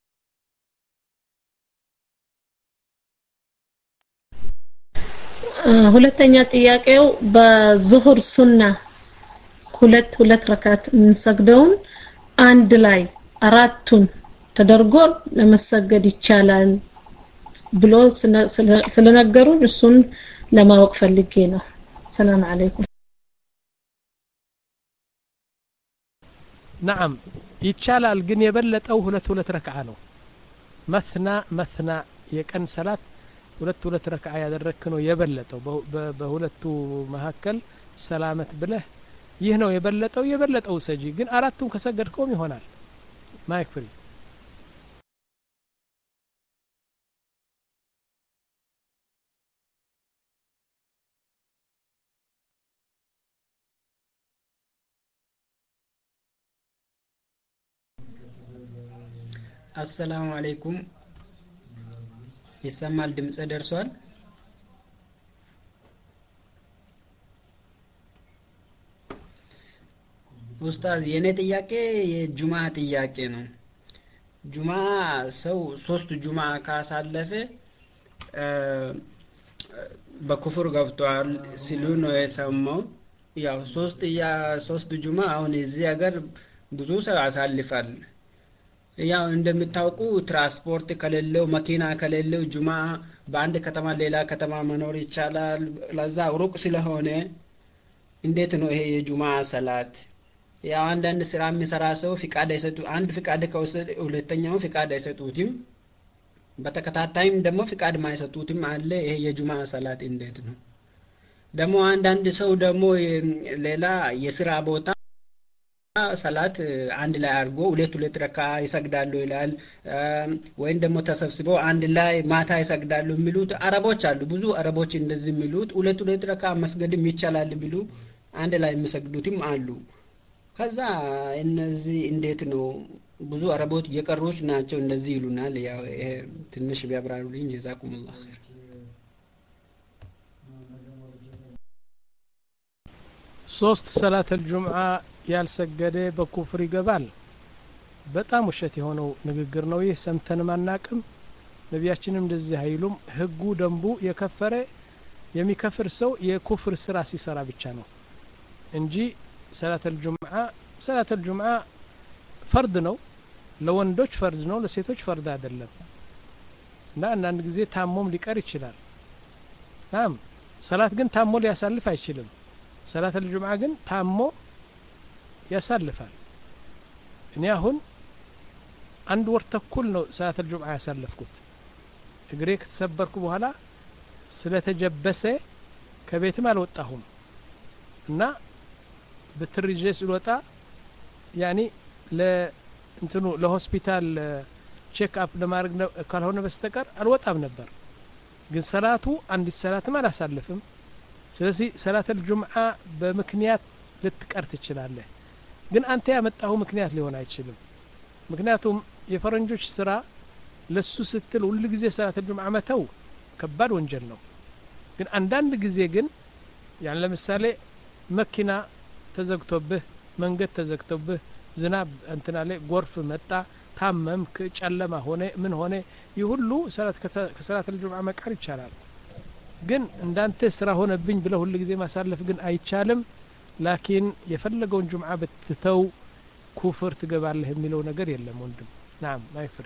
ሁለተኛ ጥያቄው በዙሁር ሱና ሁለት ሁለት ረካት እንሰግደውን አንድ ላይ አራቱን ተደርጎ ለመሰገድ ይቻላል ብሎ ስለነገሩን እሱን ለማወቅ ፈልጌ ነው ሰላም አለይኩም نعم ይቻላል ግን የበለጠው ሁለት ሁለት ረክዓ ነው مثنى مثنى የቀን ሰላት ሁለት ሁለት ረክዓ ያደረክ ነው የበለጠው በሁለቱ መሐከል ሰላመት ብለህ ይህ ነው የበለጠው የበለጠው ሰጂ ግን አራቱን ከሰገድከውም ይሆናል ማይክ ፍሪ السلام عليكم ይሰማል ድምጽ ደርሷል ኡስታዝ የኔ ጥያቄ የጁማ ጥያቄ ነው ጁማ ሰው ሶስት ጁማ ካሳለፈ በኩፍር ገብቷል ሲሉ ነው የሰማው ያው ሶስት ያ ሶስት ጁማ አሁን እዚህ ሀገር ብዙ ሰው ያሳልፋል ያው እንደምታውቁ ትራንስፖርት ከሌለው መኪና ከሌለው ጁማ በአንድ ከተማ ሌላ ከተማ መኖር ይቻላል ለዛ ሩቅ ስለሆነ እንዴት ነው ይሄ የጁማ ሰላት ያው አንዳንድ ስራ የሚሰራ ሰው ፍቃድ አይሰጡ አንድ ፍቃድ ከወሰደ ሁለተኛው ፍቃድ አይሰጡትም በተከታታይም ደግሞ ፍቃድ ማይሰጡትም አለ ይሄ የጁማ ሰላት እንዴት ነው ደግሞ አንዳንድ ሰው ደግሞ ሌላ የስራ ቦታ ሰላት አንድ ላይ አርጎ ሁለት ሁለት ረካ ይሰግዳሉ ይላል ወይን ደግሞ ተሰብስበው አንድ ላይ ማታ ይሰግዳሉ የሚሉት አረቦች አሉ ብዙ አረቦች እንደዚህ የሚሉት ሁለት ሁለት ረካ መስገድም ይቻላል ቢሉ አንድ ላይ የሚሰግዱትም አሉ ከዛ እነዚህ እንዴት ነው ብዙ አረቦች የቀሩች ናቸው እንደዚህ ይሉናል ያው ትንሽ ቢያብራሩልኝ ጀዛኩሙላህ ኸይር ሶስት ሰላት الجمعه ያልሰገደ በኩፍር ይገባል በጣም ውሸት የሆነው ንግግር ነው ይህ ሰምተን ማናቅም ነቢያችንም እንደዚህ አይሉም ህጉ ደንቡ የከፈረ የሚከፍር ሰው የኩፍር ስራ ሲሰራ ብቻ ነው እንጂ ሰላት الجمعه ሰላት الجمعه ፈርድ ነው ለወንዶች ፈርድ ነው ለሴቶች ፈርድ አይደለም እና አንዳንድ ጊዜ ታሞም ሊቀር ይችላል ታም ሰላት ግን ታሞ ሊያሳልፍ አይችልም ሰላት الجمعه ግን ታሞ ያሳልፋል እኔ አሁን አንድ ወር ተኩል ነው ሰላት الجمعه ያሳልፍኩት እግሬ ከተሰበርኩ በኋላ ስለተጀበሰ ከቤትም አልወጣሁም እና በትርጄስ ወጣ ያኒ ለ እንትኑ ለሆስፒታል ቼክ አፕ ለማድረግ ካልሆነ በስተቀር አልወጣም ነበር ግን ሰላቱ አንድ ሰላትም አላሳልፍም ስለዚህ ሰላት الجمعه በምክንያት ልትቀር ትችላለህ ግን አንተ ያመጣው ምክንያት ሊሆን አይችልም ምክንያቱም የፈረንጆች ስራ ለሱ ስትል ሁሉ ጊዜ ሰላት الجمعه መተው ከባድ ወንጀል ነው ግን አንዳንድ ጊዜ ግን ያን ለምሳሌ መኪና ተዘግቶብህ መንገድ ተዘግቶብህ ዝናብ እንትና ላይ ጎርፍ መጣ ታመምክ ጨለማ ሆነ ምን ሆነ ይሁሉ ሰላት ከሰላት الجمعه መቀር ይቻላል ግን እንዳንተ ስራ ሆነብኝ ብለ ሁሉ ጊዜ ማሳለፍ ግን አይቻልም ላኪን የፈለገውን ጁምዓ በትተው ኩፍር ትገባለህ የሚለው ነገር የለም ወንድም ናም ማይፍሪ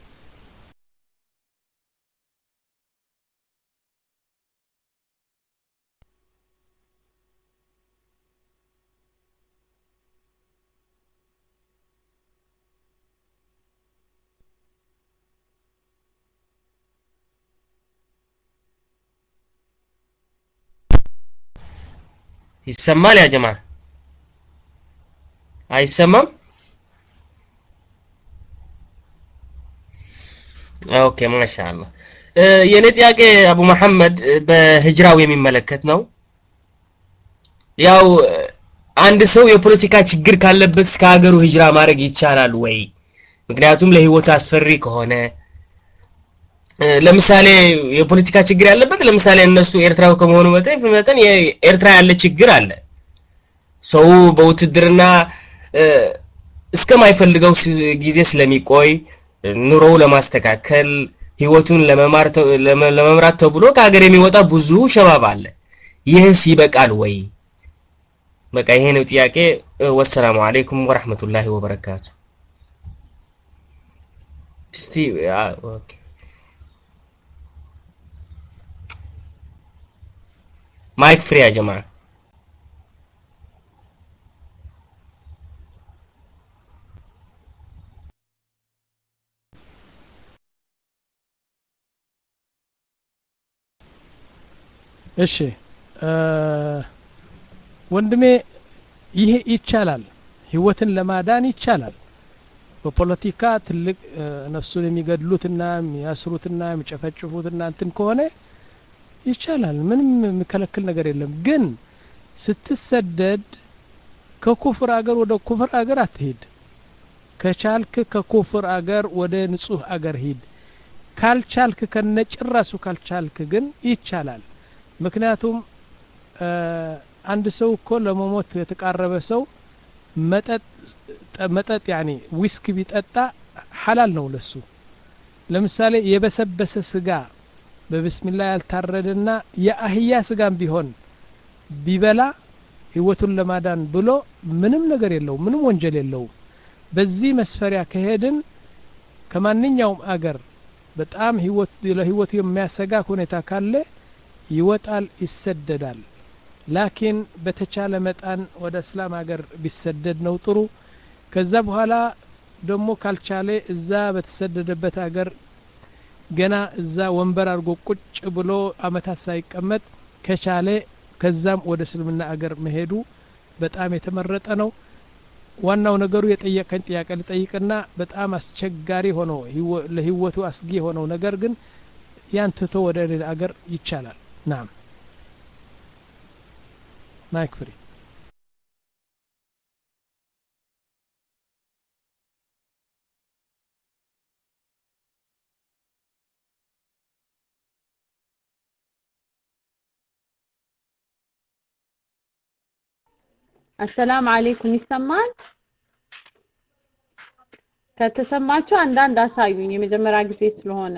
ይሰማል ያ ጀማዓ አይሰማም ኦኬ ማሻአላህ የኔ ጥያቄ አቡ መሐመድ በህጅራው የሚመለከት ነው ያው አንድ ሰው የፖለቲካ ችግር ካለበት እስከ ሀገሩ ህጅራ ማድረግ ይቻላል ወይ ምክንያቱም ለህይወቱ አስፈሪ ከሆነ ለምሳሌ የፖለቲካ ችግር ያለበት ለምሳሌ እነሱ ኤርትራው ከመሆኑ መጠን የኤርትራ ያለ ችግር አለ ሰው በውትድርና እስከማይፈልገው ጊዜ ስለሚቆይ ኑሮው ለማስተካከል ህይወቱን ለመማር ለመምራት ተብሎ ከሀገር የሚወጣ ብዙ ሸባብ አለ ይህስ ይበቃል ወይ በቃ ይሄ ነው ጥያቄ ወሰላሙ አለይኩም ወራህመቱላሂ ወበረካቱ እስቲ ኦኬ ማይክ ፍሪ يا جماعه እሺ ወንድሜ ይሄ ይቻላል ህይወትን ለማዳን ይቻላል በፖለቲካ ትልቅ ነፍሱን የሚገድሉትና የሚያስሩትና የሚጨፈጭፉትና እንትን ከሆነ ይቻላል ምንም የሚከለክል ነገር የለም ግን ስትሰደድ ከኩፍር አገር ወደ ኩፍር አገር አትሄድ ከቻልክ ከኩፍር አገር ወደ ንጹህ አገር ሂድ ካልቻልክ ከነጭራሱ ካልቻልክ ግን ይቻላል ምክንያቱም አንድ ሰው እኮ ለመሞት የተቃረበ ሰው መጠጥ መጠጥ يعني ዊስኪ ቢጠጣ ሐላል ነው ለሱ ለምሳሌ የበሰበሰ ስጋ በብስሚላህ ያልታረደና የአህያ ስጋም ቢሆን ቢበላ ህይወቱን ለማዳን ብሎ ምንም ነገር የለው ምንም ወንጀል የለው በዚህ መስፈሪያ ከሄድን ከማንኛውም አገር በጣም ህይወት ለህይወቱ የሚያሰጋ ሁኔታ ካለ ይወጣል ይሰደዳል ላኪን በተቻለ መጣን ወደ እስላም ሀገር ቢሰደድ ነው ጥሩ ከዛ በኋላ ደሞ ካልቻለ እዛ በተሰደደበት ሀገር ገና እዛ ወንበር አርጎ ቁጭ ብሎ አመታት ሳይቀመጥ ከቻለ ከዛም ወደ እስልምና አገር መሄዱ በጣም የተመረጠ ነው ዋናው ነገሩ የጠየቀን ጥያቄ ልጠይቅና በጣም አስቸጋሪ ሆኖ ለህይወቱ አስጊ ሆነው ነገር ግን ያንተቶ ወደ ሌላ አገር ይቻላል ናም ማይክ ፍሪ السلام عليكم ይሰማል ከተሰማችሁ አንዳንድ አሳዩኝ የመጀመሪያ ጊዜ ስለሆነ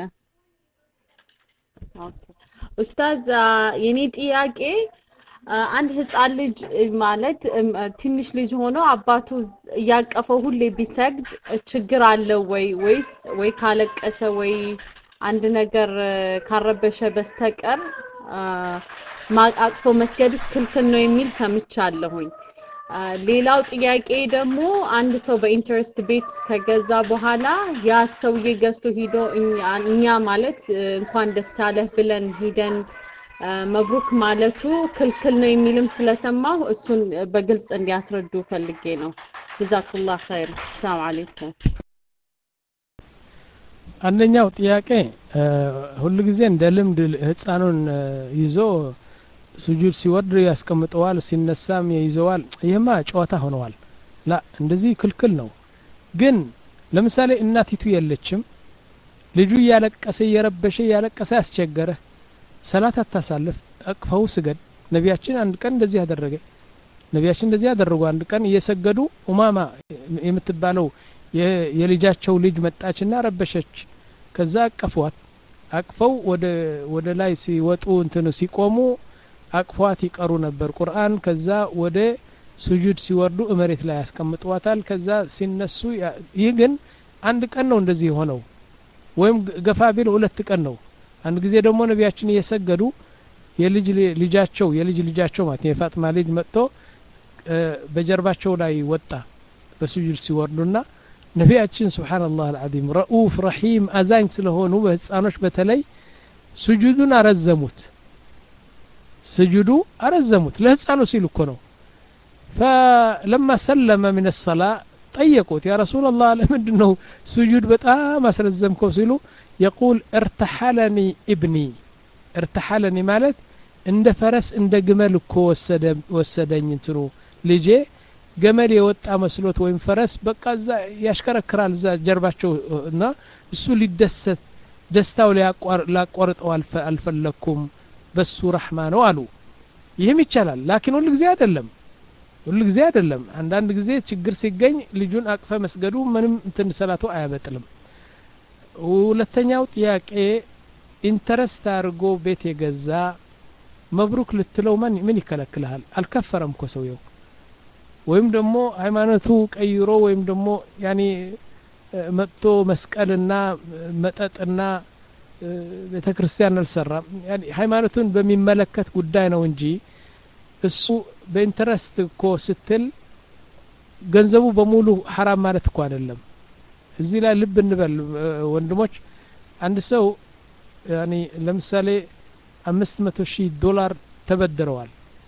ኦኬ ኡስታዝ የኔ ጥያቄ አንድ ህፃን ልጅ ማለት ትንሽ ልጅ ሆኖ አባቱ ያቀፈው ሁሌ ቢሰግድ ችግር አለው ወይ ወይስ ወይ ካለቀሰ ወይ አንድ ነገር ካረበሸ በስተቀር ማቃቅፎ መስገድስ ክልክል ነው የሚል ሰምቻለሁኝ ሌላው ጥያቄ ደግሞ አንድ ሰው በኢንተረስት ቤት ከገዛ በኋላ ያ ሰውዬ ገዝቶ ሄዶ እኛ ማለት እንኳን ደስ አለህ ብለን ሄደን መብሩክ ማለቱ ክልክል ነው የሚልም ስለሰማሁ እሱን በግልጽ እንዲያስረዱ ፈልጌ ነው ጀዛኩላህ ኸይር ሰላም አለይኩም አንደኛው ጥያቄ ሁሉ ጊዜ እንደ ልምድ ህፃኑን ይዞ ሱጁድ ሲወርድ ያስቀምጠዋል ሲነሳም ይይዘዋል ይሄማ ጨዋታ ሆነዋል ላ እንደዚህ ክልክል ነው ግን ለምሳሌ እናቲቱ የለችም ልጁ ያለቀሰ የረበሸ ያለቀሰ ያስቸገረ ሰላት አታሳልፍ አቅፈው ስገድ ነቢያችን አንድ ቀን እንደዚህ ያደረገ ነቢያችን እንደዚህ ያደረጉ አንድ ቀን እየሰገዱ ኡማማ የምትባለው የልጃቸው ልጅ መጣችና ረበሸች ከዛ አቀፏት አቅፈው ወደ ወደ ላይ ሲወጡ እንትኑ ሲቆሙ አቅፏት ይቀሩ ነበር ቁርአን ከዛ ወደ ስጁድ ሲወርዱ መሬት ላይ ያስቀምጧታል ከዛ ሲነሱ ይህ ግን አንድ ቀን ነው እንደዚህ ሆነው ወይም ገፋ ቢል ሁለት ቀን ነው አንድ ጊዜ ደግሞ ነቢያችን እየሰገዱ የልጅ ልጃቸው የልጅ ልጃቸው ማለት የፋጥማ ልጅ መጥቶ በጀርባቸው ላይ ወጣ በስጁድ ሲወርዱና ነቢያችን ሱብሃንአላህ አልዓዚም ረኡፍ ረሂም አዛኝ ስለሆኑ በህፃኖች በተለይ ስጁዱን አረዘሙት ስጁዱ አረዘሙት ለህፃኑ ሲሉ እኮ ነው فلما سلم من الصلاة طيقوت يا رسول الله لمدنه سجود بتام أسرزمكم سيلو يقول ارتحلني ابني ارتحلني مالت عند فرس عند جمل كو وسد وسدني انترو لجي جمل يوطا مسلوت وين فرس بقى ذا يشكركرال ذا جرباچو نا እሱ ሊደሰት ደስታው ሊያቋርጠው አልፈለኩም በሱ ረህማ ነው አሉ ይህም ይቻላል ላኪን ሁሉ ጊዜ አይደለም ሁሉ ጊዜ አይደለም አንዳንድ ጊዜ ችግር ሲገኝ ልጁን አቅፈ መስገዱ ምንም እንትን ሰላቱ አያበጥልም ሁለተኛው ጥያቄ ኢንተረስት አርጎ ቤት የገዛ መብሩክ ልትለው ማን ምን ይከለክልሃል አልከፈረም እኮ ሰውየው ወይም ደግሞ ሃይማኖቱ ቀይሮ ወይም ደግሞ ያኒ መጥቶ መስቀልና መጠጥና ቤተክርስቲያን አልሰራም ያኒ ሃይማኖቱን በሚመለከት ጉዳይ ነው እንጂ እሱ በኢንተረስት እኮ ስትል ገንዘቡ በሙሉ حرام ማለት እኮ አይደለም እዚህ ላይ ልብ እንበል ወንድሞች አንድ ሰው ያኒ ለምሳሌ አምስት መቶ ሺህ ዶላር ተበድረዋል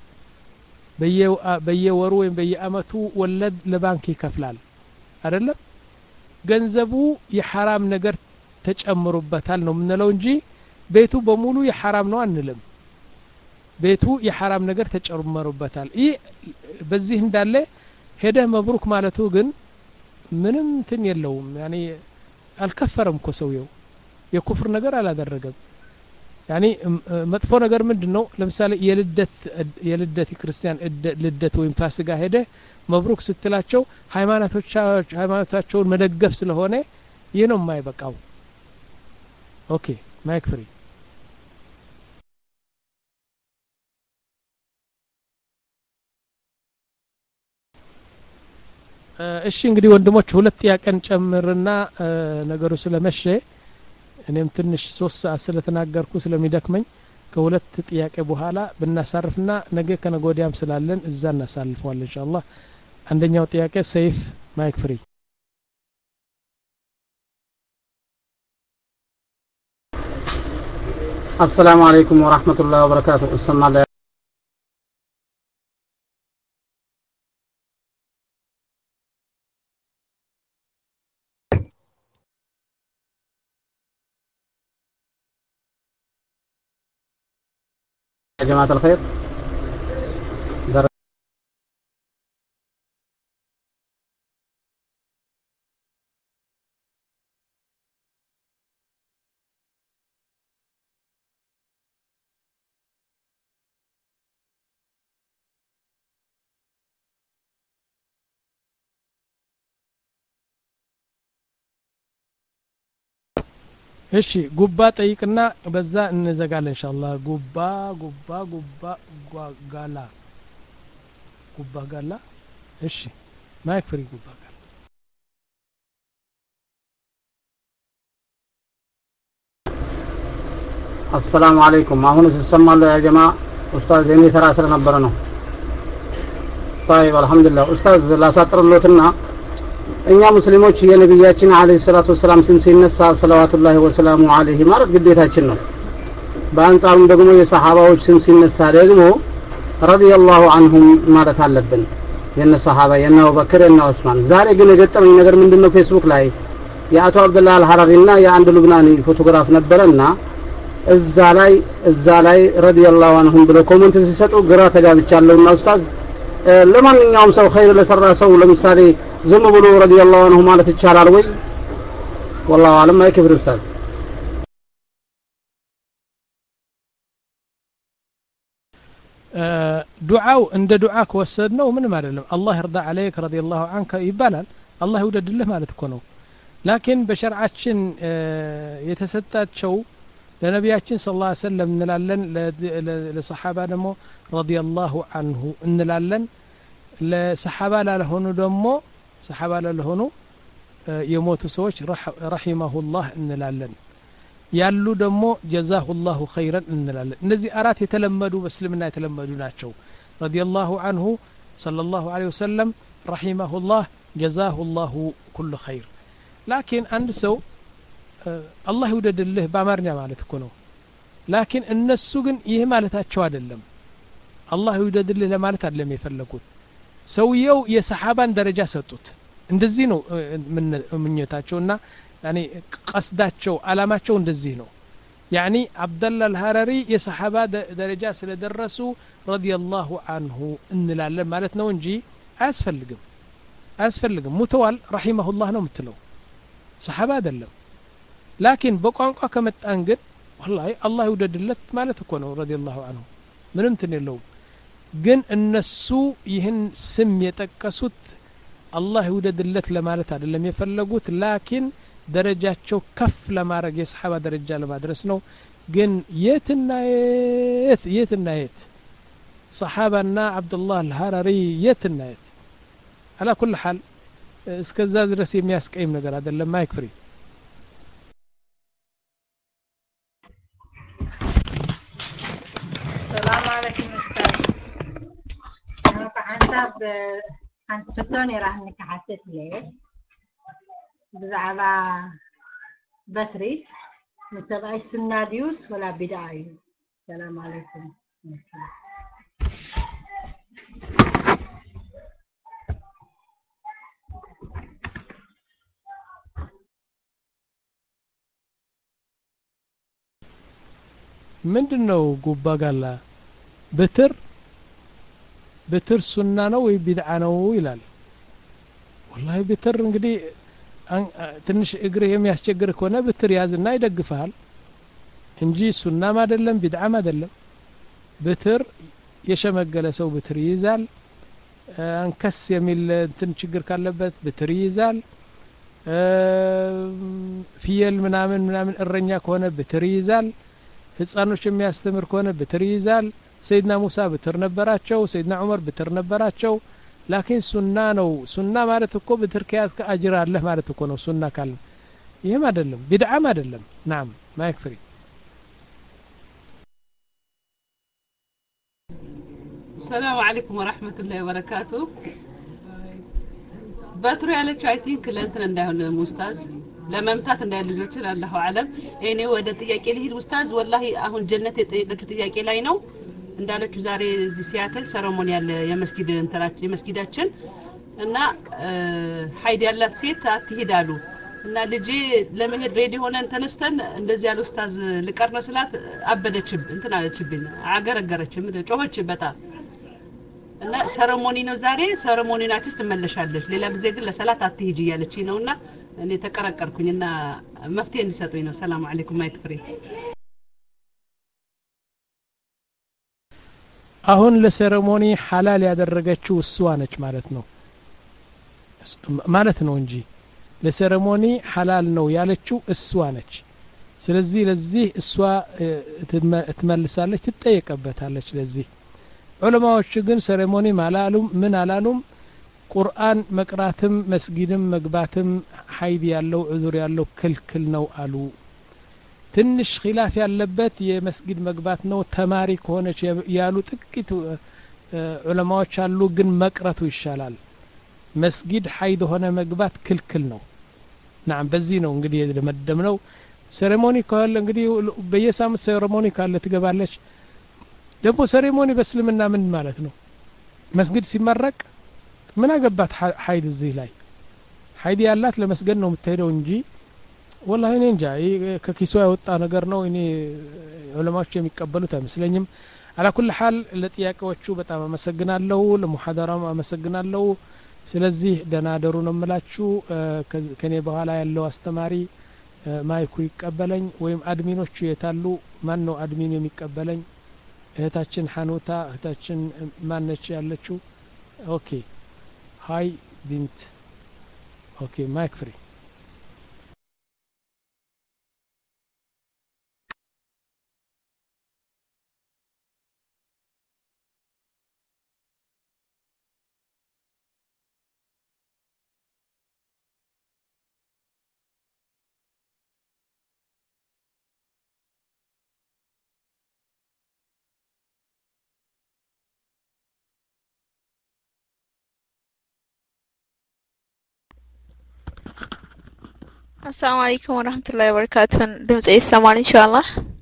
በየወሩ ወይም በየአመቱ ወለድ ለባንክ ይከፍላል አይደለም ገንዘቡ የሐራም ነገር ተጨምሮበታል ነው ምንለው እንጂ ቤቱ በሙሉ የሐራም ነው አንልም ቤቱ የሐራም ነገር ተጨምሮበታል ይህ በዚህ እንዳለ ሄደ መብሩክ ማለቱ ግን ምንም እንትን የለውም ያኒ አልከፈረም እኮ ሰውየው የኩፍር ነገር አላደረገም ያኒ መጥፎ ነገር ምንድነው ለምሳሌ የልደት የልደት ክርስቲያን ልደት ወይም ፋሲካ ሄደ መብሩክ ስትላቸው ሃይማኖቶቻቸው ሃይማኖታቸውን መደገፍ ስለሆነ ይህ ነው የማይበቃው ኦኬ ማይክ ፍሪ እሺ እንግዲህ ወንድሞች ሁለት ጥያቄን ጨምርና ነገሩ ስለመሸ እኔም ትንሽ ሶስት ሰዓት ስለተናገርኩ ስለሚደክመኝ ከሁለት ጥያቄ በኋላ ብናሳርፍና ነገ ከነጎዲያም ስላለን እዛ እናሳልፈዋለን ኢንሻአላህ አንደኛው ጥያቄ ሰይፍ ማይክ ፍሪ السلام عليكم ورحمة الله وبركاته استمع يا جماعة الخير در... እሺ ጉባ ጠይቅና በዛ እንዘጋለን ኢንሻአላህ ጉባ ጉባ ጉባ ጋላ ጉባ ጋላ እሺ ማይክ ፍሪ ጉባ ጋላ السلام عليكم አሁን ሲሰማል ያ ጀማ ኡስታዝ የኔ ተራ ስለነበረ ነው طيب الحمد لله ኡስታዝ ላሳጥርሎትና እኛ ሙስሊሞች የነብያችን አለይሂ ሰላቱ ወሰለም ስም ሲነሳ ሰለዋቱላሂ ወሰላሙ ዐለይሂ ማለት ግዴታችን ነው በአንጻሩም ደግሞ የሰሃባዎች ስም ሲነሳ ደግሞ ረዲየላሁ ዐንሁም ማለት አለብን የነ ሰሃባ የነ አቡበክር የነ ዑስማን ዛሬ ግን የገጠመኝ ነገር ምንድነው ፌስቡክ ላይ የአቶ አብዱላህ አልሐራሪና የአንድ ሉብናኒ ፎቶግራፍ ነበርና እዛ ላይ እዛ ላይ ረዲየላሁ ዐንሁም ብለው ኮሜንት ሲሰጡ ግራ ተጋብቻለሁና ኡስታዝ ለማንኛውም ሰው ኸይር ለሰራ ሰው ለምሳሌ ዝም ብሎ ረዲየላሁ ዐንሁ ማለት ይቻላል ወይ والله اعلم ما يكفر استاذ ዱዓው እንደ ዱዓ ከወሰድነው ምንም አይደለም አላህ ይርዳ عليك رضي الله عنك ይባላል አላህ ይወደድልህ ማለት እኮ ነው ላኪን በሸርዓችን የተሰጣቸው ለነቢያችን ሰለላሁ ዐለይሂ ወሰለም እንላለን ለሰሃባ ደግሞ ረዲየላሁ ዐንሁ እንላለን ለሰሐባ ላልሆኑ ደግሞ ሰሐባ ላልሆኑ የሞቱ ሰዎች ረሂመሁላህ እንላለን ያሉ ደግሞ ጀዛሁላሁ ኸይረን እንላለን እነዚህ አራት የተለመዱ በእስልምና የተለመዱ ናቸው ረዲየላሁ ዐንሁ ሰለላሁ ዐለይሂ ወሰለም ረሂመሁላህ ጀዛሁላሁ ኩሉ ኸይር ላኪን አንድ ሰው አላህ ይውደድልህ በአማርኛ ማለት እኮ ነው ላኪን እነሱ ግን ይህ ማለታቸው አይደለም አላህ ይውደድልህ ለማለት አይደለም የፈለጉት ሰውየው የሰሐባን ደረጃ ሰጡት እንደዚህ ነው ምኞታቸውና ያኒ ቀስዳቸው አላማቸው እንደዚህ ነው ያኒ አብደላ አልሐረሪ የሰሐባ ደረጃ ስለደረሱ ረዲየላሁ ዐንሁ እንላለን ማለት ነው እንጂ አያስፈልግም አያስፈልግም ሙተዋል ረሂመሁላህ ነው የምትለው ሰሐባ አይደለም ላኪን በቋንቋ ከመጣን ግን والله አላህ ይውደድለት ማለት እኮ ነው ረዲየላሁ ዐንሁ ምንም ትንለው ግን እነሱ ይህን ስም የጠቀሱት አላህ ይውደድለት ለማለት አይደለም የፈለጉት ላኪን ደረጃቸው ከፍ ለማድረግ የሰሐባ ደረጃ ለማድረስ ነው ግን የትና የት የትና የት ሰሐባና አብዱላህ አልሐረሪ የትና የት على كل حال እስከዛ ድረስ የሚያስቀይም ነገር አይደለም ማይክፍሪ السلام عليكم استاذ انا فعنت انت فتوني راح انك حسيت ليه بزعبا بثري متبعي سنة ديوس ولا بداية السلام عليكم ምንድነው ጉባ ጋላ በትር በትር ሱና ነው ወይ ቢድዓ ነው ይላል والله በትር እንግዲህ ትንሽ እግርህ የሚያስቸግር ከሆነ በትር ያዝና ይደግፋል እንጂ ሱናም አይደለም ቢድዓም አይደለም በትር የሸመገለ ሰው በትር ይይዛል አንከስ የሚል እንትን ችግር ካለበት በትር ይይዛል ፍየል ምናምን ምናምን እረኛ ከሆነ በትር ይይዛል ህፃኖች የሚያስተምር ከሆነ በትር ይይዛል ሰይድና ሙሳ በትር ነበራቸው ሰይድና ዑመር በትር ነበራቸው ላኪን ሱና ነው ሱና ማለት እኮ በትር ከያዝከ አጅር አለህ ማለት እኮ ነው ሱና ካለ ይሄም አይደለም ቢድዓም አይደለም ናም ማይክፍሪ السلام عليكم ورحمة الله وبركاته በትሩ ያለችው አይ ቲንክ ለእንትን እንዳይሆን ኡስታዝ ለመምታት እንዳይል ልጆችን አላሁ አለም እኔ ወደ ጥያቄ ልሂድ ኡስታዝ ወላሂ አሁን ጀነት የጠየቀችው ጥያቄ ላይ ነው እንዳለችው ዛሬ እዚህ ሲያትል ሰረሞኒ ያለ የመስጊድ እንተራች የመስጊዳችን እና ሀይድ ያላት ሴት አትሄዳሉ እና ልጄ ለመሄድ ሬዲ ሆነን ተነስተን እንደዚህ ያለ ኡስታዝ ልቀርነ ስላት አበደችብ እንትን አለችብኝ አገረገረችም ጮኸች በጣም እና ሰረሞኒ ነው ዛሬ ሰረሞኒ ናችሁ ትመለሻለሽ ሌላ ጊዜ ግን ለሰላት አትሄጂ ያለችኝ ነውና እኔ ተቀረቀርኩኝና መፍትሄ እንዲሰጡኝ ነው ሰላም አለይኩም ማይክፍሪ አሁን ለሰረሞኒ ሐላል ያደረገችው እሷ ነች ማለት ነው ማለት ነው እንጂ ለሰረሞኒ ሐላል ነው ያለችው እሷ ነች ስለዚህ ለዚህ እሷ ትመልሳለች ትጠየቀበታለች ለዚህ ዑለማዎች ግን ሰረሞኒ ማላሉም ምን አላሉም ቁርአን መቅራትም መስጊድም መግባትም ሀይድ ያለው ዑዙር ያለው ክልክል ነው አሉ ትንሽ ኺላፍ ያለበት የመስጊድ መግባት ነው ተማሪ ከሆነች ያሉ ጥቂት ዑለማዎች አሉ ግን መቅረቱ ይሻላል መስጊድ ሀይድ ሆነ መግባት ክልክል ነው ናም በዚህ ነው እንግዲህ የደመደምነው ሴሬሞኒ ካለ እንግዲህ በየሳምንት ሴሬሞኒ ካለ ትገባለች ደግሞ ሴሬሞኒ በእስልምና ምን ማለት ነው መስጊድ ሲመረቅ ምን አገባት ሀይድ እዚህ ላይ ሀይድ ያላት ለመስገድ ነው የምትሄደው እንጂ والله እኔ እንጃ ከኪሶ ያወጣ ነገር ነው እኔ ዑለማዎች የሚቀበሉት አይመስለኝም على كل حال ለጥያቄዎቹ በጣም አመሰግናለሁ ለሙሐደራም አመሰግናለሁ ስለዚህ ደናደሩ ነው የምላችሁ ከኔ በኋላ ያለው አስተማሪ ማይኩ ይቀበለኝ ወይም አድሚኖቹ የታሉ ማን ነው አድሚን የሚቀበለኝ እህታችን ሐኑታ እህታችን ማነች ያለችው ኦኬ ሃይ ቢንት ኦኬ ማይክ ፍሪ السلام عليكم ورحمة الله وبركاته. دمت ايه السماعين إن شاء الله.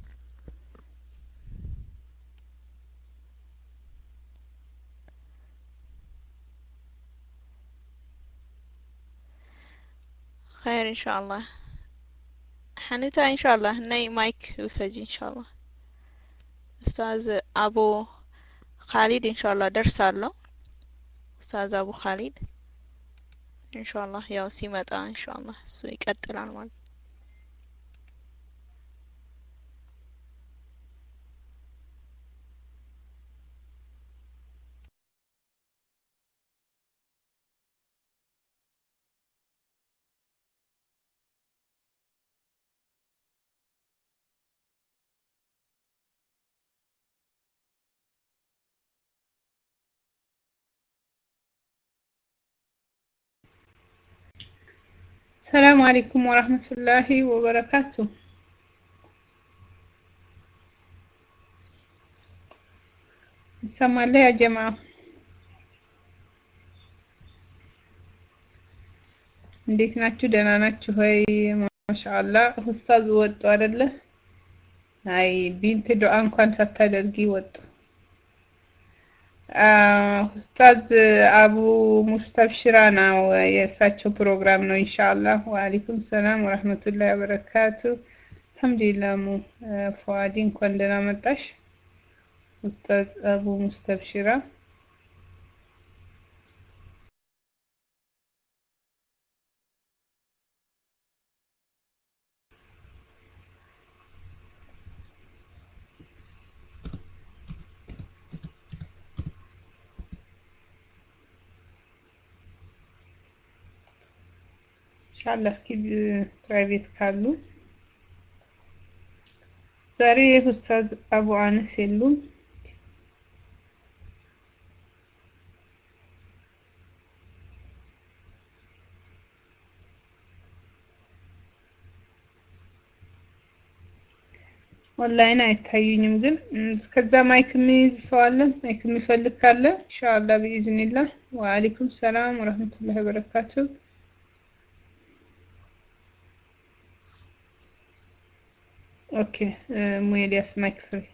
خير إن شاء الله. حنتا إن شاء الله ناي مايك وسجي إن شاء الله. أستاذ أبو خالد إن شاء الله درس له. أستاذ أبو خالد إن شاء الله يا وسيمة إن شاء الله سوي قتل عن مال. السلام عليكم ورحمة الله وبركاته. السلام يا جماعة. እንዴት ናችሁ? ደህና ናችሁ ሆይ? ማሻአላ ኡስታዝ ወጡ አይደለ? አይ ቢንት ዱዓ እንኳን ሳታደርጊ ወጡ። ኡስታዝ አቡ ሙስተብሽራ ነው የእሳቸው ፕሮግራም ነው ኢንሻአላህ። ወአለይኩም ሰላም ወራህመቱላሂ ወበረካቱ። አልহামዱሊላህ ሙ ፏዲ እንኳን ደህና መጣሽ ኡስታዝ አቡ ሙስተብሽራ። ኢንሻአላህ እስኪ ፕራይቬት ካሉ ዛሬ ኡስታዝ አቡ አነስ የሉም። ኦንላይን አይታዩኝም ግን እስከዛ ማይክ የሚይዝ ሰው አለ? ማይክ የሚፈልግ ካለ ኢንሻአላህ በኢዝኒላህ። ወአለይኩም ሰላም ወራህመቱላሂ ወበረካቱ። اوكي مويلياس مايك فري.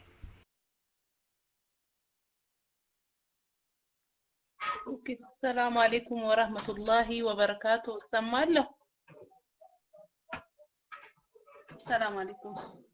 اوكي السلام عليكم ورحمة الله وبركاته. سمعنا السلام عليكم.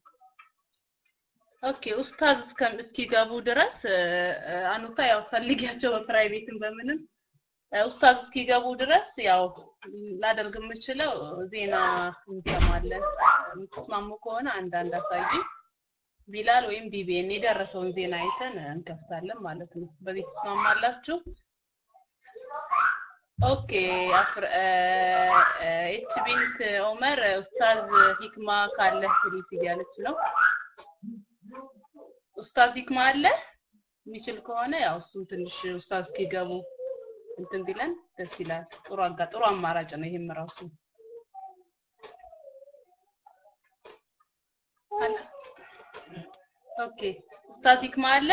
اوكي استاذ እስከም እስኪገቡ ድረስ አኑታ ያው ፈልጊያቸው በፕራይቬትም በምንም ኡስታዝ እስኪገቡ ድረስ ያው ላደርግ የምችለው ዜና እንሰማለን። የምትስማሙ ከሆነ አንዳንድ አሳይ ቢላል ወይም ቢቢኤን የደረሰውን ዜና አይተን እንከፍታለን ማለት ነው። በዚህ ተስማማላችሁ? ኦኬ አፍር እቺ ቢንት ዑመር ኡስታዝ ሂክማ ካለ ፕሊስ እያለች ነው። ኡስታዝ ሂክማ አለ የሚችል ከሆነ ያው እሱም ትንሽ ኡስታዝ እስኪገቡ እንትን ቢለን ደስ ይላል። ጥሩ አጋ ጥሩ አማራጭ ነው ይሄም ራሱ። ኦኬ ኡስታዝ ሂክማ አለ?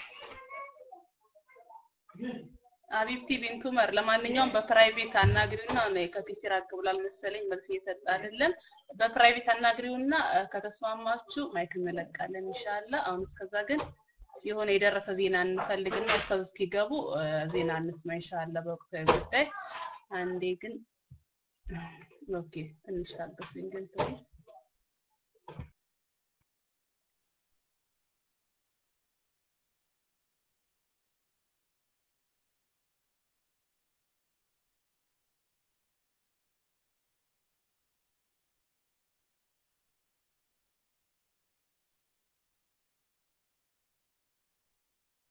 አቢብቲ ቢንት ዑመር ለማንኛውም በፕራይቬት አናግሪውና ነው ከፒሲ ራቅ ብሏል መሰለኝ መልስ እየሰጠ አይደለም። በፕራይቬት አናግሪውና ከተስማማችሁ ማይክ እንለቃለን ኢንሻአላህ። አሁን እስከዛ ግን ሲሆነ የደረሰ ዜና እንፈልግና ኡስታዝ እስኪገቡ ዜና እንስማ ኢንሻአላህ በወቅታዊ ጉዳይ። አንዴ ግን ኦኬ ትንሽ ታገሱኝ ግን ፕሊዝ።